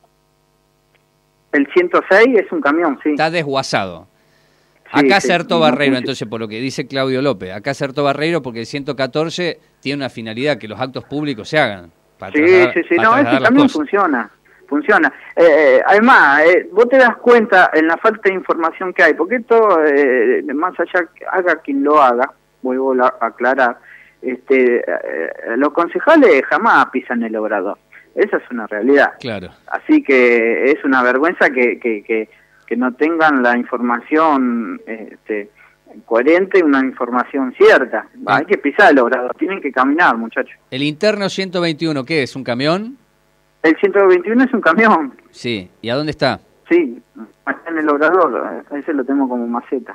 El 106 es un camión, sí. Está desguazado. Acá acertó Barreiro, entonces, por lo que dice Claudio López. Acá acertó Barreiro porque el 114 tiene una finalidad, que los actos públicos se hagan. Sí, no, ese también funciona. Además, vos te das cuenta en la falta de información que hay, porque esto, más allá, haga quien lo haga, vuelvo a aclarar, los concejales jamás pisan el obrador. Esa es una realidad. Claro. Así que es una vergüenza que no tengan la información coherente, una información cierta. Hay que pisar el obrador, tienen que caminar, muchachos. ¿El interno 121 qué es? ¿Un camión? El 121 es un camión. Sí. ¿Y a dónde está? Sí, está en el obrador, ese lo tengo como maceta.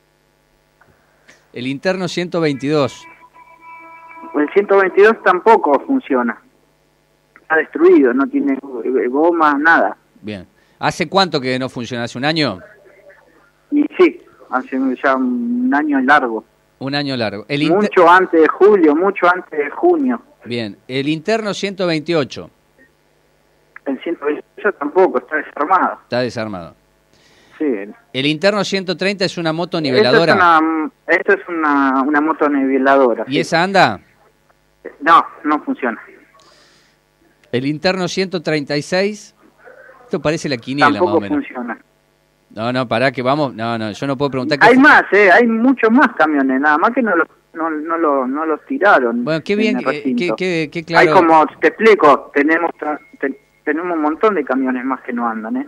El interno 122. El 122 tampoco funciona. Está destruido, no tiene gomas, nada. Bien. ¿Hace cuánto que no funciona? ¿Hace un año? Y sí, hace ya un año largo. Un año largo. Mucho antes de julio, mucho antes de junio. Bien. El interno 128. El 128 tampoco, está desarmado. Está desarmado. Sí. El interno 130 es una moto niveladora. Esto es una moto niveladora. ¿Y esa anda? No funciona. El interno 136, esto parece la quiniela tampoco más o menos. Funciona. No, pará que vamos, yo no puedo preguntar. Hay más, hay muchos más camiones, nada más que no los tiraron. Bueno, qué bien, qué claro. Hay como, te explico, tenemos un montón de camiones más que no andan,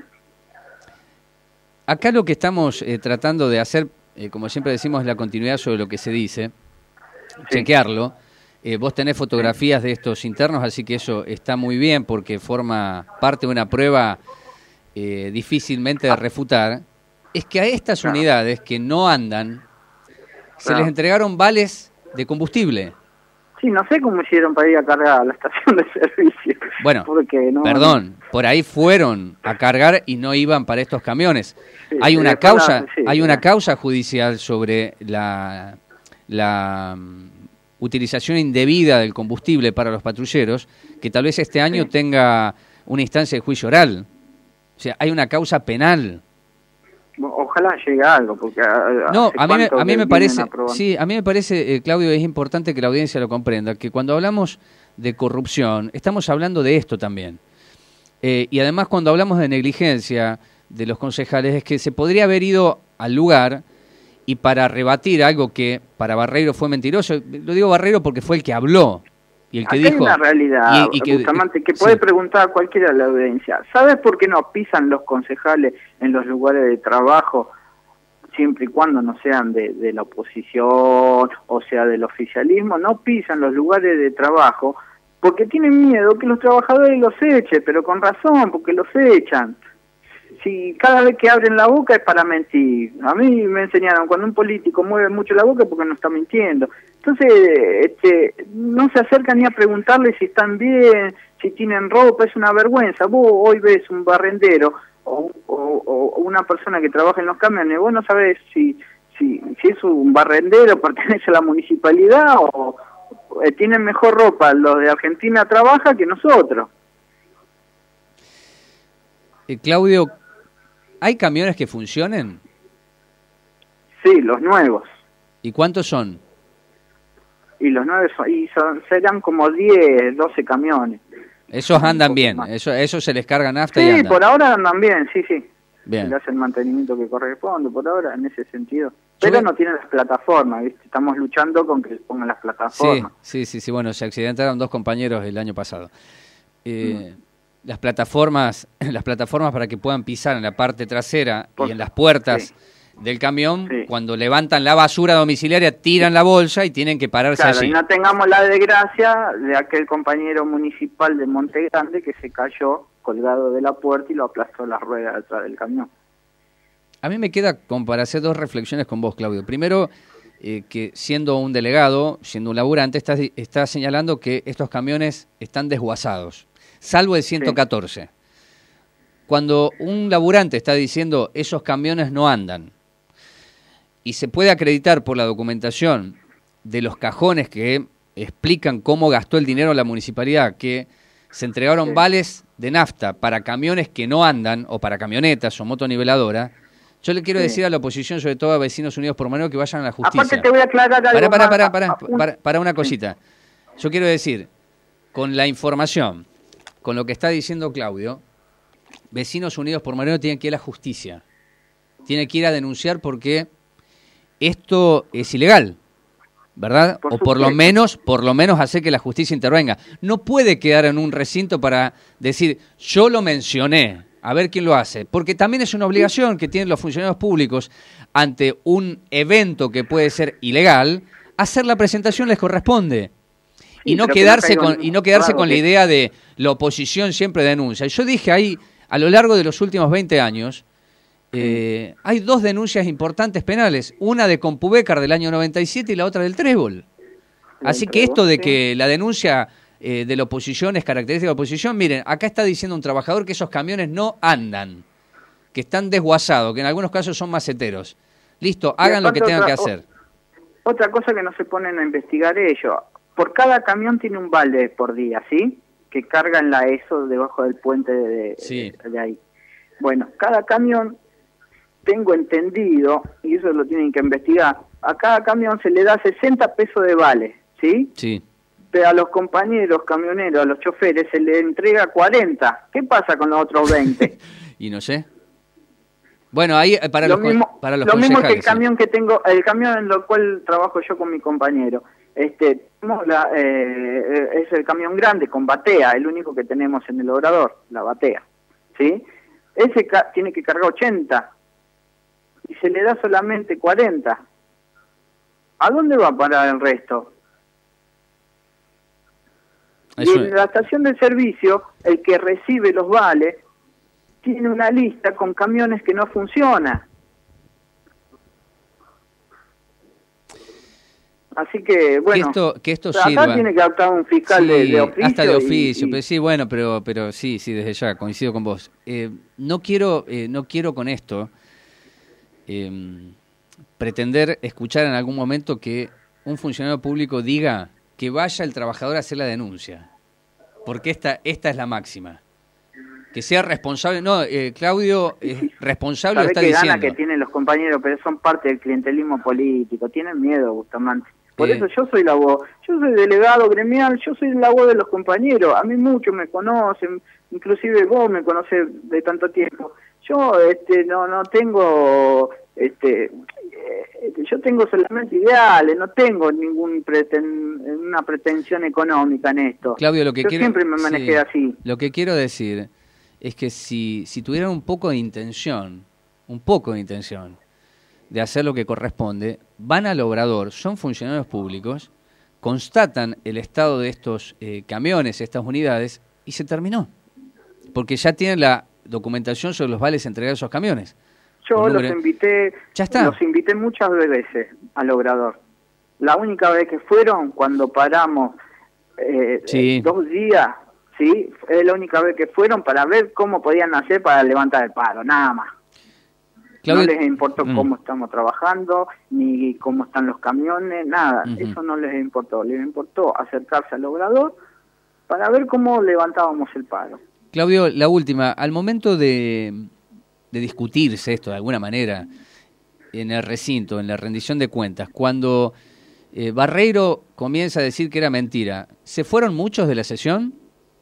Acá lo que estamos tratando de hacer, como siempre decimos, es la continuidad sobre lo que se dice, chequearlo. Vos tenés fotografías de estos internos, así que eso está muy bien porque forma parte de una prueba difícilmente de refutar. Es que a estas unidades que no andan, se les entregaron vales de combustible. Sí, no sé cómo hicieron para ir a cargar a la estación de servicio. Bueno, perdón, por ahí fueron a cargar y no iban para estos camiones. Sí, hay una causa judicial sobre la utilización indebida del combustible para los patrulleros, que tal vez este año tenga una instancia de juicio oral. O sea, hay una causa penal. Ojalá llegue algo, porque a mí me parece, Claudio, es importante que la audiencia lo comprenda, que cuando hablamos de corrupción, estamos hablando de esto también. Y además cuando hablamos de negligencia de los concejales, es que se podría haber ido al lugar y para rebatir algo que para Barreiro fue mentiroso. Lo digo Barreiro porque fue el que habló y el que dijo. Hay una realidad, Bustamante, que puede preguntar a cualquiera de la audiencia. ¿Sabes por qué no pisan los concejales en los lugares de trabajo? siempre y cuando no sean de la oposición o sea del oficialismo, no pisan los lugares de trabajo porque tienen miedo que los trabajadores los echen, pero con razón, porque los echan. Si cada vez que abren la boca es para mentir. A mí me enseñaron, cuando un político mueve mucho la boca es porque no está mintiendo. Entonces, no se acercan ni a preguntarle si están bien, si tienen ropa, es una vergüenza. Vos hoy ves un barrendero o una persona que trabaja en los camiones, vos no sabés si es un barrendero, pertenece a la municipalidad o tienen mejor ropa los de Argentina trabaja que nosotros. Claudio, ¿hay camiones que funcionen? Sí, los nuevos. ¿Y cuántos son? Y los nuevos serán como 10, 12 camiones. Esos andan bien, eso se les carga nafta y Sí, andan. por ahora andan bien, sí. Bien. Se le hace el mantenimiento que corresponde por ahora, en ese sentido. Pero no tienen las plataformas, ¿viste? Estamos luchando con que pongan las plataformas. Sí, bueno, se accidentaron 2 compañeros el año pasado. Las plataformas para que puedan pisar en la parte trasera y en las puertas del camión, cuando levantan la basura domiciliaria, tiran la bolsa y tienen que pararse Claro, allí. y no tengamos la desgracia de aquel compañero municipal de Monte Grande que se cayó colgado de la puerta y lo aplastó la rueda detrás del camión. A mí me queda como para hacer 2 reflexiones con vos, Claudio. Primero, que siendo un delegado, siendo un laburante, está señalando que estos camiones están desguazados, salvo el 114. Cuando un laburante está diciendo esos camiones no andan, y se puede acreditar por la documentación de los cajones que explican cómo gastó el dinero la municipalidad, que se entregaron vales de nafta para camiones que no andan, o para camionetas o motoniveladoras, yo le quiero decir a la oposición, sobre todo a Vecinos Unidos por Moreno, que vayan a la justicia. Aparte te voy a aclarar algo Para una cosita. Yo quiero decir, con la información, con lo que está diciendo Claudio, Vecinos Unidos por Moreno tienen que ir a la justicia. Tiene que ir a denunciar porque esto es ilegal, ¿verdad? O por lo menos hacer que la justicia intervenga. No puede quedar en un recinto para decir, yo lo mencioné, a ver quién lo hace. Porque también es una obligación que tienen los funcionarios públicos ante un evento que puede ser ilegal, hacer la presentación les corresponde. Y no quedarse con la idea de la oposición siempre denuncia. Yo dije ahí, a lo largo de los últimos 20 años, hay 2 denuncias importantes penales, una de Compubecar del año 97 y la otra del Trébol. Así que esto de que la denuncia de la oposición es característica de la oposición, miren, acá está diciendo un trabajador que esos camiones no andan, que están desguazados, que en algunos casos son maceteros. Listo, hagan lo que tengan que hacer. Otra cosa que no se ponen a investigar ellos, por cada camión tiene un balde por día, ¿sí? Que cargan la ESO debajo del puente de ahí. Bueno, cada camión, tengo entendido, y eso lo tienen que investigar, a cada camión se le da 60 pesos de vale, ¿sí? Sí. Pero a los compañeros camioneros, a los choferes, se le entrega 40. ¿Qué pasa con los otros 20? Y no sé. Bueno, ahí para los concejales. Lo mismo que el camión que tengo, el camión en el cual trabajo yo con mi compañero. Es el camión grande con batea, el único que tenemos en el obrador, la batea, ¿sí? Ese tiene que cargar 80 y se le da solamente 40. ¿A dónde va a parar el resto? Y en la estación de servicio, el que recibe los vales tiene una lista con camiones que no funcionan. Así que, bueno, que esto acá sirva. Tiene que actuar un fiscal de oficio. Hasta de oficio, pero sí, bueno, pero sí, desde ya, coincido con vos. No quiero con esto pretender escuchar en algún momento que un funcionario público diga que vaya el trabajador a hacer la denuncia, porque esta es la máxima. Que sea responsable, Claudio es responsable, lo está diciendo. Gana que tienen los compañeros, pero son parte del clientelismo político, tienen miedo, Bustamante. Por eso yo soy la voz, yo soy delegado gremial, yo soy la voz de los compañeros, a mí muchos me conocen, inclusive vos me conocés de tanto tiempo. Yo no tengo, yo tengo solamente ideales, no tengo una pretensión económica en esto. Claudio, yo siempre me manejé así. Lo que quiero decir de hacer lo que corresponde, van al obrador, son funcionarios públicos, constatan el estado de estos camiones, estas unidades, y se terminó. Porque ya tienen la documentación sobre los vales entregados a esos camiones. Yo los invité, ya está. Los invité muchas veces al obrador. La única vez que fueron cuando paramos 2 días, ¿sí? Es la única vez que fueron para ver cómo podían hacer para levantar el paro, nada más. Claudio, no les importó cómo estamos trabajando, ni cómo están los camiones, nada. Eso no les importó. Les importó acercarse al obrador para ver cómo levantábamos el paro. Claudio, la última. Al momento de discutirse esto de alguna manera en el recinto, en la rendición de cuentas, cuando Barreiro comienza a decir que era mentira, ¿se fueron muchos de la sesión?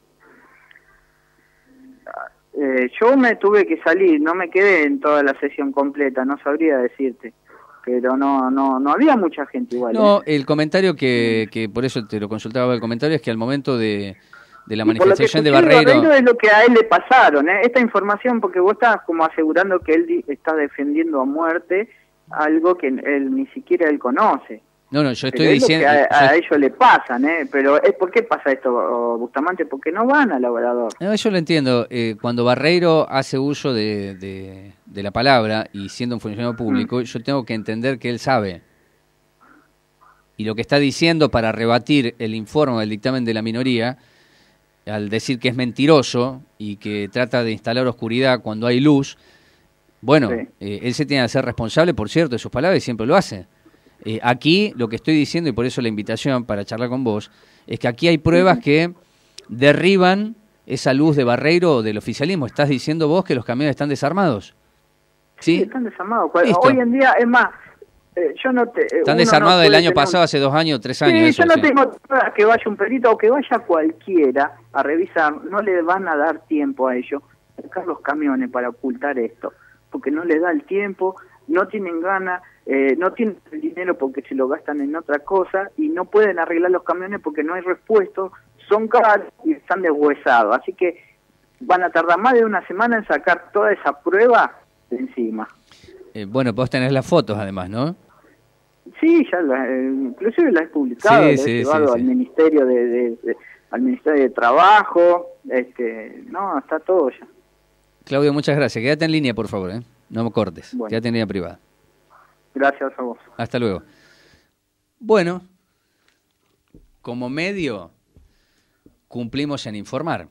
Yo me tuve que salir, no me quedé en toda la sesión completa, no sabría decirte, pero no había mucha gente igual. No, el comentario que por eso te lo consultaba, el comentario es que al momento de la manifestación de Barreiro es lo que a él le pasaron, esta información, porque vos estás como asegurando que él está defendiendo a muerte algo que él ni siquiera él conoce. No, yo estoy pero diciendo... Es lo que a ellos le pasan, pero ¿por qué pasa esto, Bustamante? Porque no van al obrador. No, yo lo entiendo. Cuando Barreiro hace uso de la palabra y siendo un funcionario público, yo tengo que entender que él sabe. Y lo que está diciendo para rebatir el informe del dictamen de la minoría, al decir que es mentiroso y que trata de instalar oscuridad cuando hay luz, bueno, sí. Él se tiene que hacer responsable, por cierto, de sus palabras y siempre lo hace. Aquí lo que estoy diciendo, y por eso la invitación para charlar con vos, es que aquí hay pruebas que derriban esa luz de Barreiro o del oficialismo. ¿Estás diciendo vos que los camiones están desarmados? Sí, están desarmados. Hoy en día, es más, yo no te... Están desarmados del año pasado, hace 2 años, 3 años. Sí, eso, yo no tengo que vaya un perito o que vaya cualquiera a revisar. No le van a dar tiempo a ellos a sacar los camiones para ocultar esto, porque no les da el tiempo, no tienen ganas, no tienen el dinero porque se lo gastan en otra cosa y no pueden arreglar los camiones porque no hay repuestos, son caros y están deshuesados. Así que van a tardar más de 1 semana en sacar toda esa prueba de encima. Bueno, vos tenés las fotos además, ¿no? Sí, ya inclusive las he publicado, las he llevado al Ministerio al Ministerio de Trabajo, no, está todo ya. Claudio, muchas gracias. Quédate en línea, por favor, no me cortes. Bueno. Quédate en línea privada. Gracias a vos. Hasta luego. Bueno, como medio cumplimos en informar.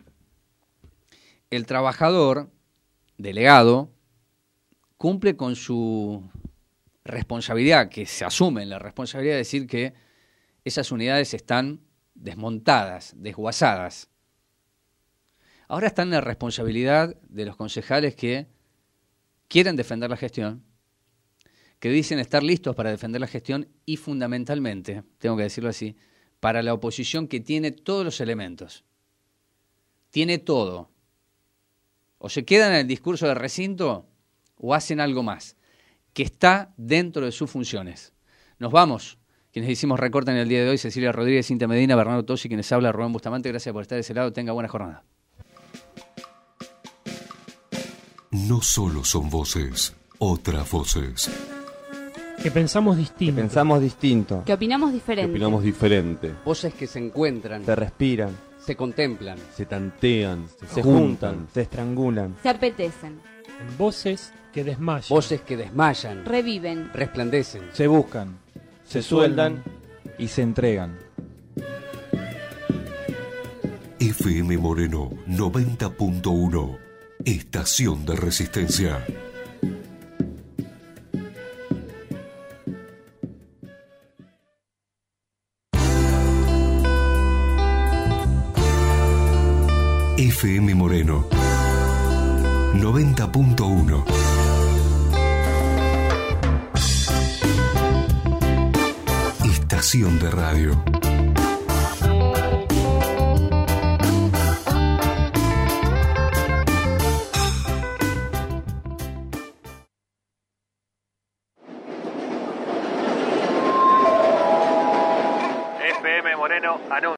El trabajador, delegado, cumple con su responsabilidad, que se asume en la responsabilidad de decir que esas unidades están desmontadas, desguazadas. Ahora están en la responsabilidad de los concejales que quieren defender la gestión, que dicen estar listos para defender la gestión y fundamentalmente, tengo que decirlo así, para la oposición que tiene todos los elementos. Tiene todo. O se quedan en el discurso del recinto o hacen algo más, que está dentro de sus funciones. Nos vamos. Quienes hicimos recorte en el día de hoy, Cecilia Rodríguez, Cintia Medina, Bernardo Tosi, quienes habla, Rubén Bustamante. Gracias por estar de ese lado. Tenga buena jornada. No solo son voces, otras voces. Que pensamos distinto. Que opinamos diferente. Voces que se encuentran. Se respiran. Se contemplan. Se tantean. Se juntan. Se estrangulan. Se apetecen. En voces que desmayan. Voces que desmayan. Reviven. Resplandecen. Se buscan. Se sueldan y se entregan. FM Moreno 90.1. Estación de Resistencia. FM Moreno 90.1. Estación de radio. FM Moreno anuncia.